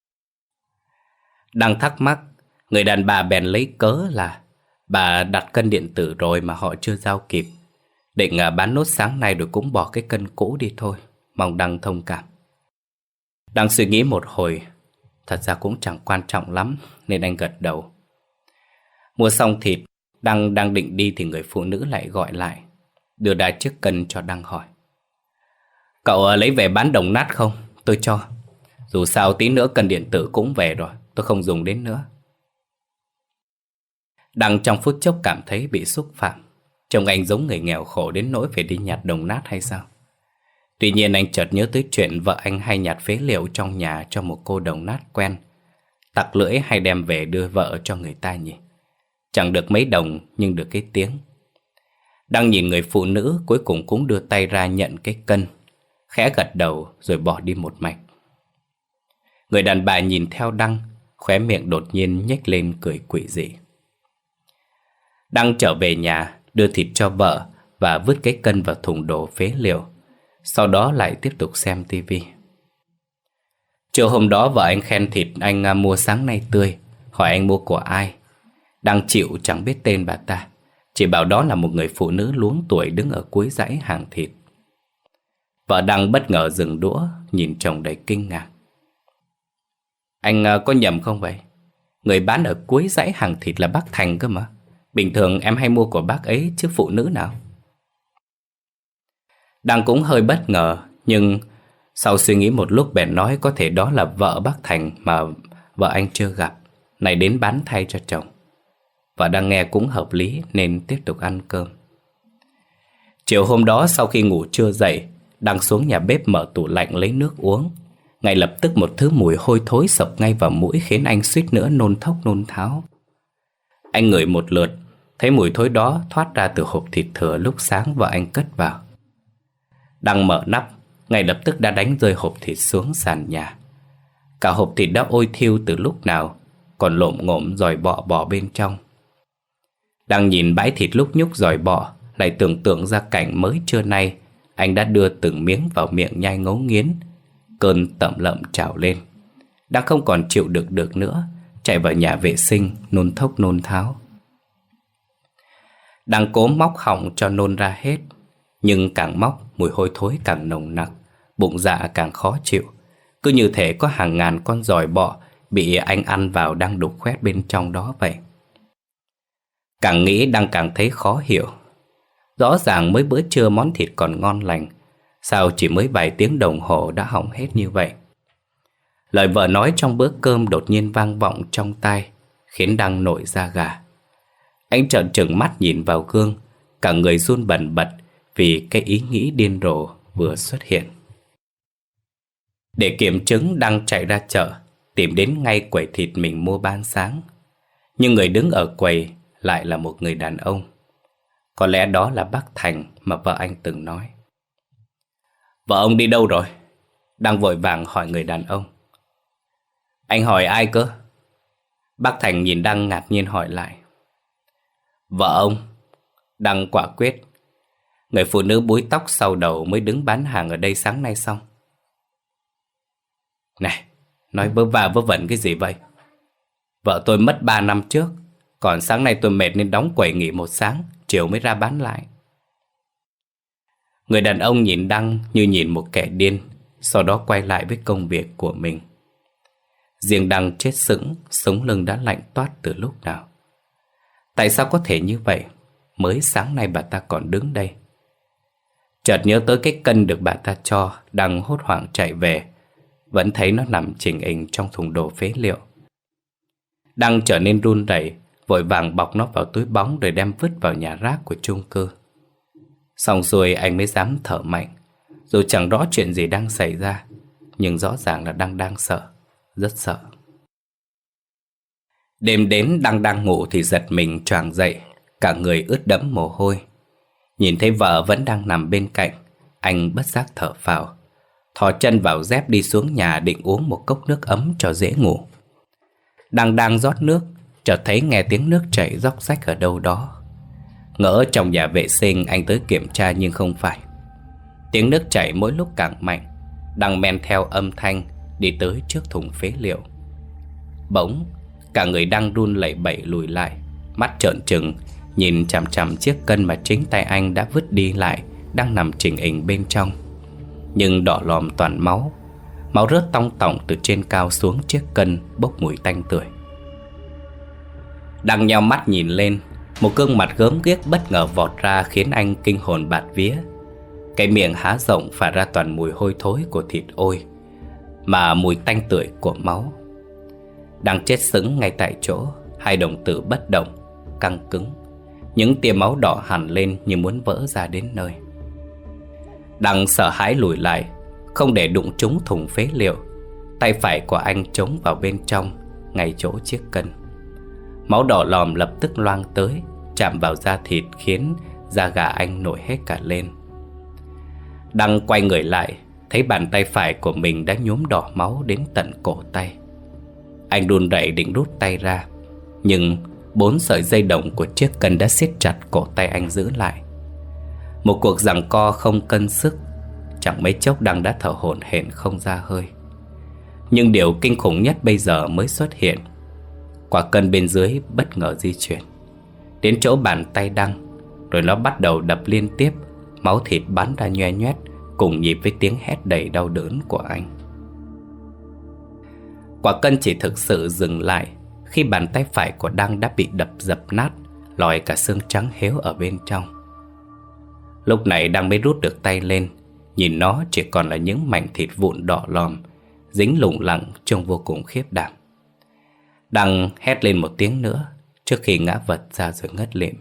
Đăng thắc mắc, người đàn bà bèn lấy cớ là bà đặt cân điện tử rồi mà họ chưa giao kịp. Định bán nốt sáng nay rồi cũng bỏ cái cân cũ đi thôi. Mong Đăng thông cảm. Đăng suy nghĩ một hồi, thật ra cũng chẳng quan trọng lắm nên anh gật đầu. Mua xong thịt, Đăng đang định đi thì người phụ nữ lại gọi lại, đưa ra chiếc cân cho Đăng hỏi: Cậu lấy về bán đồng nát không? Tôi cho. Dù sao tí nữa cân điện tử cũng về rồi, tôi không dùng đến nữa. Đăng trong phút chốc cảm thấy bị xúc phạm. Trông anh giống người nghèo khổ đến nỗi phải đi nhặt đồng nát hay sao? Tuy nhiên anh chợt nhớ tới chuyện vợ anh hay nhặt phế liệu trong nhà cho một cô đồng nát quen. Tặc lưỡi hay đem về đưa vợ cho người ta nhỉ? Chẳng được mấy đồng nhưng được cái tiếng. Đăng nhìn người phụ nữ cuối cùng cũng đưa tay ra nhận cái cân, khẽ gật đầu rồi bỏ đi một mạch. Người đàn bà nhìn theo Đăng, khóe miệng đột nhiên nhếch lên cười quỷ dị. Đăng trở về nhà, đưa thịt cho vợ và vứt cái cân vào thùng đổ phế liệu. Sau đó lại tiếp tục xem tivi. Chiều hôm đó vợ anh khen thịt anh mua sáng nay tươi, hỏi anh mua của ai. Đăng chịu chẳng biết tên bà ta, chỉ bảo đó là một người phụ nữ luống tuổi đứng ở cuối dãy hàng thịt. Vợ Đăng bất ngờ dừng đũa, nhìn chồng đầy kinh ngạc. Anh có nhầm không vậy? Người bán ở cuối dãy hàng thịt là bác Thành cơ mà. Bình thường em hay mua của bác ấy chứ phụ nữ nào. Đăng cũng hơi bất ngờ, nhưng sau suy nghĩ một lúc bèn nói có thể đó là vợ bác Thành mà vợ anh chưa gặp, này đến bán thay cho chồng. Vợ Đăng nghe cũng hợp lý nên tiếp tục ăn cơm. Chiều hôm đó sau khi ngủ trưa dậy, Đăng xuống nhà bếp mở tủ lạnh lấy nước uống. Ngay lập tức một thứ mùi hôi thối sộc ngay vào mũi khiến anh suýt nữa nôn thốc nôn tháo. Anh ngửi một lượt, thấy mùi thối đó thoát ra từ hộp thịt thừa lúc sáng vợ anh cất vào. Đăng mở nắp, ngay lập tức đã đánh rơi hộp thịt xuống sàn nhà. Cả hộp thịt đã ôi thiêu từ lúc nào, còn lộm ngộm giòi bọ bò bên trong. Đăng nhìn bãi thịt lúc nhúc giòi bọ, lại tưởng tượng ra cảnh mới trưa nay anh đã đưa từng miếng vào miệng nhai ngấu nghiến. Cơn tẩm lợm trào lên. Đăng không còn chịu được được nữa, chạy vào nhà vệ sinh nôn thốc nôn tháo. Đăng cố móc họng cho nôn ra hết, nhưng càng móc mùi hôi thối càng nồng nặc, bụng dạ càng khó chịu. Cứ như thể có hàng ngàn con giòi bọ bị anh ăn vào đang đục khoét bên trong đó vậy. Càng nghĩ Đăng càng thấy khó hiểu. Rõ ràng mới bữa trưa món thịt còn ngon lành, sao chỉ mới vài tiếng đồng hồ đã hỏng hết như vậy? Lời vợ nói trong bữa cơm đột nhiên vang vọng trong tai, khiến Đăng nổi da gà. Anh trợn trừng mắt nhìn vào gương, cả người run bần bật vì cái ý nghĩ điên rồ vừa xuất hiện. Để kiểm chứng, Đăng chạy ra chợ, tìm đến ngay quầy thịt mình mua ban sáng. Nhưng người đứng ở quầy lại là một người đàn ông. Có lẽ đó là bác Thành mà vợ anh từng nói. Vợ ông đi đâu rồi? Đăng vội vàng hỏi người đàn ông. Anh hỏi ai cơ? Bác Thành nhìn Đăng ngạc nhiên hỏi lại. Vợ ông. Đăng quả quyết. Người phụ nữ búi tóc sau đầu mới đứng bán hàng ở đây sáng nay xong. Này, nói vớ va vớ vẩn cái gì vậy? Vợ tôi mất ba năm trước, còn sáng nay tôi mệt nên đóng quầy nghỉ một sáng, chiều mới ra bán lại. Người đàn ông nhìn Đăng như nhìn một kẻ điên, sau đó quay lại với công việc của mình. Riêng Đăng chết sững, sống lưng đã lạnh toát từ lúc nào. Tại sao có thể như vậy? Mới sáng nay bà ta còn đứng đây. Chợt nhớ tới cái cân được bà ta cho, Đăng hốt hoảng chạy về, vẫn thấy nó nằm chình ình trong thùng đồ phế liệu. Đăng trở nên run rẩy, vội vàng bọc nó vào túi bóng rồi đem vứt vào nhà rác của chung cư. Xong rồi anh mới dám thở mạnh. Dù chẳng rõ chuyện gì đang xảy ra, nhưng rõ ràng là Đăng đang sợ, rất sợ. Đêm đến Đăng đang ngủ thì giật mình choàng dậy, cả người ướt đẫm mồ hôi. Nhìn thấy vợ vẫn đang nằm bên cạnh, anh bất giác thở phào, thò chân vào dép đi xuống nhà định uống một cốc nước ấm cho dễ ngủ. Đăng đang rót nước, chợt thấy nghe tiếng nước chảy róc rách ở đâu đó. Ngỡ trong nhà vệ sinh, anh tới kiểm tra nhưng không phải. Tiếng nước chảy mỗi lúc càng mạnh. Đăng men theo âm thanh đi tới trước thùng phế liệu. Bỗng cả người Đăng run lẩy bẩy lùi lại, mắt trợn trừng nhìn chằm chằm chiếc cân mà chính tay anh đã vứt đi lại, đang nằm chình ình bên trong, nhưng đỏ lòm toàn máu. Máu rớt tong tỏng từ trên cao xuống chiếc cân, bốc mùi tanh tưởi. Đăng nheo mắt nhìn lên, một gương mặt gớm ghiếc bất ngờ vọt ra khiến anh kinh hồn bạt vía. Cái miệng há rộng phả ra toàn mùi hôi thối của thịt ôi, mà mùi tanh tưởi của máu. Đăng chết sững ngay tại chỗ, hai đồng tử bất động, căng cứng, những tia máu đỏ hẳn lên như muốn vỡ ra đến nơi. Đăng sợ hãi lùi lại, không để đụng trúng thùng phế liệu. Tay phải của anh chống vào bên trong, ngay chỗ chiếc cân. Máu đỏ lòm lập tức loang tới, chạm vào da thịt khiến da gà anh nổi hết cả lên. Đăng quay người lại, thấy bàn tay phải của mình đã nhuốm đỏ máu đến tận cổ tay. Anh run rẩy định rút tay ra, nhưng bốn sợi dây đồng của chiếc cân đã siết chặt cổ tay anh giữ lại. Một cuộc giằng co không cân sức. Chẳng mấy chốc Đăng đã thở hổn hển không ra hơi. Nhưng điều kinh khủng nhất bây giờ mới xuất hiện. Quả cân bên dưới bất ngờ di chuyển đến chỗ bàn tay Đăng, rồi nó bắt đầu đập liên tiếp. Máu thịt bắn ra nhoe nhoét, cùng nhịp với tiếng hét đầy đau đớn của anh. Quả cân chỉ thực sự dừng lại khi bàn tay phải của Đăng đã bị đập dập nát, lòi cả xương trắng héo ở bên trong. Lúc này Đăng mới rút được tay lên, nhìn nó chỉ còn là những mảnh thịt vụn đỏ lòm, dính lủng lẳng trông vô cùng khiếp đảm. Đăng hét lên một tiếng nữa trước khi ngã vật ra rồi ngất lịm.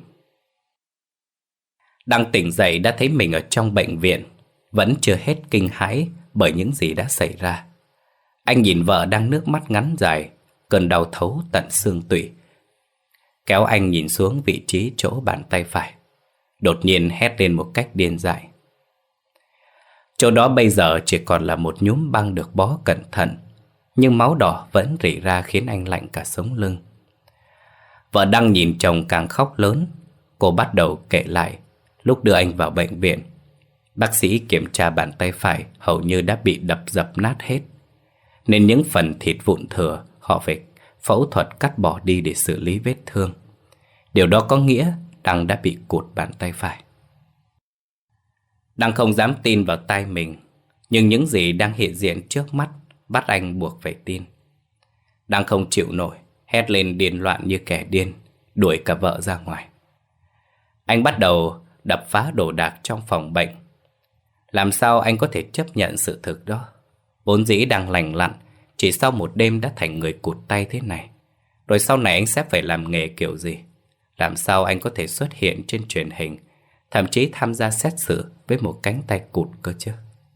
Đăng tỉnh dậy đã thấy mình ở trong bệnh viện, vẫn chưa hết kinh hãi bởi những gì đã xảy ra. Anh nhìn vợ đang nước mắt ngắn dài, cơn đau thấu tận xương tủy, kéo anh nhìn xuống vị trí chỗ bàn tay phải. Đột nhiên hét lên một cách điên dại. Chỗ đó bây giờ chỉ còn là một nhúm băng được bó cẩn thận, nhưng máu đỏ vẫn rỉ ra khiến anh lạnh cả sống lưng. Vợ Đăng nhìn chồng càng khóc lớn. Cô bắt đầu kể lại lúc đưa anh vào bệnh viện, bác sĩ kiểm tra bàn tay phải hầu như đã bị đập dập nát hết, nên những phần thịt vụn thừa họ phải phẫu thuật cắt bỏ đi để xử lý vết thương. Điều đó có nghĩa Đăng đã bị cụt bàn tay phải. Đăng không dám tin vào tai mình, nhưng những gì đang hiện diện trước mắt bắt anh buộc phải tin. Đăng không chịu nổi, hét lên điên loạn như kẻ điên, đuổi cả vợ ra ngoài. Anh bắt đầu đập phá đồ đạc trong phòng bệnh. Làm sao anh có thể chấp nhận sự thực đó? Vốn dĩ đang lành lặn, chỉ sau một đêm đã thành người cụt tay thế này. Rồi sau này anh sẽ phải làm nghề kiểu gì? Làm sao anh có thể xuất hiện trên truyền hình, thậm chí tham gia xét xử với một cánh tay cụt cơ chứ?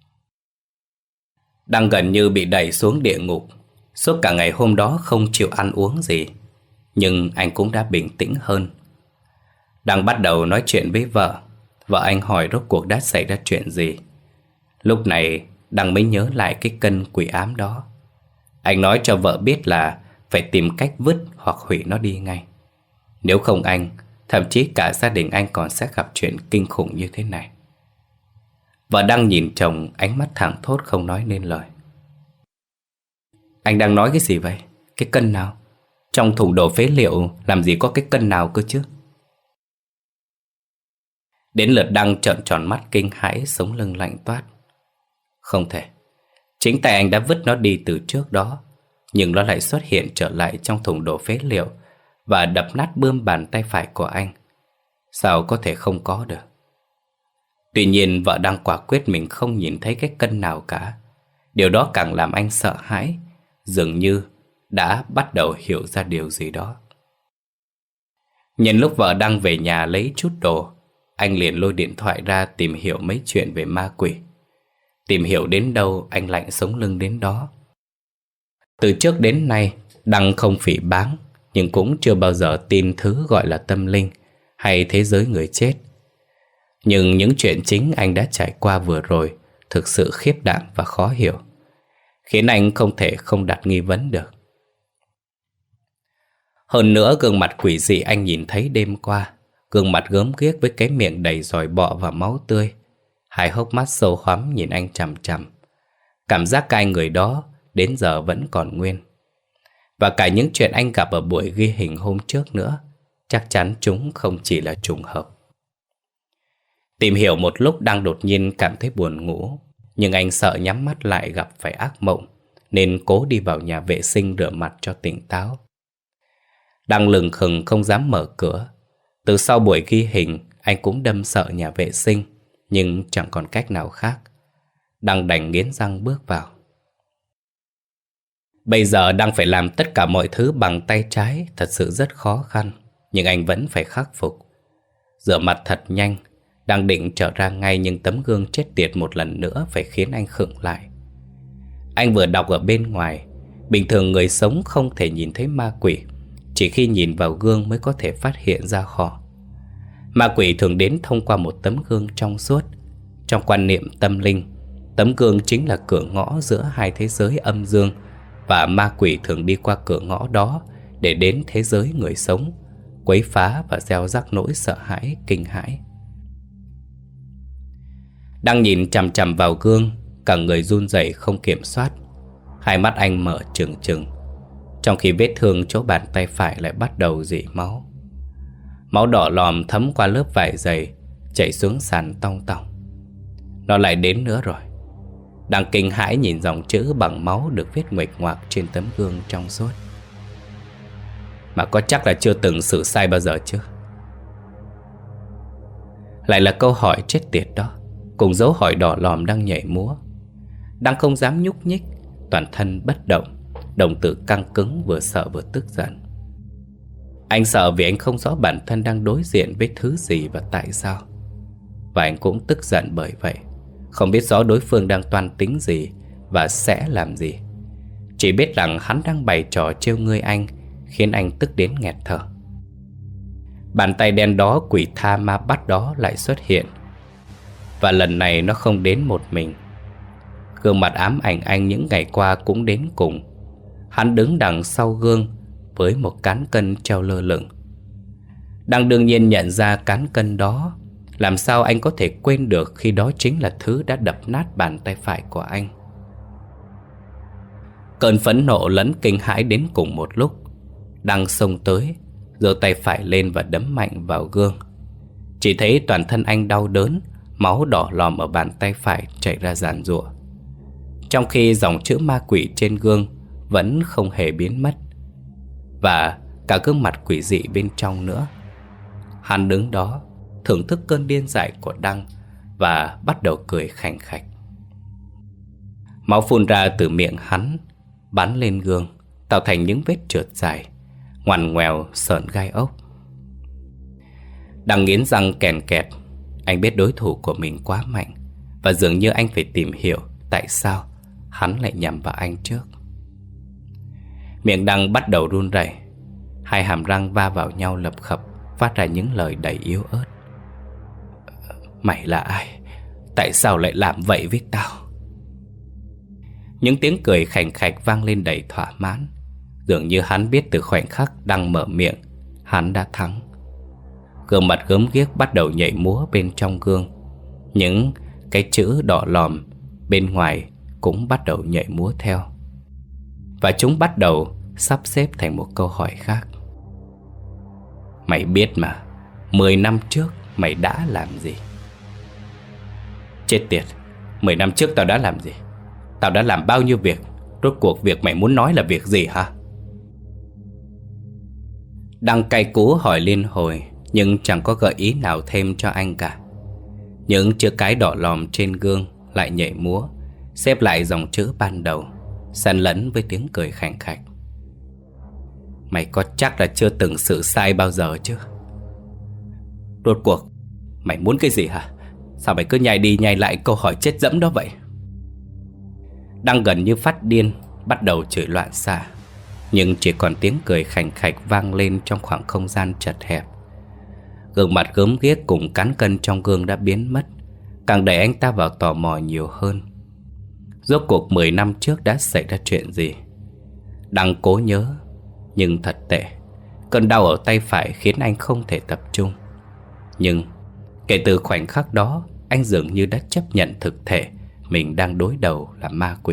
Đang gần như bị đẩy xuống địa ngục. Suốt cả ngày hôm đó không chịu ăn uống gì, nhưng anh cũng đã bình tĩnh hơn. Đang bắt đầu nói chuyện với vợ. Vợ anh hỏi rốt cuộc đã xảy ra chuyện gì. Lúc này Đăng mới nhớ lại cái cân quỷ ám đó. Anh nói cho vợ biết là phải tìm cách vứt hoặc hủy nó đi ngay. Nếu không anh, thậm chí cả gia đình anh còn sẽ gặp chuyện kinh khủng như thế này. Vợ Đăng nhìn chồng, ánh mắt thẳng thốt không nói nên lời. Anh đang nói cái gì vậy? Cái cân nào? Trong thùng đồ phế liệu làm gì có cái cân nào cơ chứ? Đến lượt Đăng trợn tròn mắt kinh hãi, sống lưng lạnh toát. Không thể. Chính tay anh đã vứt nó đi từ trước đó, nhưng nó lại xuất hiện trở lại trong thùng đồ phế liệu và đập nát bươm bàn tay phải của anh. Sao có thể không có được? Tuy nhiên vợ Đăng quả quyết mình không nhìn thấy cái cân nào cả. Điều đó càng làm anh sợ hãi, dường như đã bắt đầu hiểu ra điều gì đó. Nhân lúc vợ Đăng về nhà lấy chút đồ, anh liền lôi điện thoại ra tìm hiểu mấy chuyện về ma quỷ. Tìm hiểu đến đâu anh lạnh sống lưng đến đó. Từ trước đến nay Đăng không phỉ báng, nhưng cũng chưa bao giờ tin thứ gọi là tâm linh hay thế giới người chết. Nhưng những chuyện chính anh đã trải qua vừa rồi thực sự khiếp đảm và khó hiểu, khiến anh không thể không đặt nghi vấn được. Hơn nữa, gương mặt quỷ dị anh nhìn thấy đêm qua, gương mặt gớm ghiếc với cái miệng đầy giòi bọ và máu tươi, hai hốc mắt sâu hoắm nhìn anh chằm chằm. Cảm giác cai người đó đến giờ vẫn còn nguyên. Và cả những chuyện anh gặp ở buổi ghi hình hôm trước nữa, chắc chắn chúng không chỉ là trùng hợp. Tìm hiểu một lúc, đang đột nhiên cảm thấy buồn ngủ, nhưng anh sợ nhắm mắt lại gặp phải ác mộng, nên cố đi vào nhà vệ sinh rửa mặt cho tỉnh táo. Đang lừng khừng không dám mở cửa. Từ sau buổi ghi hình, anh cũng đâm sợ nhà vệ sinh, nhưng chẳng còn cách nào khác. Đang đành nghiến răng bước vào. Bây giờ đang phải làm tất cả mọi thứ bằng tay trái, thật sự rất khó khăn, nhưng anh vẫn phải khắc phục. Rửa mặt thật nhanh, đang định trở ra ngay, nhưng tấm gương chết tiệt một lần nữa phải khiến anh khựng lại. Anh vừa đọc ở bên ngoài, bình thường người sống không thể nhìn thấy ma quỷ, chỉ khi nhìn vào gương mới có thể phát hiện ra họ. Ma quỷ thường đến thông qua một tấm gương trong suốt. Trong quan niệm tâm linh, tấm gương chính là cửa ngõ giữa hai thế giới âm dương, và ma quỷ thường đi qua cửa ngõ đó để đến thế giới người sống, quấy phá và gieo rắc nỗi sợ hãi, kinh hãi. Đang nhìn chằm chằm vào gương, cả người run rẩy không kiểm soát. Hai mắt anh mở trừng trừng, trong khi vết thương chỗ bàn tay phải lại bắt đầu rỉ máu. Máu đỏ lòm thấm qua lớp vải dày, chảy xuống sàn tong tòng. Nó lại đến nữa rồi. Đang kinh hãi nhìn dòng chữ bằng máu được viết nguệch ngoạc trên tấm gương trong suốt. Mà có chắc là chưa từng xử sai bao giờ chưa? Lại là câu hỏi chết tiệt đó, cùng dấu hỏi đỏ lòm đang nhảy múa. Đang không dám nhúc nhích, toàn thân bất động, đồng tử căng cứng, vừa sợ vừa tức giận. Anh sợ vì anh không rõ bản thân đang đối diện với thứ gì và tại sao. Và anh cũng tức giận bởi vậy, không biết rõ đối phương đang toan tính gì và sẽ làm gì. Chỉ biết rằng hắn đang bày trò trêu ngươi anh, khiến anh tức đến nghẹt thở. Bàn tay đen đó, quỷ tha ma bắt đó lại xuất hiện. Và lần này nó không đến một mình. Gương mặt ám ảnh anh những ngày qua cũng đến cùng. Hắn đứng đằng sau gương với một cán cân treo lơ lửng. Đang đương nhiên nhận ra cán cân đó. Làm sao anh có thể quên được khi đó chính là thứ đã đập nát bàn tay phải của anh. Cơn phẫn nộ lẫn kinh hãi đến cùng một lúc. Đang xông tới, giơ tay phải lên và đấm mạnh vào gương. Chỉ thấy toàn thân anh đau đớn, máu đỏ lòm ở bàn tay phải chảy ra giàn giụa. Trong khi dòng chữ ma quỷ trên gương vẫn không hề biến mất, và cả gương mặt quỷ dị bên trong nữa. Hắn đứng đó thưởng thức cơn điên dại của Đăng và bắt đầu cười khành khạch. Máu phun ra từ miệng hắn, bắn lên gương, tạo thành những vết trượt dài, ngoằn ngoèo sởn gai ốc. Đăng nghiến răng kèn kẹt. Anh biết đối thủ của mình quá mạnh, và dường như anh phải tìm hiểu tại sao hắn lại nhắm vào anh trước. Miệng Đăng bắt đầu run rẩy, hai hàm răng va vào nhau lập khập, phát ra những lời đầy yếu ớt. Mày là ai? Tại sao lại làm vậy với tao? Những tiếng cười khành khạch vang lên đầy thỏa mãn. Dường như hắn biết từ khoảnh khắc Đăng mở miệng, hắn đã thắng. Gương mặt gớm ghiếc bắt đầu nhảy múa bên trong gương. Những cái chữ đỏ lòm bên ngoài cũng bắt đầu nhảy múa theo. Và chúng bắt đầu sắp xếp thành một câu hỏi khác. Mày biết mà, mười năm trước mày đã làm gì? Chết tiệt, mười năm trước tao đã làm gì? Tao đã làm bao nhiêu việc? Rốt cuộc việc mày muốn nói là việc gì hả? Đăng cay cú hỏi liên hồi, nhưng chẳng có gợi ý nào thêm cho anh cả. Những chữ cái đỏ lòm trên gương lại nhảy múa, xếp lại dòng chữ ban đầu, xen lẫn với tiếng cười khành khạch. Mày có chắc là chưa từng xử sai bao giờ chứ? Rốt cuộc mày muốn cái gì hả? Sao mày cứ nhai đi nhai lại câu hỏi chết dẫm đó vậy? Đăng gần như phát điên, bắt đầu chửi loạn xạ. nhưng chỉ còn tiếng cười khành khạch vang lên trong khoảng không gian chật hẹp. Gương mặt gớm ghiếc cùng cán cân trong gương đã biến mất, càng đẩy anh ta vào tò mò nhiều hơn. Rốt cuộc mười năm trước đã xảy ra chuyện gì? Đang cố nhớ, nhưng thật tệ. Cơn đau ở tay phải khiến anh không thể tập trung. Nhưng kể từ khoảnh khắc đó, anh dường như đã chấp nhận thực thể mình đang đối đầu là ma quỷ.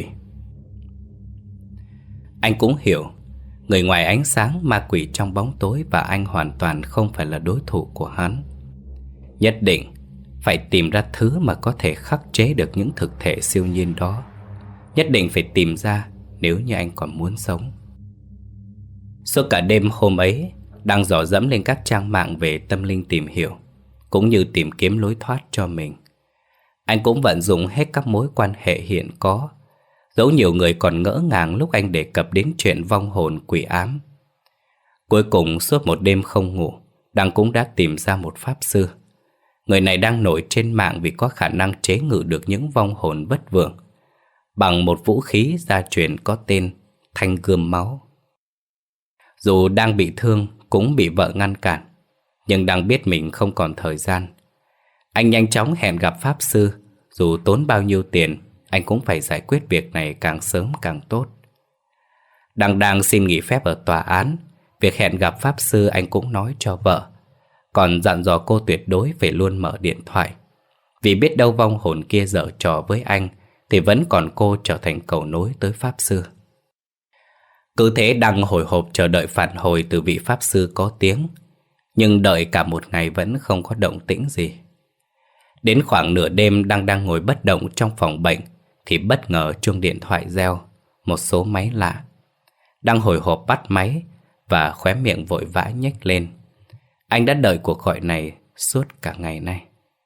Anh cũng hiểu, người ngoài ánh sáng, ma quỷ trong bóng tối, và anh hoàn toàn không phải là đối thủ của hắn. Nhất định phải tìm ra thứ mà có thể khắc chế được những thực thể siêu nhiên đó. Nhất định phải tìm ra nếu như anh còn muốn sống. Suốt cả đêm hôm ấy, đang dò dẫm lên các trang mạng về tâm linh tìm hiểu, cũng như tìm kiếm lối thoát cho mình. Anh cũng vận dụng hết các mối quan hệ hiện có, dẫu nhiều người còn ngỡ ngàng lúc anh đề cập đến chuyện vong hồn quỷ ám. Cuối cùng suốt một đêm không ngủ, Đăng cũng đã tìm ra một pháp sư. Người này đang nổi trên mạng vì có khả năng chế ngự được những vong hồn bất vượng bằng một vũ khí gia truyền có tên Thanh Gươm Máu. Dù đang bị thương, cũng bị vợ ngăn cản, nhưng đang biết mình không còn thời gian. Anh nhanh chóng hẹn gặp pháp sư. Dù tốn bao nhiêu tiền, anh cũng phải giải quyết việc này càng sớm càng tốt. Đang đang xin nghỉ phép ở tòa án. Việc hẹn gặp pháp sư anh cũng nói cho vợ, còn dặn dò cô tuyệt đối phải luôn mở điện thoại, vì biết đâu vong hồn kia giở trò với anh thì vẫn còn cô trở thành cầu nối tới pháp sư. Cứ thế Đăng hồi hộp chờ đợi phản hồi từ vị pháp sư có tiếng, nhưng đợi cả một ngày vẫn không có động tĩnh gì. Đến khoảng nửa đêm, Đăng đang ngồi bất động trong phòng bệnh thì bất ngờ chuông điện thoại reo, một số máy lạ. Đăng hồi hộp bắt máy và khóe miệng vội vã nhếch lên. Anh đã đợi cuộc gọi này suốt cả ngày nay.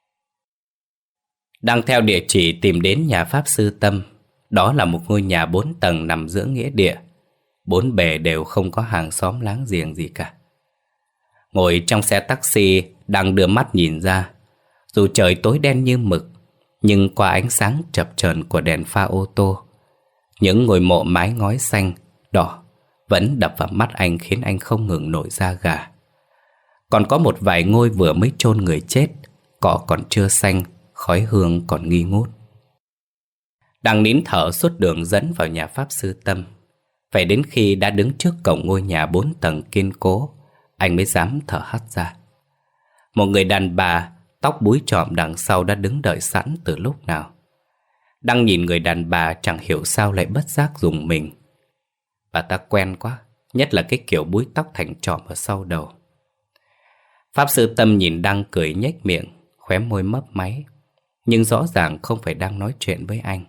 Đăng theo địa chỉ tìm đến nhà pháp sư Tâm. Đó là một ngôi nhà bốn tầng nằm giữa nghĩa địa. Bốn bề đều không có hàng xóm láng giềng gì cả. Ngồi trong xe taxi, Đăng đưa mắt nhìn ra. Dù trời tối đen như mực, nhưng qua ánh sáng chập chờn của đèn pha ô tô, những ngôi mộ mái ngói xanh, đỏ vẫn đập vào mắt anh, khiến anh không ngừng nổi da gà. Còn có một vài ngôi vừa mới chôn người chết, cỏ còn chưa xanh, khói hương còn nghi ngút. Đang nín thở suốt đường dẫn vào nhà pháp sư Tâm. Phải đến khi đã đứng trước cổng ngôi nhà bốn tầng kiên cố, anh mới dám thở hắt ra. Một người đàn bà tóc búi chòm đằng sau đã đứng đợi sẵn từ lúc nào. Đang nhìn người đàn bà chẳng hiểu sao lại bất giác rùng mình. Bà ta quen quá, nhất là cái kiểu búi tóc thành chòm ở sau đầu. Pháp sư Tâm nhìn Đăng cười nhếch miệng, khóe môi mấp máy, nhưng rõ ràng không phải đang nói chuyện với anh.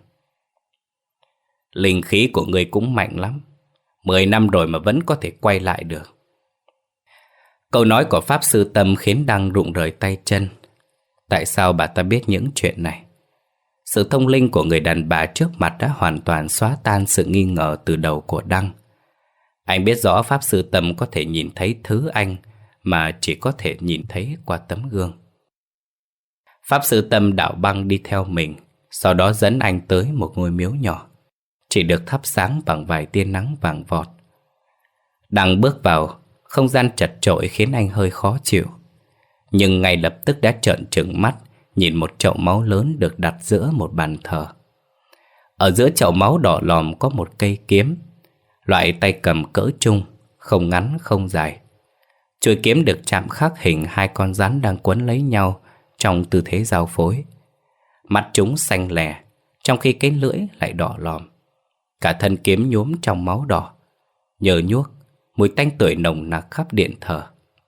Linh khí của người cũng mạnh lắm, mười năm rồi mà vẫn có thể quay lại được. Câu nói của pháp sư Tâm khiến Đăng rụng rời tay chân. Tại sao bà ta biết những chuyện này? Sự thông linh của người đàn bà trước mặt đã hoàn toàn xóa tan sự nghi ngờ từ đầu của Đăng. Anh biết rõ pháp sư Tâm có thể nhìn thấy thứ anh mà chỉ có thể nhìn thấy qua tấm gương. Pháp sư Tâm đảo băng đi theo mình, sau đó dẫn anh tới một ngôi miếu nhỏ, chỉ được thắp sáng bằng vài tia nắng vàng vọt. Đăng bước vào, không gian chật chội khiến anh hơi khó chịu, nhưng ngay lập tức đã trợn trừng mắt nhìn một chậu máu lớn được đặt giữa một bàn thờ. Ở giữa chậu máu đỏ lòm có một cây kiếm, loại tay cầm cỡ trung, không ngắn không dài. Chuôi kiếm được chạm khắc hình hai con rắn đang quấn lấy nhau trong tư thế giao phối. Mắt chúng xanh lè, trong khi cái lưỡi lại đỏ lòm. Cả thân kiếm nhuốm trong máu đỏ, nhờ nhuốc, mùi tanh tưởi nồng nặc khắp điện thờ.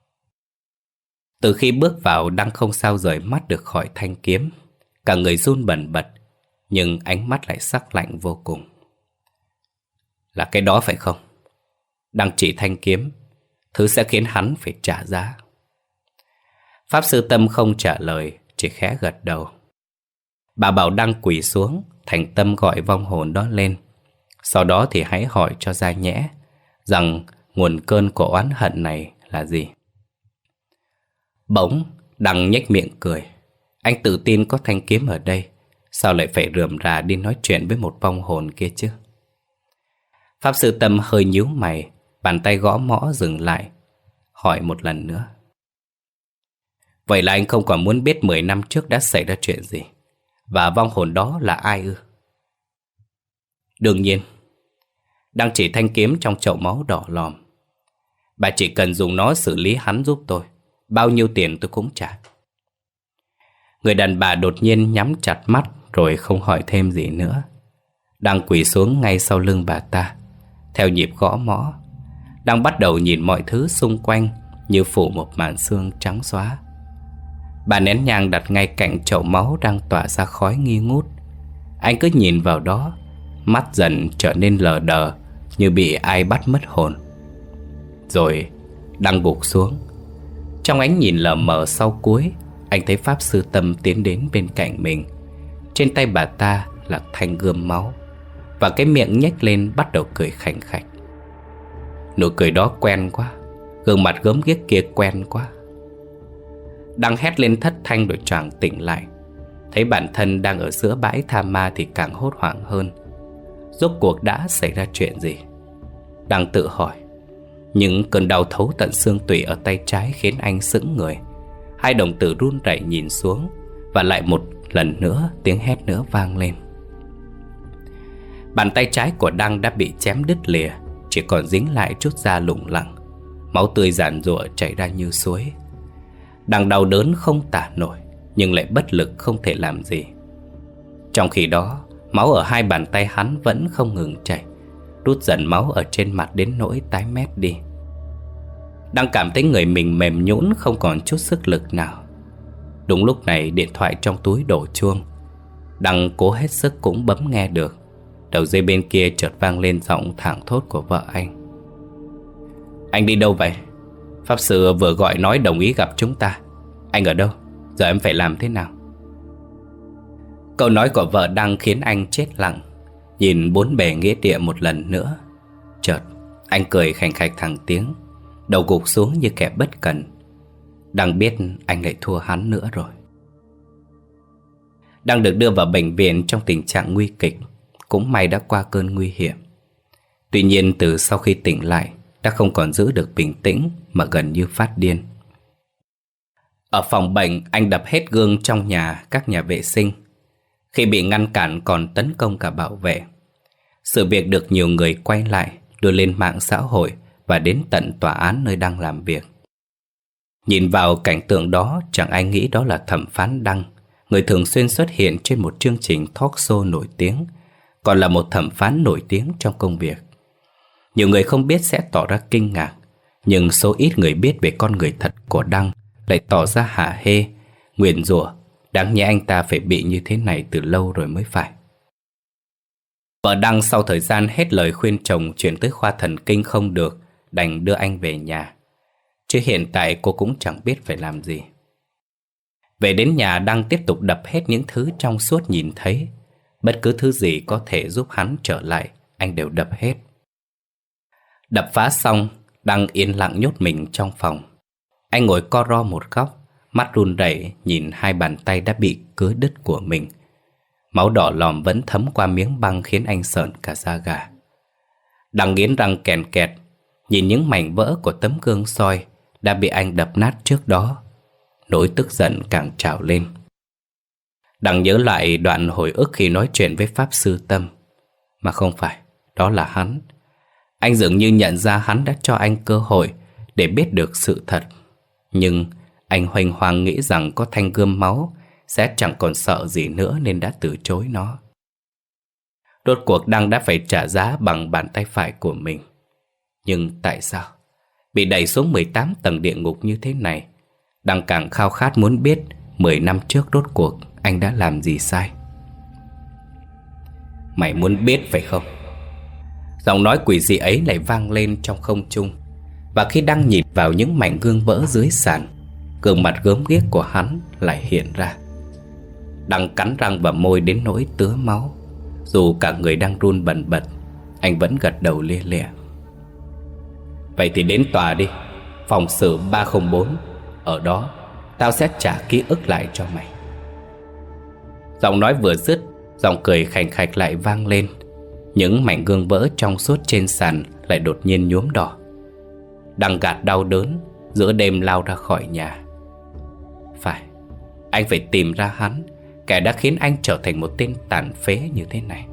Từ khi bước vào, Đăng không sao rời mắt được khỏi thanh kiếm. Cả người run bần bật, nhưng ánh mắt lại sắc lạnh vô cùng. Là cái đó phải không? Đăng chỉ thanh kiếm, thứ sẽ khiến hắn phải trả giá. Pháp sư Tâm không trả lời, chỉ khẽ gật đầu. Bà bảo Đăng quỳ xuống, thành tâm gọi vong hồn đó lên. Sau đó thì hãy hỏi cho ra nhẽ rằng nguồn cơn của oán hận này là gì. Bỗng Đăng nhếch miệng cười. Anh tự tin có thanh kiếm ở đây, sao lại phải rườm rà đi nói chuyện với một vong hồn kia chứ? Pháp sư Tâm hơi nhíu mày, Bàn tay gõ mõ dừng lại, hỏi một lần nữa. Vậy là anh không còn muốn biết mười năm trước đã xảy ra chuyện gì, và vong hồn đó là ai ư? Đương nhiên. Đang chỉ thanh kiếm trong chậu máu đỏ lòm. Bà chỉ cần dùng nó xử lý hắn giúp tôi, bao nhiêu tiền tôi cũng trả. Người đàn bà đột nhiên nhắm chặt mắt rồi không hỏi thêm gì nữa. Đang quỳ xuống ngay sau lưng bà ta, theo nhịp gõ mõ. Đang bắt đầu nhìn mọi thứ xung quanh như phủ một màn sương trắng xóa. Bà nén nhang đặt ngay cạnh chậu máu đang tỏa ra khói nghi ngút. Anh cứ nhìn vào đó, mắt dần trở nên lờ đờ, như bị ai bắt mất hồn. Rồi đang gục xuống. Trong ánh nhìn lờ mờ sau cuối, anh thấy Pháp Sư Tâm tiến đến bên cạnh mình. Trên tay bà ta là thanh gươm máu, và cái miệng nhếch lên bắt đầu cười khành khạch. Nụ cười đó quen quá, gương mặt gớm ghiếc kia quen quá. Đang hét lên thất thanh rồi choàng tỉnh lại. Thấy bản thân đang ở giữa bãi tha ma thì càng hốt hoảng hơn. Rốt cuộc đã xảy ra chuyện gì? Đang tự hỏi. Những cơn đau thấu tận xương tủy ở tay trái khiến anh sững người. Hai đồng tử run rẩy nhìn xuống, và lại một lần nữa tiếng hét nữa vang lên. Bàn tay trái của Đăng đã bị chém đứt lìa, chỉ còn dính lại chút da lủng lẳng. Máu tươi giàn giụa chảy ra như suối. Đăng đau đớn không tả nổi, nhưng lại bất lực không thể làm gì. Trong khi đó, máu ở hai bàn tay hắn vẫn không ngừng chảy, rút dần máu ở trên mặt đến nỗi tái mét đi. Đang cảm thấy người mình mềm nhũn, không còn chút sức lực nào. Đúng lúc này điện thoại trong túi đổ chuông. Đang cố hết sức cũng bấm nghe được. Đầu dây bên kia chợt vang lên giọng thảng thốt của vợ anh. Anh đi đâu vậy? Pháp sư vừa gọi nói đồng ý gặp chúng ta. Anh ở đâu? Giờ em phải làm thế nào? Câu nói của vợ Đăng khiến anh chết lặng, nhìn bốn bề nghĩa địa một lần nữa. Chợt anh cười khành khạch thẳng tiếng, đầu gục xuống như kẻ bất cần. Đăng biết anh lại thua hắn nữa rồi. Đăng được đưa vào bệnh viện trong tình trạng nguy kịch. Cũng may đã qua cơn nguy hiểm. Tuy nhiên từ sau khi tỉnh lại, đã không còn giữ được bình tĩnh, mà gần như phát điên. Ở phòng bệnh, anh đập hết gương trong nhà, các nhà vệ sinh. Khi bị ngăn cản còn tấn công cả bảo vệ. Sự việc được nhiều người quay lại, đưa lên mạng xã hội và đến tận tòa án nơi Đăng làm việc. Nhìn vào cảnh tượng đó, chẳng ai nghĩ đó là thẩm phán Đăng, người thường xuyên xuất hiện trên một chương trình talk show nổi tiếng, còn là một thẩm phán nổi tiếng trong công việc. Nhiều người không biết sẽ tỏ ra kinh ngạc, nhưng số ít người biết về con người thật của Đăng lại tỏ ra hả hê, nguyền rủa. Đáng nhẽ anh ta phải bị như thế này từ lâu rồi mới phải. Vợ Đăng sau thời gian hết lời khuyên chồng chuyển tới khoa thần kinh không được, đành đưa anh về nhà. Chứ hiện tại cô cũng chẳng biết phải làm gì. Về đến nhà, Đăng tiếp tục đập hết những thứ trong suốt nhìn thấy. Bất cứ thứ gì có thể giúp hắn trở lại, anh đều đập hết. Đập phá xong, Đăng yên lặng nhốt mình trong phòng. Anh ngồi co ro một góc, mắt run rẩy nhìn hai bàn tay đã bị cứa đứt của mình. Máu đỏ lòm vẫn thấm qua miếng băng khiến anh sởn cả da gà. Đăng nghiến răng kèn kẹt, nhìn những mảnh vỡ của tấm gương soi đã bị anh đập nát trước đó. Nỗi tức giận càng trào lên. Đăng nhớ lại đoạn hồi ức khi nói chuyện với Pháp Sư Tâm. Mà không phải, đó là hắn. Anh dường như nhận ra hắn đã cho anh cơ hội để biết được sự thật. Nhưng anh hoành hoang nghĩ rằng có thanh gươm máu sẽ chẳng còn sợ gì nữa nên đã từ chối nó. Rốt cuộc Đăng đã phải trả giá bằng bàn tay phải của mình. Nhưng tại sao? Bị đẩy xuống mười tám tầng địa ngục như thế này, Đăng càng khao khát muốn biết mười năm trước rốt cuộc anh đã làm gì sai. Mày muốn biết phải không? Giọng nói quỷ dị ấy lại vang lên trong không trung. Và khi Đăng nhìn vào những mảnh gương vỡ dưới sàn, gương mặt gớm ghiếc của hắn lại hiện ra. Đăng cắn răng và môi đến nỗi tứa máu. Dù cả người đang run bần bật, anh vẫn gật đầu lia lịa. Vậy thì đến tòa đi, phòng xử ba không bốn. Ở đó tao sẽ trả ký ức lại cho mày. Giọng nói vừa dứt, giọng cười khành khạch lại vang lên. Những mảnh gương vỡ trong suốt trên sàn lại đột nhiên nhuốm đỏ. Đăng gạt đau đớn, giữa đêm lao ra khỏi nhà. Phải, anh phải tìm ra hắn, kẻ đã khiến anh trở thành một tên tàn phế như thế này.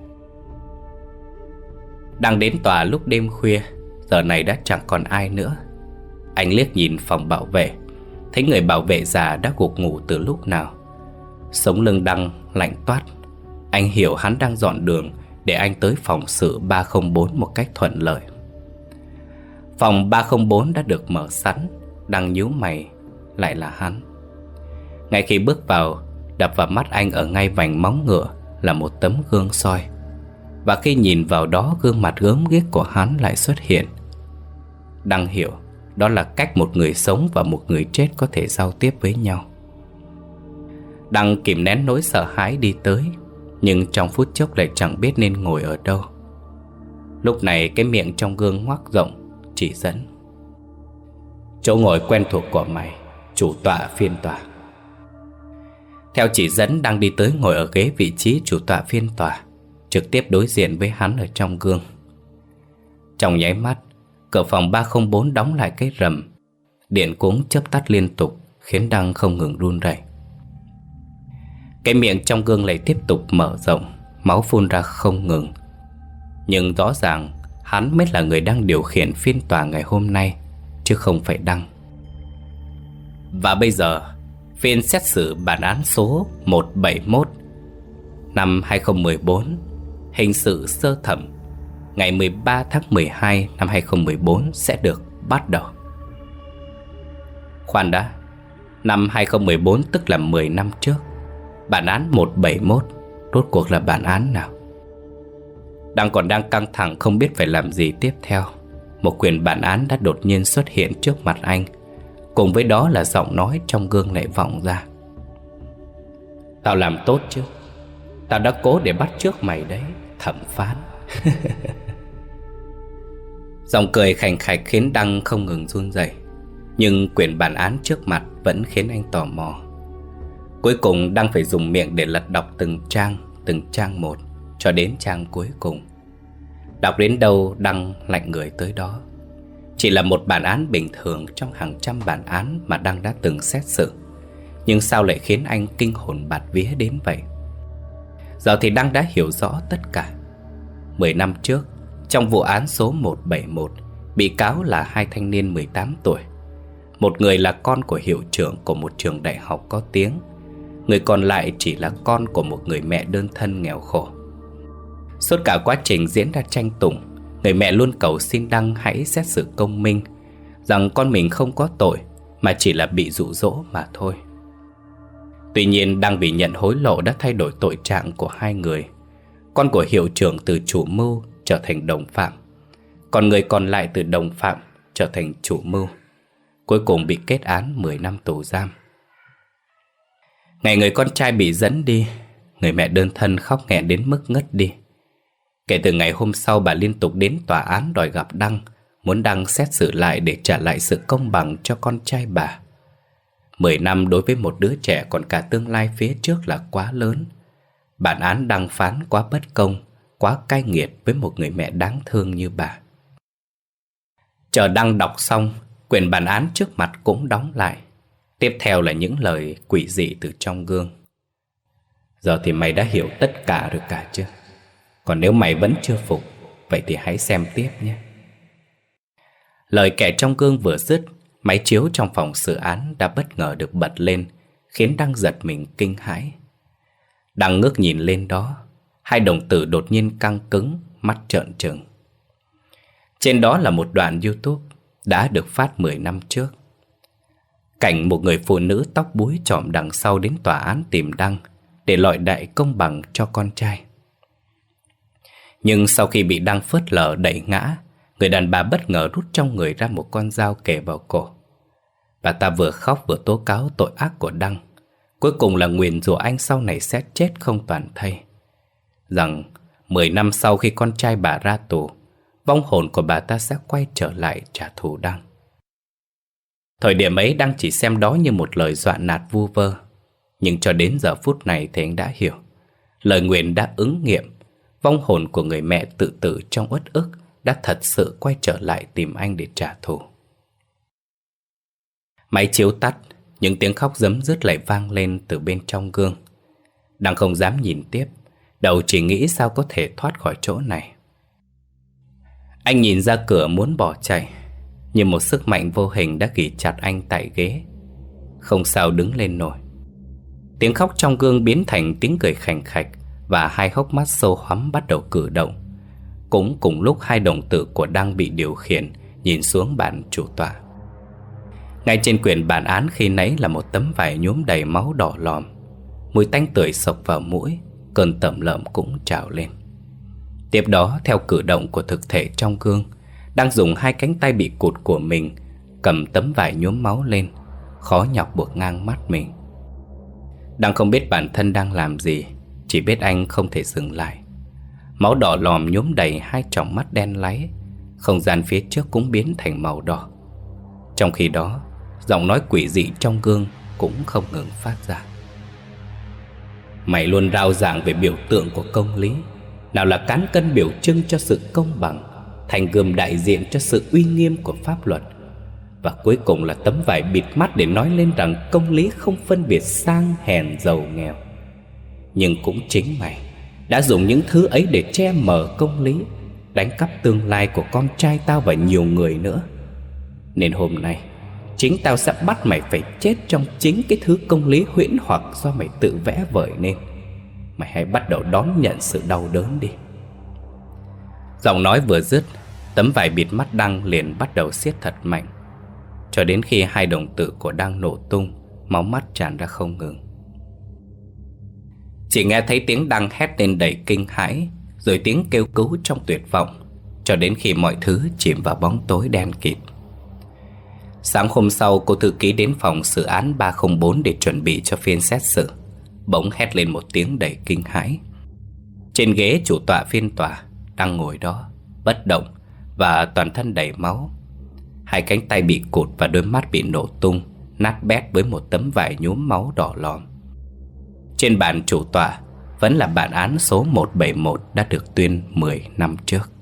Đăng đến tòa lúc đêm khuya, giờ này đã chẳng còn ai nữa. Anh liếc nhìn phòng bảo vệ, thấy người bảo vệ già đã gục ngủ từ lúc nào. Sống lưng Đăng lạnh toát. Anh hiểu hắn đang dọn đường để anh tới phòng sự ba không bốn một cách thuận lợi. Phòng ba không bốn đã được mở sẵn. Đăng nhíu mày, lại là hắn. Ngay khi bước vào, đập vào mắt anh ở ngay vành móng ngựa là một tấm gương soi. Và khi nhìn vào đó, gương mặt gớm ghiếc của hắn lại xuất hiện. Đăng hiểu đó là cách một người sống và một người chết có thể giao tiếp với nhau. Đăng kìm nén nỗi sợ hãi đi tới, nhưng trong phút chốc lại chẳng biết nên ngồi ở đâu. Lúc này cái miệng trong gương ngoác rộng chỉ dẫn: chỗ ngồi quen thuộc của mày, chủ tọa phiên tòa. Theo chỉ dẫn, Đăng đi tới ngồi ở ghế vị trí chủ tọa phiên tòa, trực tiếp đối diện với hắn ở trong gương. Trong nháy mắt, cửa phòng ba không bốn đóng lại cái rầm. Điện cuống chớp tắt liên tục, khiến Đăng không ngừng run rẩy. Cái miệng trong gương lại tiếp tục mở rộng, máu phun ra không ngừng. Nhưng rõ ràng hắn mới là người đang điều khiển phiên tòa ngày hôm nay, chứ không phải Đăng. Và bây giờ, phiên xét xử bản án số một bảy mốt năm hai không một bốn, hình sự sơ thẩm, ngày mười ba tháng mười hai năm hai không một bốn sẽ được bắt đầu. Khoan đã, năm hai không một bốn tức là mười năm trước. Bản án một bảy mốt rốt cuộc là bản án nào? Đang còn đang căng thẳng không biết phải làm gì tiếp theo, một quyển bản án đã đột nhiên xuất hiện trước mặt anh. Cùng với đó là giọng nói trong gương lại vọng ra: tao làm tốt chứ, tao đã cố để bắt chước mày đấy, thẩm phán. Giọng cười khành khạch khiến Đăng không ngừng run rẩy. Nhưng quyển bản án trước mặt vẫn khiến anh tò mò. Cuối cùng Đăng phải dùng miệng để lật đọc từng trang, từng trang một, cho đến trang cuối cùng. Đọc đến đâu Đăng lạnh người tới đó. Chỉ là một bản án bình thường trong hàng trăm bản án mà Đăng đã từng xét xử, nhưng sao lại khiến anh kinh hồn bạt vía đến vậy? Giờ thì Đăng đã hiểu rõ tất cả. Mười năm trước, trong vụ án số một bảy mốt, bị cáo là hai thanh niên mười tám tuổi. Một người là con của hiệu trưởng của một trường đại học có tiếng, người còn lại chỉ là con của một người mẹ đơn thân nghèo khổ. Suốt cả quá trình diễn ra tranh tụng, người mẹ luôn cầu xin Đăng hãy xét xử công minh, rằng con mình không có tội mà chỉ là bị dụ dỗ mà thôi. Tuy nhiên Đăng vì nhận hối lộ đã thay đổi tội trạng của hai người. Con của hiệu trưởng từ chủ mưu trở thành đồng phạm, còn người còn lại từ đồng phạm trở thành chủ mưu. Cuối cùng bị kết án mười năm tù giam. Ngày người con trai bị dẫn đi, người mẹ đơn thân khóc nghẹn đến mức ngất đi. Kể từ ngày hôm sau, bà liên tục đến tòa án đòi gặp Đăng, muốn Đăng xét xử lại để trả lại sự công bằng cho con trai bà. Mười năm đối với một đứa trẻ còn cả tương lai phía trước là quá lớn. Bản án Đăng phán quá bất công, quá cay nghiệt với một người mẹ đáng thương như bà. Chờ Đăng đọc xong, quyển bản án trước mặt cũng đóng lại. Tiếp theo là những lời quỷ dị từ trong gương: giờ thì mày đã hiểu tất cả rồi cả chứ? Còn nếu mày vẫn chưa phục, vậy thì hãy xem tiếp nhé. Lời kẻ trong gương vừa dứt, máy chiếu trong phòng xử án đã bất ngờ được bật lên, khiến Đăng giật mình kinh hãi. Đăng ngước nhìn lên đó, hai đồng tử đột nhiên căng cứng, mắt trợn trừng. Trên đó là một đoạn YouTube đã được phát mười năm trước. Cảnh một người phụ nữ tóc búi chỏm đằng sau đến tòa án tìm Đăng để lọi đại công bằng cho con trai. Nhưng sau khi bị Đăng phớt lờ đẩy ngã, người đàn bà bất ngờ rút trong người ra một con dao kề vào cổ. Bà ta vừa khóc vừa tố cáo tội ác của Đăng, cuối cùng là nguyền rủa anh sau này sẽ chết không toàn thây, rằng mười năm sau khi con trai bà ra tù, vong hồn của bà ta sẽ quay trở lại trả thù Đăng. Thời điểm ấy Đăng chỉ xem đó như một lời dọa nạt vu vơ, nhưng cho đến giờ phút này thì anh đã hiểu. Lời nguyền đã ứng nghiệm, vong hồn của người mẹ tự tử trong uất ức đã thật sự quay trở lại tìm anh để trả thù. Máy chiếu tắt, những tiếng khóc giấm dứt lại vang lên từ bên trong gương. Đang không dám nhìn tiếp, đầu chỉ nghĩ sao có thể thoát khỏi chỗ này. Anh nhìn ra cửa muốn bỏ chạy, nhưng một sức mạnh vô hình đã ghì chặt anh tại ghế. Không sao đứng lên nổi. Tiếng khóc trong gương biến thành tiếng cười khành khạch, và hai hốc mắt sâu hoắm bắt đầu cử động. Cũng cùng lúc hai đồng tử của Đăng bị điều khiển nhìn xuống bàn chủ tọa. Ngay trên quyển bản án khi nãy là một tấm vải nhuốm đầy máu đỏ lòm. Mùi tanh tưởi xộc vào mũi, cơn tởm lợm cũng trào lên. Tiếp đó, theo cử động của thực thể trong gương, Đăng dùng hai cánh tay bị cụt của mình cầm tấm vải nhuốm máu lên, khó nhọc buộc ngang mắt mình. Đăng không biết bản thân đang làm gì, chỉ biết anh không thể dừng lại. Máu đỏ lòm nhuốm đầy hai tròng mắt đen láy, không gian phía trước cũng biến thành màu đỏ. Trong khi đó, giọng nói quỷ dị trong gương cũng không ngừng phát ra. Mày luôn rao giảng về biểu tượng của công lý, nào là cán cân biểu trưng cho sự công bằng, thành gươm đại diện cho sự uy nghiêm của pháp luật, và cuối cùng là tấm vải bịt mắt để nói lên rằng công lý không phân biệt sang hèn giàu nghèo. Nhưng cũng chính mày đã dùng những thứ ấy để che mờ công lý, đánh cắp tương lai của con trai tao và nhiều người nữa. Nên hôm nay chính tao sẽ bắt mày phải chết trong chính cái thứ công lý huyễn hoặc do mày tự vẽ vời nên. Mày hãy bắt đầu đón nhận sự đau đớn đi. Giọng nói vừa dứt, tấm vải bịt mắt Đăng liền bắt đầu siết thật mạnh, cho đến khi hai đồng tử của Đăng nổ tung, máu mắt tràn ra không ngừng. Chỉ nghe thấy tiếng Đăng hét lên đầy kinh hãi, rồi tiếng kêu cứu trong tuyệt vọng, cho đến khi mọi thứ chìm vào bóng tối đen kịt. Sáng hôm sau, cô thư ký đến phòng xử án ba không bốn để chuẩn bị cho phiên xét xử, bỗng hét lên một tiếng đầy kinh hãi. Trên ghế chủ tọa phiên tòa, Đăng ngồi đó, bất động và toàn thân đầy máu. Hai cánh tay bị cụt và đôi mắt bị nổ tung, nát bét với một tấm vải nhuốm máu đỏ lòm. Trên bàn chủ tọa vẫn là bản án số một bảy mốt đã được tuyên mười năm trước.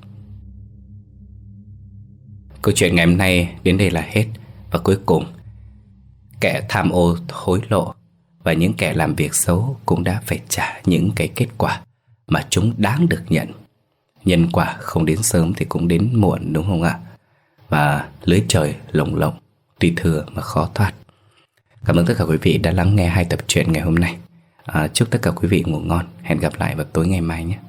Câu chuyện ngày hôm nay đến đây là hết. Và cuối cùng, kẻ tham ô hối lộ và những kẻ làm việc xấu cũng đã phải trả những cái kết quả mà chúng đáng được nhận. Nhân quả không đến sớm thì cũng đến muộn, đúng không ạ? Và lưới trời lồng lộng, tuy thừa mà khó thoát. Cảm ơn tất cả quý vị đã lắng nghe hai tập truyện ngày hôm nay. à, Chúc tất cả quý vị ngủ ngon. Hẹn gặp lại vào tối ngày mai nhé.